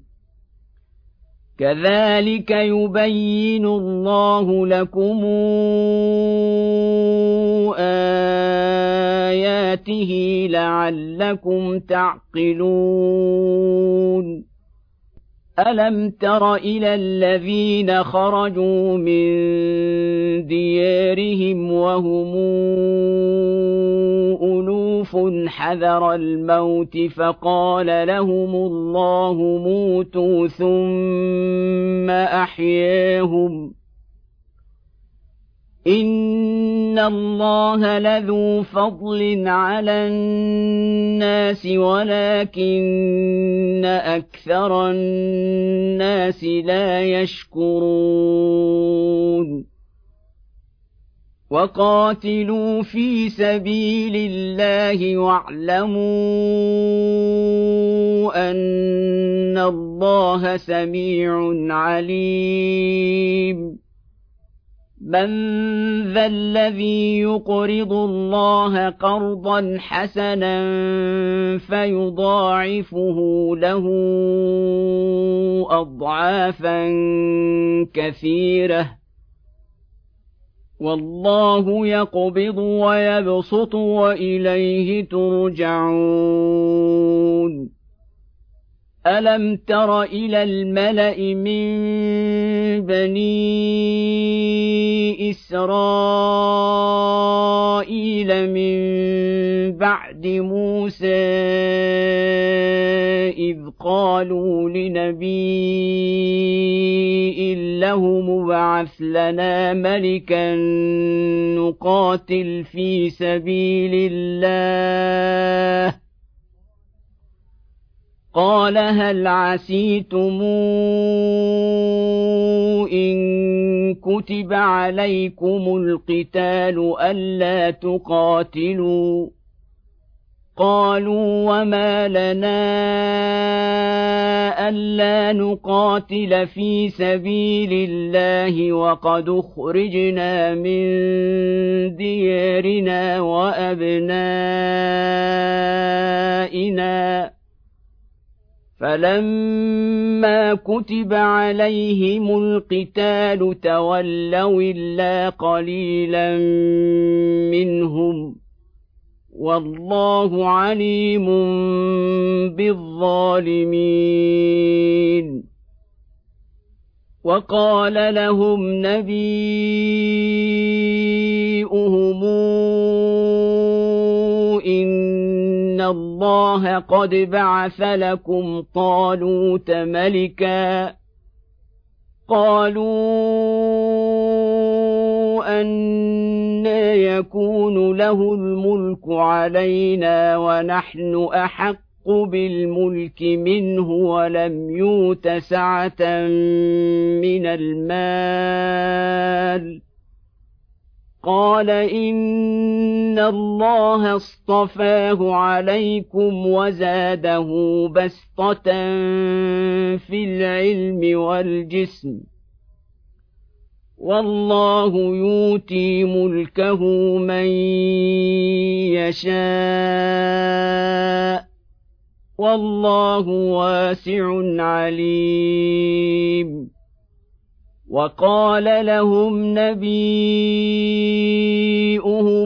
S1: كذلك يبين الله لكم آياته لعلكم تعقلون ألم تر إلى الذين خرجوا من ديارهم وهم ألوف حذر الموت فقال لهم الله موتوا ثم أحياهم إن الله لذو فضل على الناس ولكن أكثر الناس لا يشكرون وقاتلوا في سبيل الله واعلموا أن الله سميع عليم من ذا الذي يقرض الله قرضا حسنا فيضاعفه له أضعافا كثيرة والله يقبض ويبسط وإليه ترجعون ألم تر إلى الملأ من بني إسرائيل من بعد موسى إذ قالوا لنبي له مبعث لنا ملكا نقاتل في سبيل الله قال هل عسيتم إن كتب عليكم القتال ألا تقاتلوا قالوا وما لنا ألا نقاتل في سبيل الله وقد أخرجنا من ديارنا وأبنائنا فلما كتب عليهم القتال تولوا إلا قليلا منهم والله عليم بالظالمين وقال لهم نبيؤهم إن الله قد بعث لكم طالوت ملكا قالوا أنى يكون له الملك علينا ونحن أحق بالملك منه ولم يؤت سعة من المال قال إن الله اصطفاه عليكم وزاده بسطة في العلم والجسم والله يؤتي ملكه من يشاء والله واسع عليم وقال لهم نبيؤهم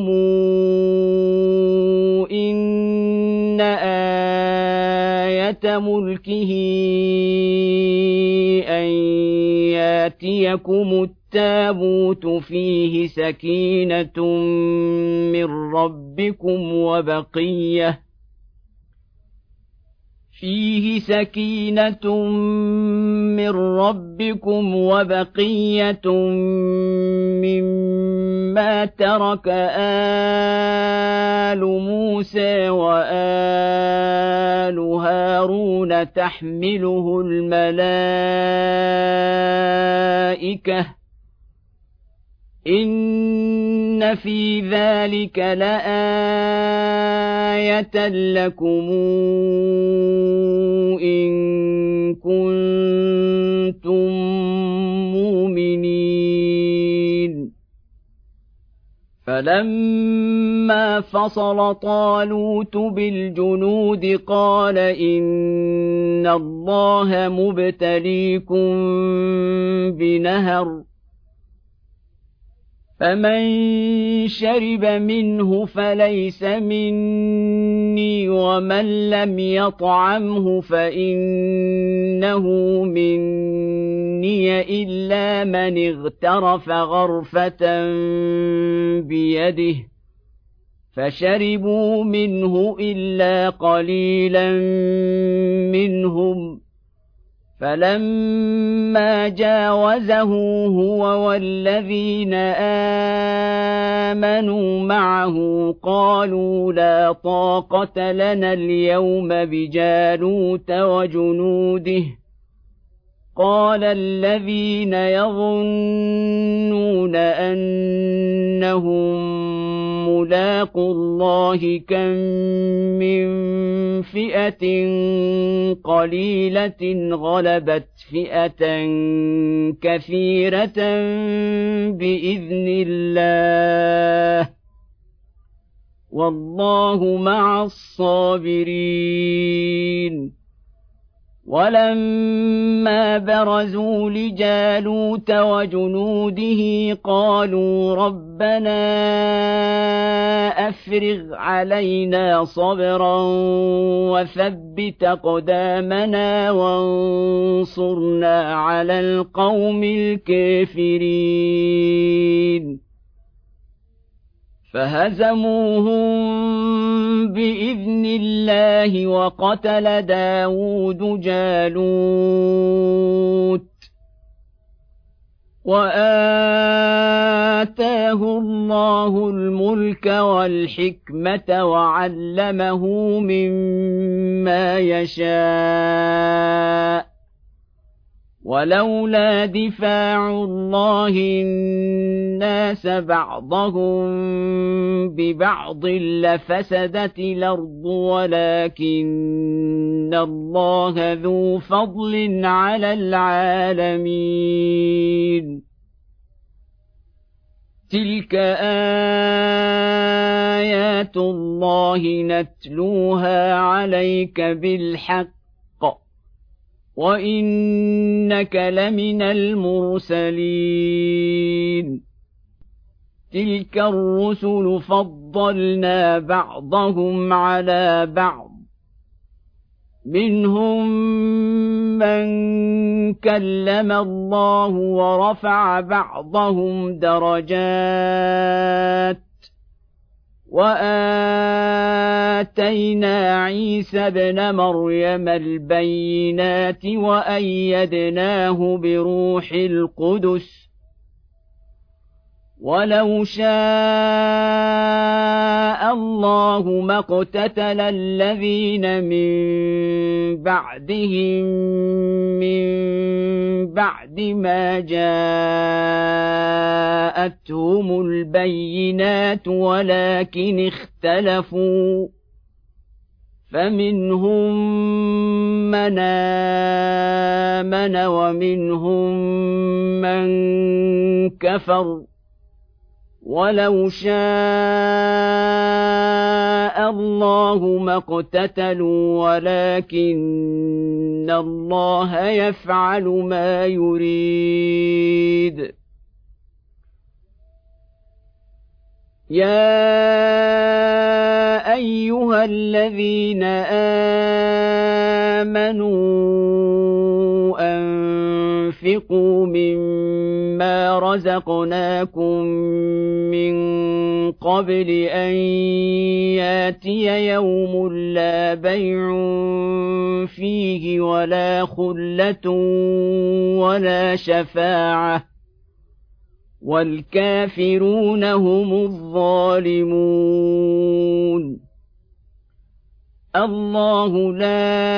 S1: إن آية ملكه أن ياتيكم التابوت فيه سكينة من ربكم وبقية فيه سكينة من ربكم وبقية مما ترك آل موسى وآل هارون تحمله الملائكة إن في ذلك لآية لكم إن كنتم مؤمنين فلما فصل طالوت بالجنود قال إن الله مبتليكم بنهر فمن شرب منه فليس مني ومن لم يطعمه فإنه مني إلا من اغترف غرفة بيده فشربوا منه إلا قليلا منهم فلما جاوزه هو والذين آمنوا معه قالوا لا طاقة لنا اليوم بجالوت وجنوده قال الذين يظنون أنهم ملاقو الله كم من فئة قليلة غلبت فئة كثيرة بإذن الله والله مع الصابرين. ولما برزوا لجالوت وجنوده قالوا ربنا أفرغ علينا صبرا وثبت أقدامنا وانصرنا على القوم الكافرين فهزموهم بإذن الله وقتل داود جالوت وآتاه الله الملك والحكمة وعلمه مما يشاء ولولا دفاع الله الناس بعضهم ببعض لفسدت الأرض ولكن الله ذو فضل على العالمين. تلك آيات الله نتلوها عليك بالحق وإنك لمن المرسلين. تلك الرسل فضلنا بعضهم على بعض منهم من كلم الله ورفع بعضهم درجات وآتينا عيسى ابن مريم البينات وأيدناه بروح القدس ولو شاء الله ما اقتتل الذين من بعدهم من بعد ما جاءتهم البينات ولكن اختلفوا فمنهم من آمن ومنهم من كفر ولو شاء الله ما اقتتلوا ولكن الله يفعل ما يريد. يا أيها الذين آمنوا أنفقوا مما رزقناكم من قبل أن ياتي يوم لا بيع فيه ولا خلة ولا شفاعة والكافرون هم الظالمون. الله لا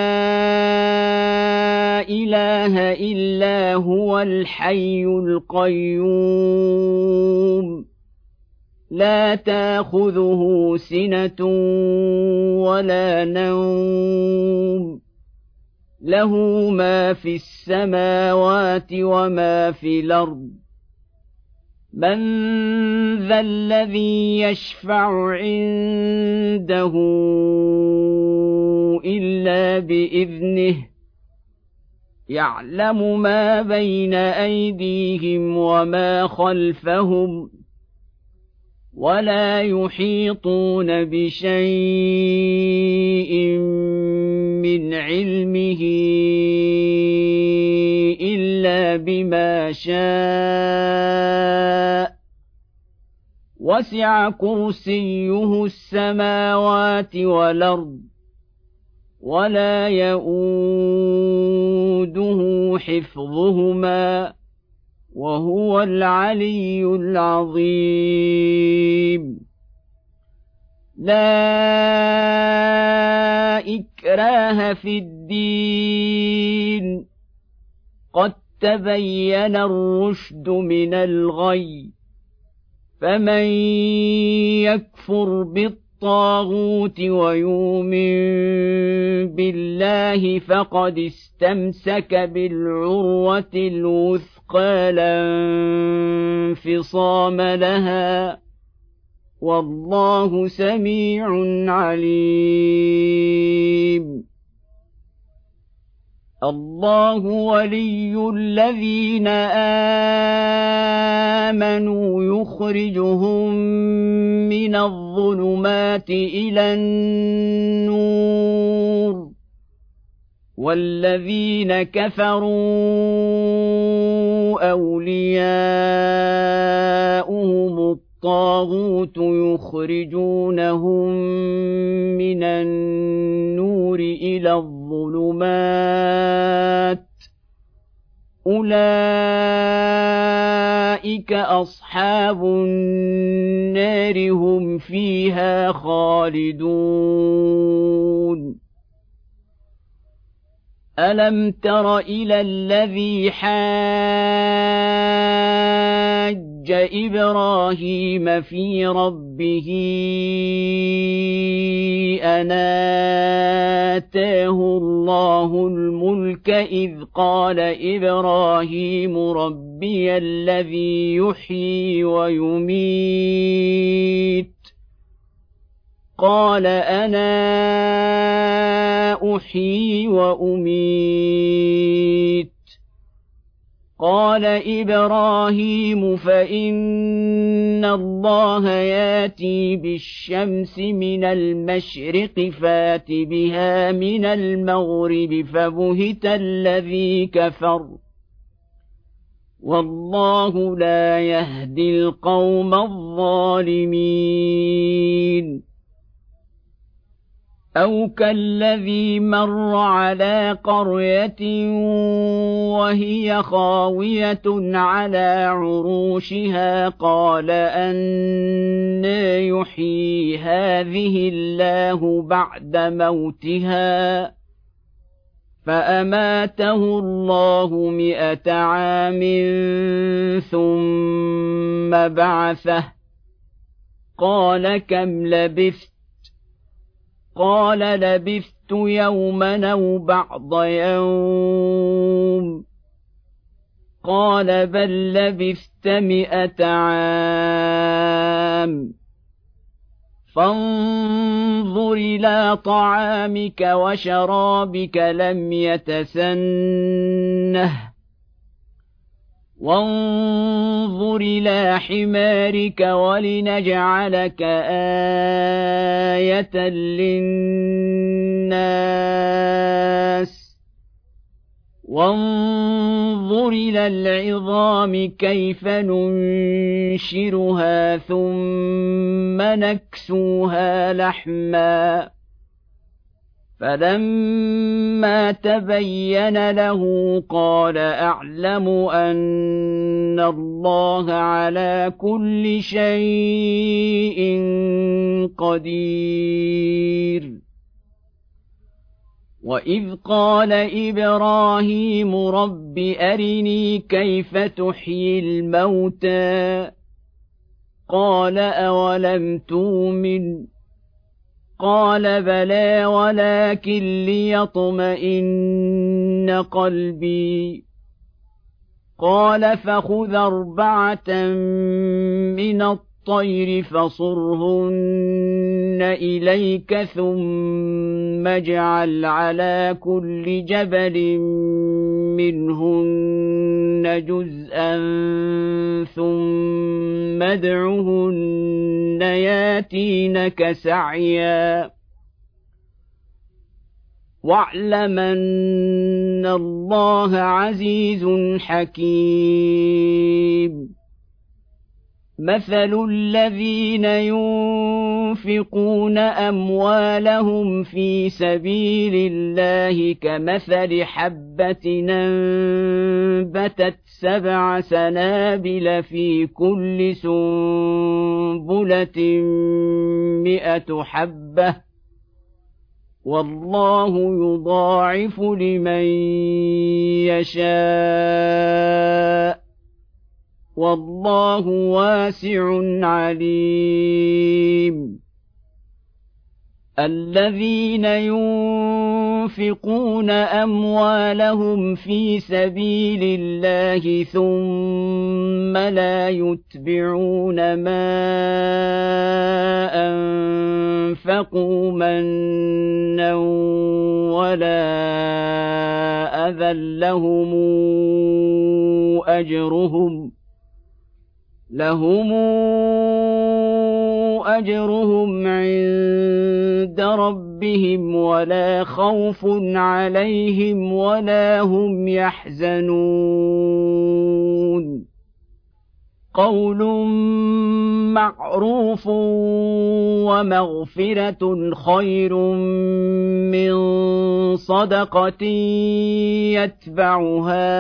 S1: إله إلا هو الحي القيوم لا تأخذه سنة ولا نوم له ما في السماوات وما في الأرض من ذا الذي يشفع عنده إلا بإذنه يعلم ما بين أيديهم وما خلفهم ولا يحيطون بشيء من علمه إلا بما شاء وسع كرسيه السماوات والأرض ولا يئوده حفظهما وهو العلي العظيم. لا إكراه في الدين قد تبين الرشد من الغي فمن يكفر بالطاغوت ويؤمن بالله فقد استمسك بالعروة الوثقى لا انفصام لها والله سميع عليم. الله ولي الذين آمنوا يخرجهم من الظلمات إلى النور والذين كفروا أولياؤهم الطاغوت يخرجونهم من النور إلى الظلمات أولئك أصحاب النار هم فيها خالدون. ألم تر إلى الذي حاج إبراهيم في ربه أن آتاه الله الملك إذ قال إبراهيم ربي الذي يحيي ويميت قال أنا أحيي وأميت قال إبراهيم فإن الله ياتي بالشمس من المشرق فات بها من المغرب فبهت الذي كفر والله لا يهدي القوم الظالمين. أو كالذي مر على قرية وهي خاوية على عروشها قال أنى يحيي هذه الله بعد موتها فأماته الله مئة عام ثم بعثه قال كم لبثت قال لبثت يوما أو بعض يوم قال بل لبثت مئة عام فانظر إلى طعامك وشرابك لم يتسنه وانظر إلى حمارك ولنجعلك آية للناس وانظر إلى العظام كيف ننشرها ثم نكسوها لحما فلما تبين له قال أعلم أن الله على كل شيء قدير. وإذ قال إبراهيم رب أرني كيف تحيي الموتى قال أولم تؤمن قال بلى ولكن ليطمئن قلبي قال فخذ أربعة من الطير فصرهن إليك ثم اجعل على كل جبل منهن جزءا ثم ادعهن ياتينك سعيا واعلم أن الله عزيز حكيم مثل الذين ينفقون أموالهم في سبيل الله كمثل حبة أنبتت سبع سنابل في كل سنبلة مئة حبة والله يضاعف لمن يشاء والله واسع عليم الذين ينفقون أموالهم في سبيل الله ثم لا يتبعون ما أنفقوا منا ولا أذى لهم أجرهم لهم أجرهم عند ربهم ولا خوف عليهم ولا هم يحزنون قول معروف ومغفرة خير من صدقة يتبعها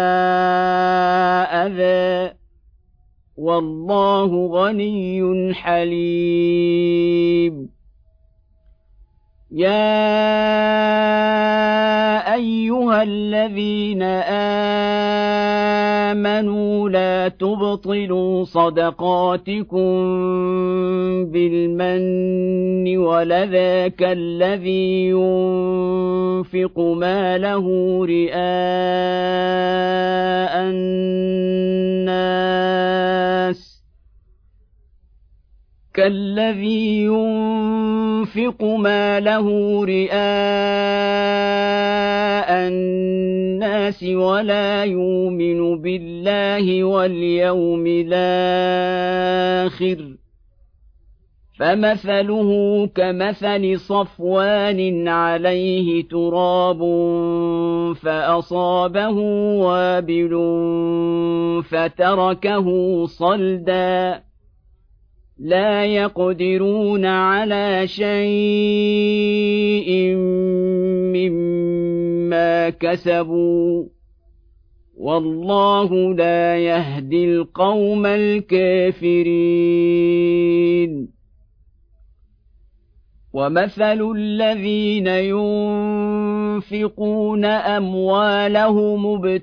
S1: أذى والله غني حليم يا أيها الذين آمنوا لا تبطلوا صدقاتكم بالمن والأذى كالذي ينفق ماله رئاء الناس كالذي ينفق ماله رئاء الناس ولا يؤمن بالله واليوم الآخر فمثله كمثل صفوان عليه تراب فأصابه وابل فتركه صلدا لا يقدرون على شيء مما كسبوا والله لا يهدي القوم الكافرين ومثل الذين ينفقون أموالهم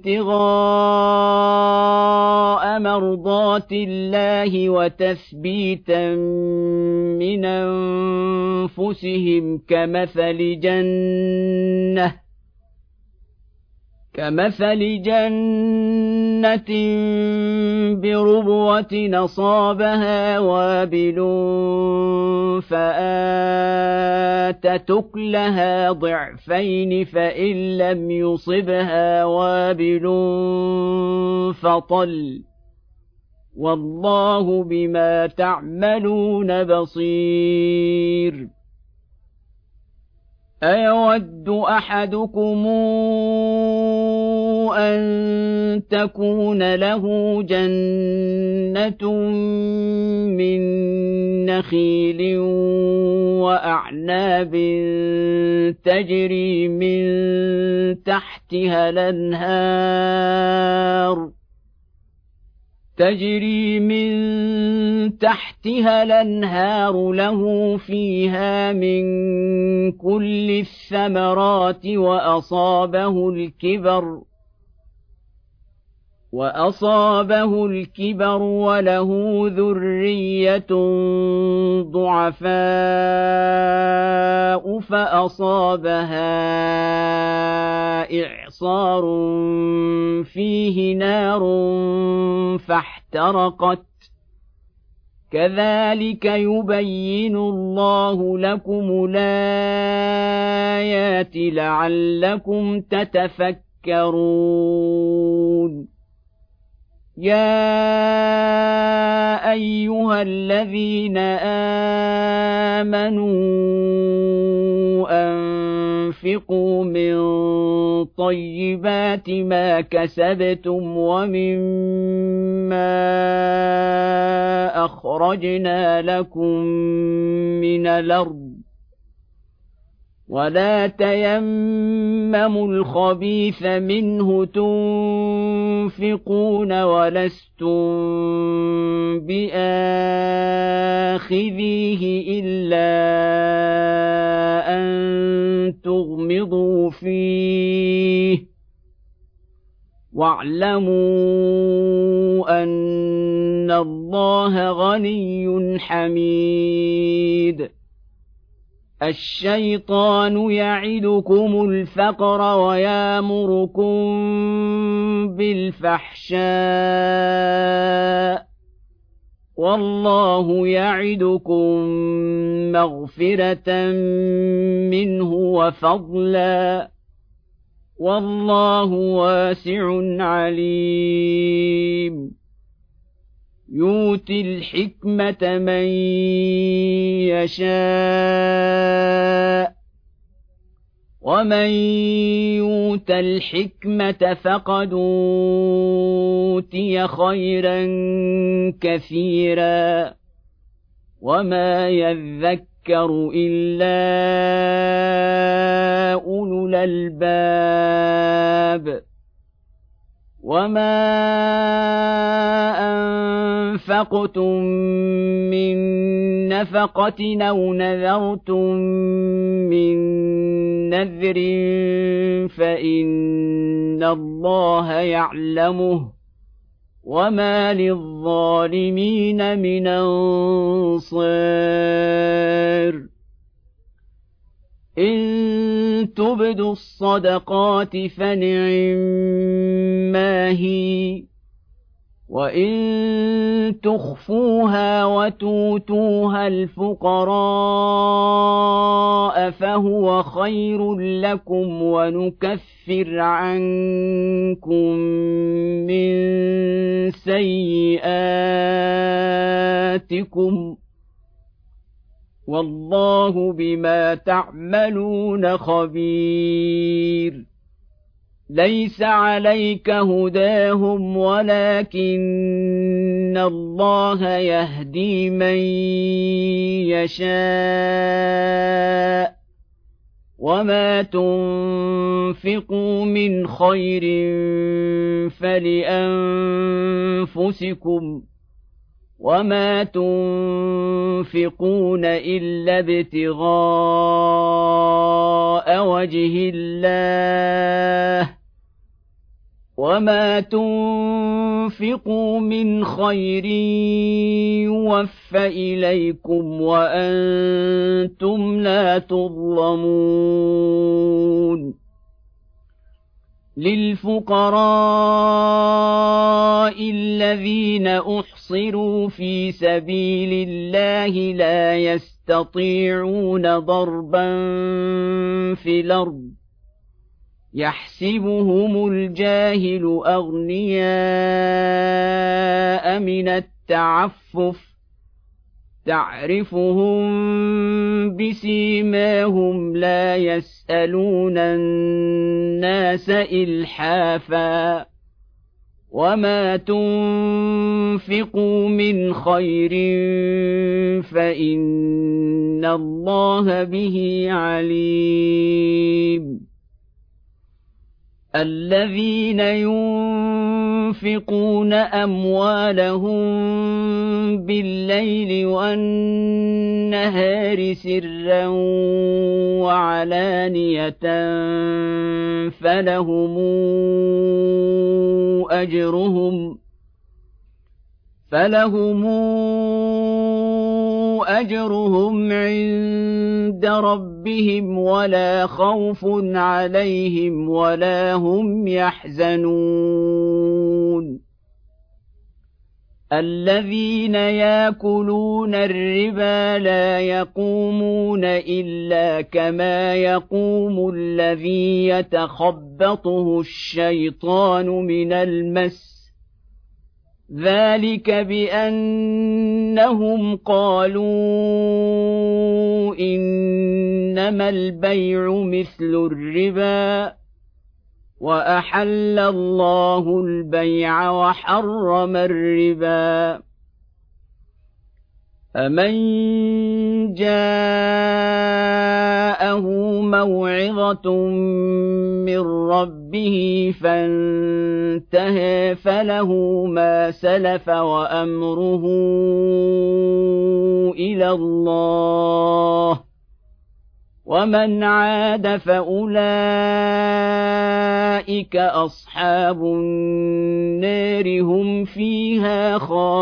S1: ابتغاء مرضات الله وتثبيتا من أنفسهم كمثل جنة كمثل جنة بربوة أصابها وابل فآتت أكلها ضعفين فإن لم يصبها وابل فطل والله بما تعملون بصير أيود أحدكم أن تكون له جنة من نخيل وأعناب تجري من تحتها الأنهار تجري من تحتها الأنهار له فيها من كل الثمرات وأصابه الكبر وأصابه الكبر وله ذرية ضعفاء فأصابها إعصار فيه نار فاحترقت كذلك يبين الله لكم الآيات لعلكم تتفكرون يا أيها الذين آمنوا أنفقوا من طيبات ما كسبتم ومما أخرجنا لكم من الأرض ولا تيمموا الخبيث منه تنفقون ولستم بآخذيه إلا أن تغمضوا فيه واعلموا أن الله غني حميد الشيطان يعدكم الفقر ويامركم بالفحشاء والله يعدكم مغفرة منه وفضلا والله واسع عليم يؤتي الحكمة من يشاء ومن يؤت الحكمة فقد أوتي خيرا كثيرا وما يذكر إلا أولو الألباب وما أنفقتم من نفقة أو نذرتم من نذر فإن الله يعلمه وما للظالمين من أنصار إن تبدوا الصدقات فنعما هي وإن تخفوها وتؤتوها الفقراء فهو خير لكم ونكفر عنكم من سيئاتكم والله بما تعملون خبير ليس عليك هداهم ولكن الله يهدي من يشاء وما تنفقوا من خير فلأنفسكم وما تنفقون إلا ابتغاء وجه الله وما تنفقوا من خير يوفى إليكم وأنتم لا تظلمون للفقراء الذين أحصروا في سبيل الله لا يستطيعون ضربا في الأرض يحسبهم الجاهل أغنياء من التعفف تعرفهم بسيماهم لا يسألون الناس إلحافا وما تنفقوا من خير فإن الله به عليم الذين ينفقون ينفقون أموالهم بالليل والنهار سرا وعلانية فلهم أجرهم فلهم أجرهم عند ربهم ولا خوف عليهم ولا هم يحزنون الذين يأكلون الربا لا يقومون إلا كما يقوم الذي يتخبطه الشيطان من المس ذلك بأنهم قالوا إنما البيع مثل الربا وأحل الله البيع وحرم الربا فمن جاءه موعظة من ربه فانتهى فله ما سلف وأمره إلى الله ومن عاد فأولئك أصحاب النار هم فيها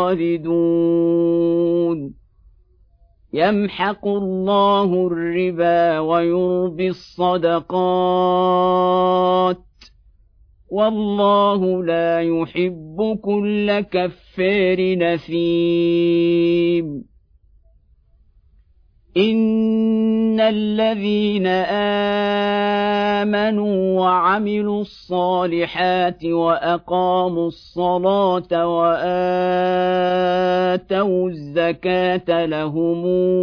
S1: خالدون يمحق الله الربا ويربي الصدقات والله لا يحب كل كفار نثيم إن الذين آمنوا وعملوا الصالحات وأقاموا الصلاة وآتوا الزكاة لهم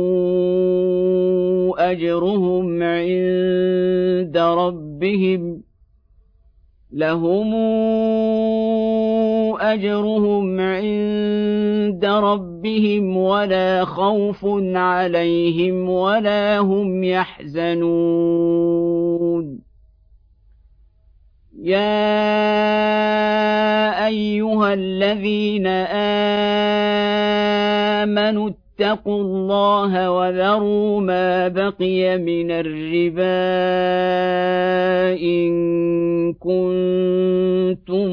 S1: أجرهم عند ربهم لهم أجرهم عند ربهم ولا خوف عليهم ولا هم يحزنون يا أيها الذين آمنوا اتقوا الله وذروا ما بقي من الربا إن كنتم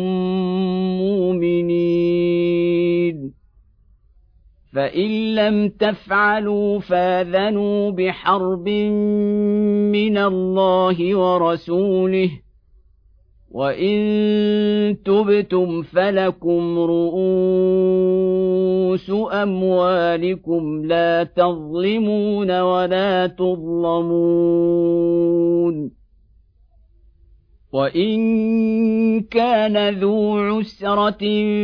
S1: مؤمنين فإن لم تفعلوا فاذنوا بحرب من الله ورسوله وإن تبتم فلكم رؤوس أموالكم لا تظلمون ولا تظلمون وإن كان ذو عسرة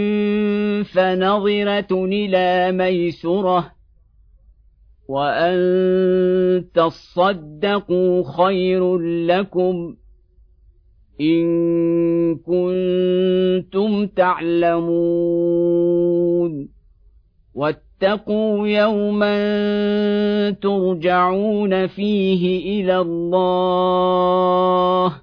S1: فنظرة إلى ميسرة وأن تصدقوا خير لكم إن كنتم تعلمون واتقوا يوما ترجعون فيه إلى الله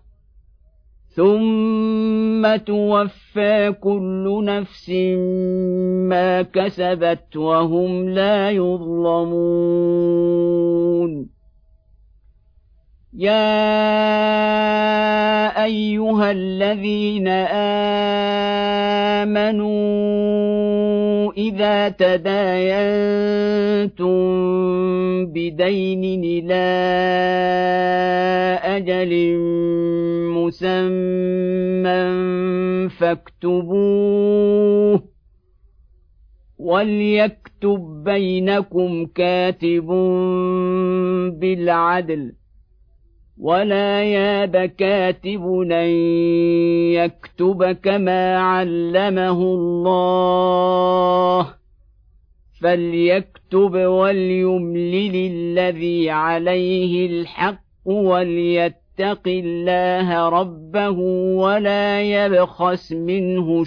S1: ثم توفى كل نفس ما كسبت وهم لا يظلمون يا أيها الذين آمنوا إذا تداينتم بدين إلى أجل مسمى فاكتبوه وليكتب بينكم كاتب بالعدل ولا ياب كاتب أن يكتب كما علمه الله فليكتب وليملل الذي عليه الحق وليتق الله ربه ولا يبخس منه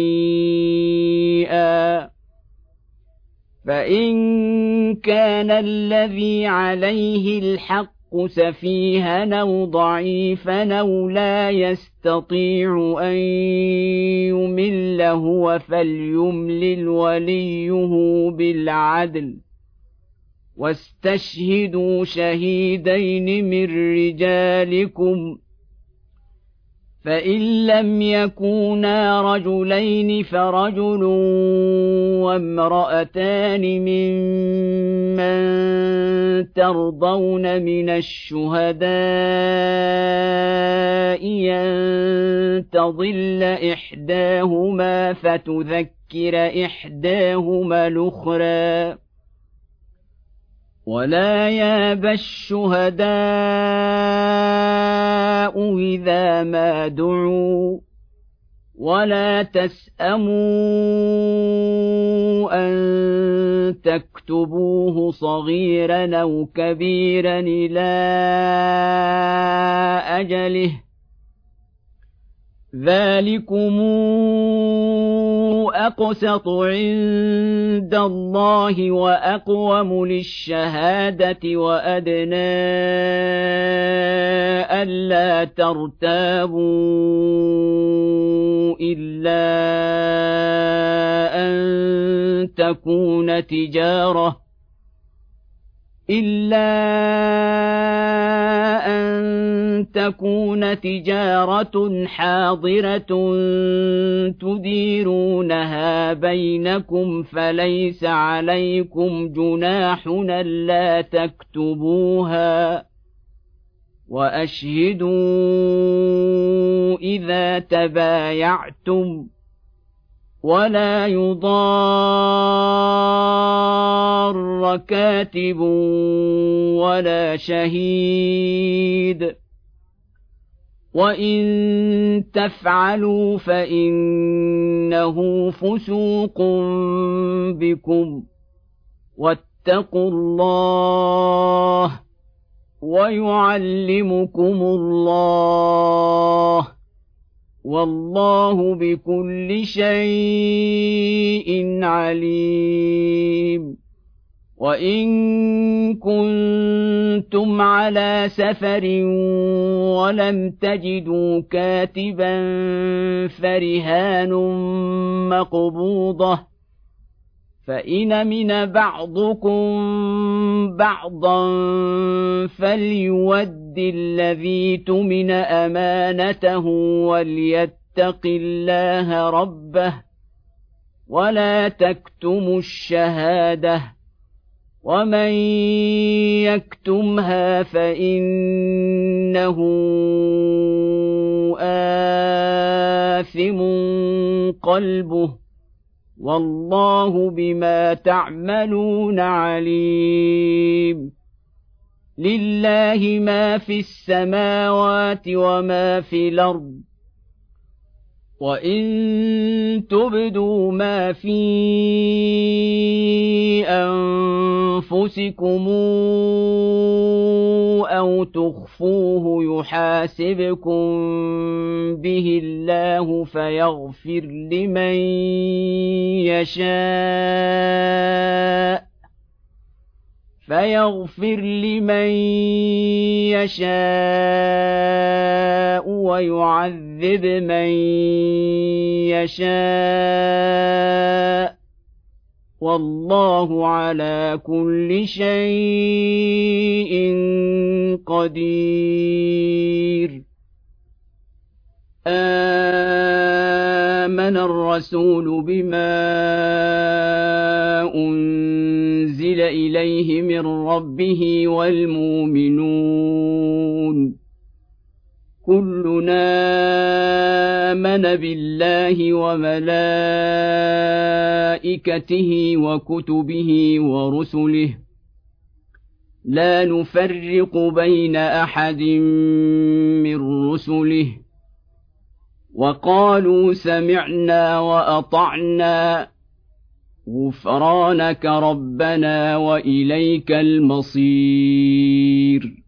S1: شيئا فإن كان الذي عليه الحق يشق سفيها أو ضعيفا أو لا يستطيع أن يمل هو فليملل وليه بالعدل واستشهدوا شهيدين من رجالكم فإن لم يكونا رجلين فرجل وامرأتان ممن ترضون من الشهداء أن تضل إحداهما فتذكر إحداهما الأخرى ولا يابى الشهداء إذا ما دعوا ولا تسأموا أن تكتبوه صغيرا أو كبيرا إلى أجله ذلكم أقسط عند الله وأقوم للشهادة وأدنى ألا ترتابوا إلا أن تكون تجارة إلا أن تكون تجارة حاضرة تديرونها بينكم فليس عليكم جناح ألا تكتبوها وأشهدوا إذا تبايعتم ولا يضار كاتب ولا شهيد وإن تفعلوا فإنه فسوق بكم واتقوا الله ويعلمكم الله والله بكل شيء عليم وإن كنتم على سفر ولم تجدوا كاتبا فرهان مقبوضة فإن أمن بعضكم بعضا فليود الذي اؤتمن أمانته وليتق الله ربه ولا تكتموا الشهادة ومن يكتمها فإنه آثم قلبه والله بما تعملون عليم لله ما في السماوات وما في الأرض وإن تبدوا ما في أنفسكم أو تخفوه يحاسبكم به الله فيغفر لمن يشاء فيغفر لمن يشاء ويعذب من يشاء والله على كل شيء قدير آمن الرسول بما أنزل إليه من ربه والمؤمنون كلنا آمن بالله وملائكته وكتبه ورسله لا نفرق بين أحد من رسله وقالوا سمعنا وأطعنا غفرانك ربنا وإليك المصير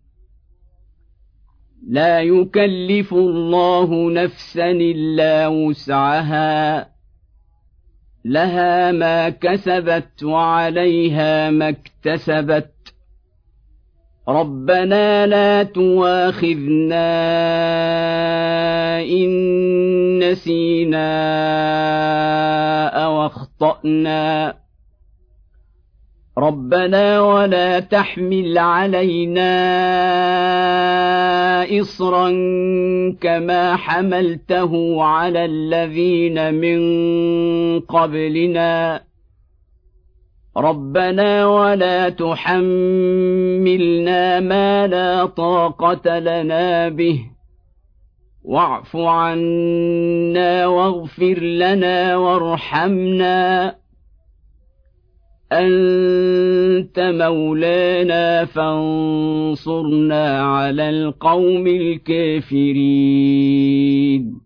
S1: لا يكلف الله نفسا إلا وسعها لها ما كسبت وعليها ما اكتسبت ربنا لا تؤاخذنا إن نسينا أو أخطأنا ربنا ولا تحمل علينا إصرا كما حملته على الذين من قبلنا ربنا ولا تحملنا ما لا طاقة لنا به واعف عنا واغفر لنا وارحمنا أنت مولانا فانصرنا على القوم الكافرين.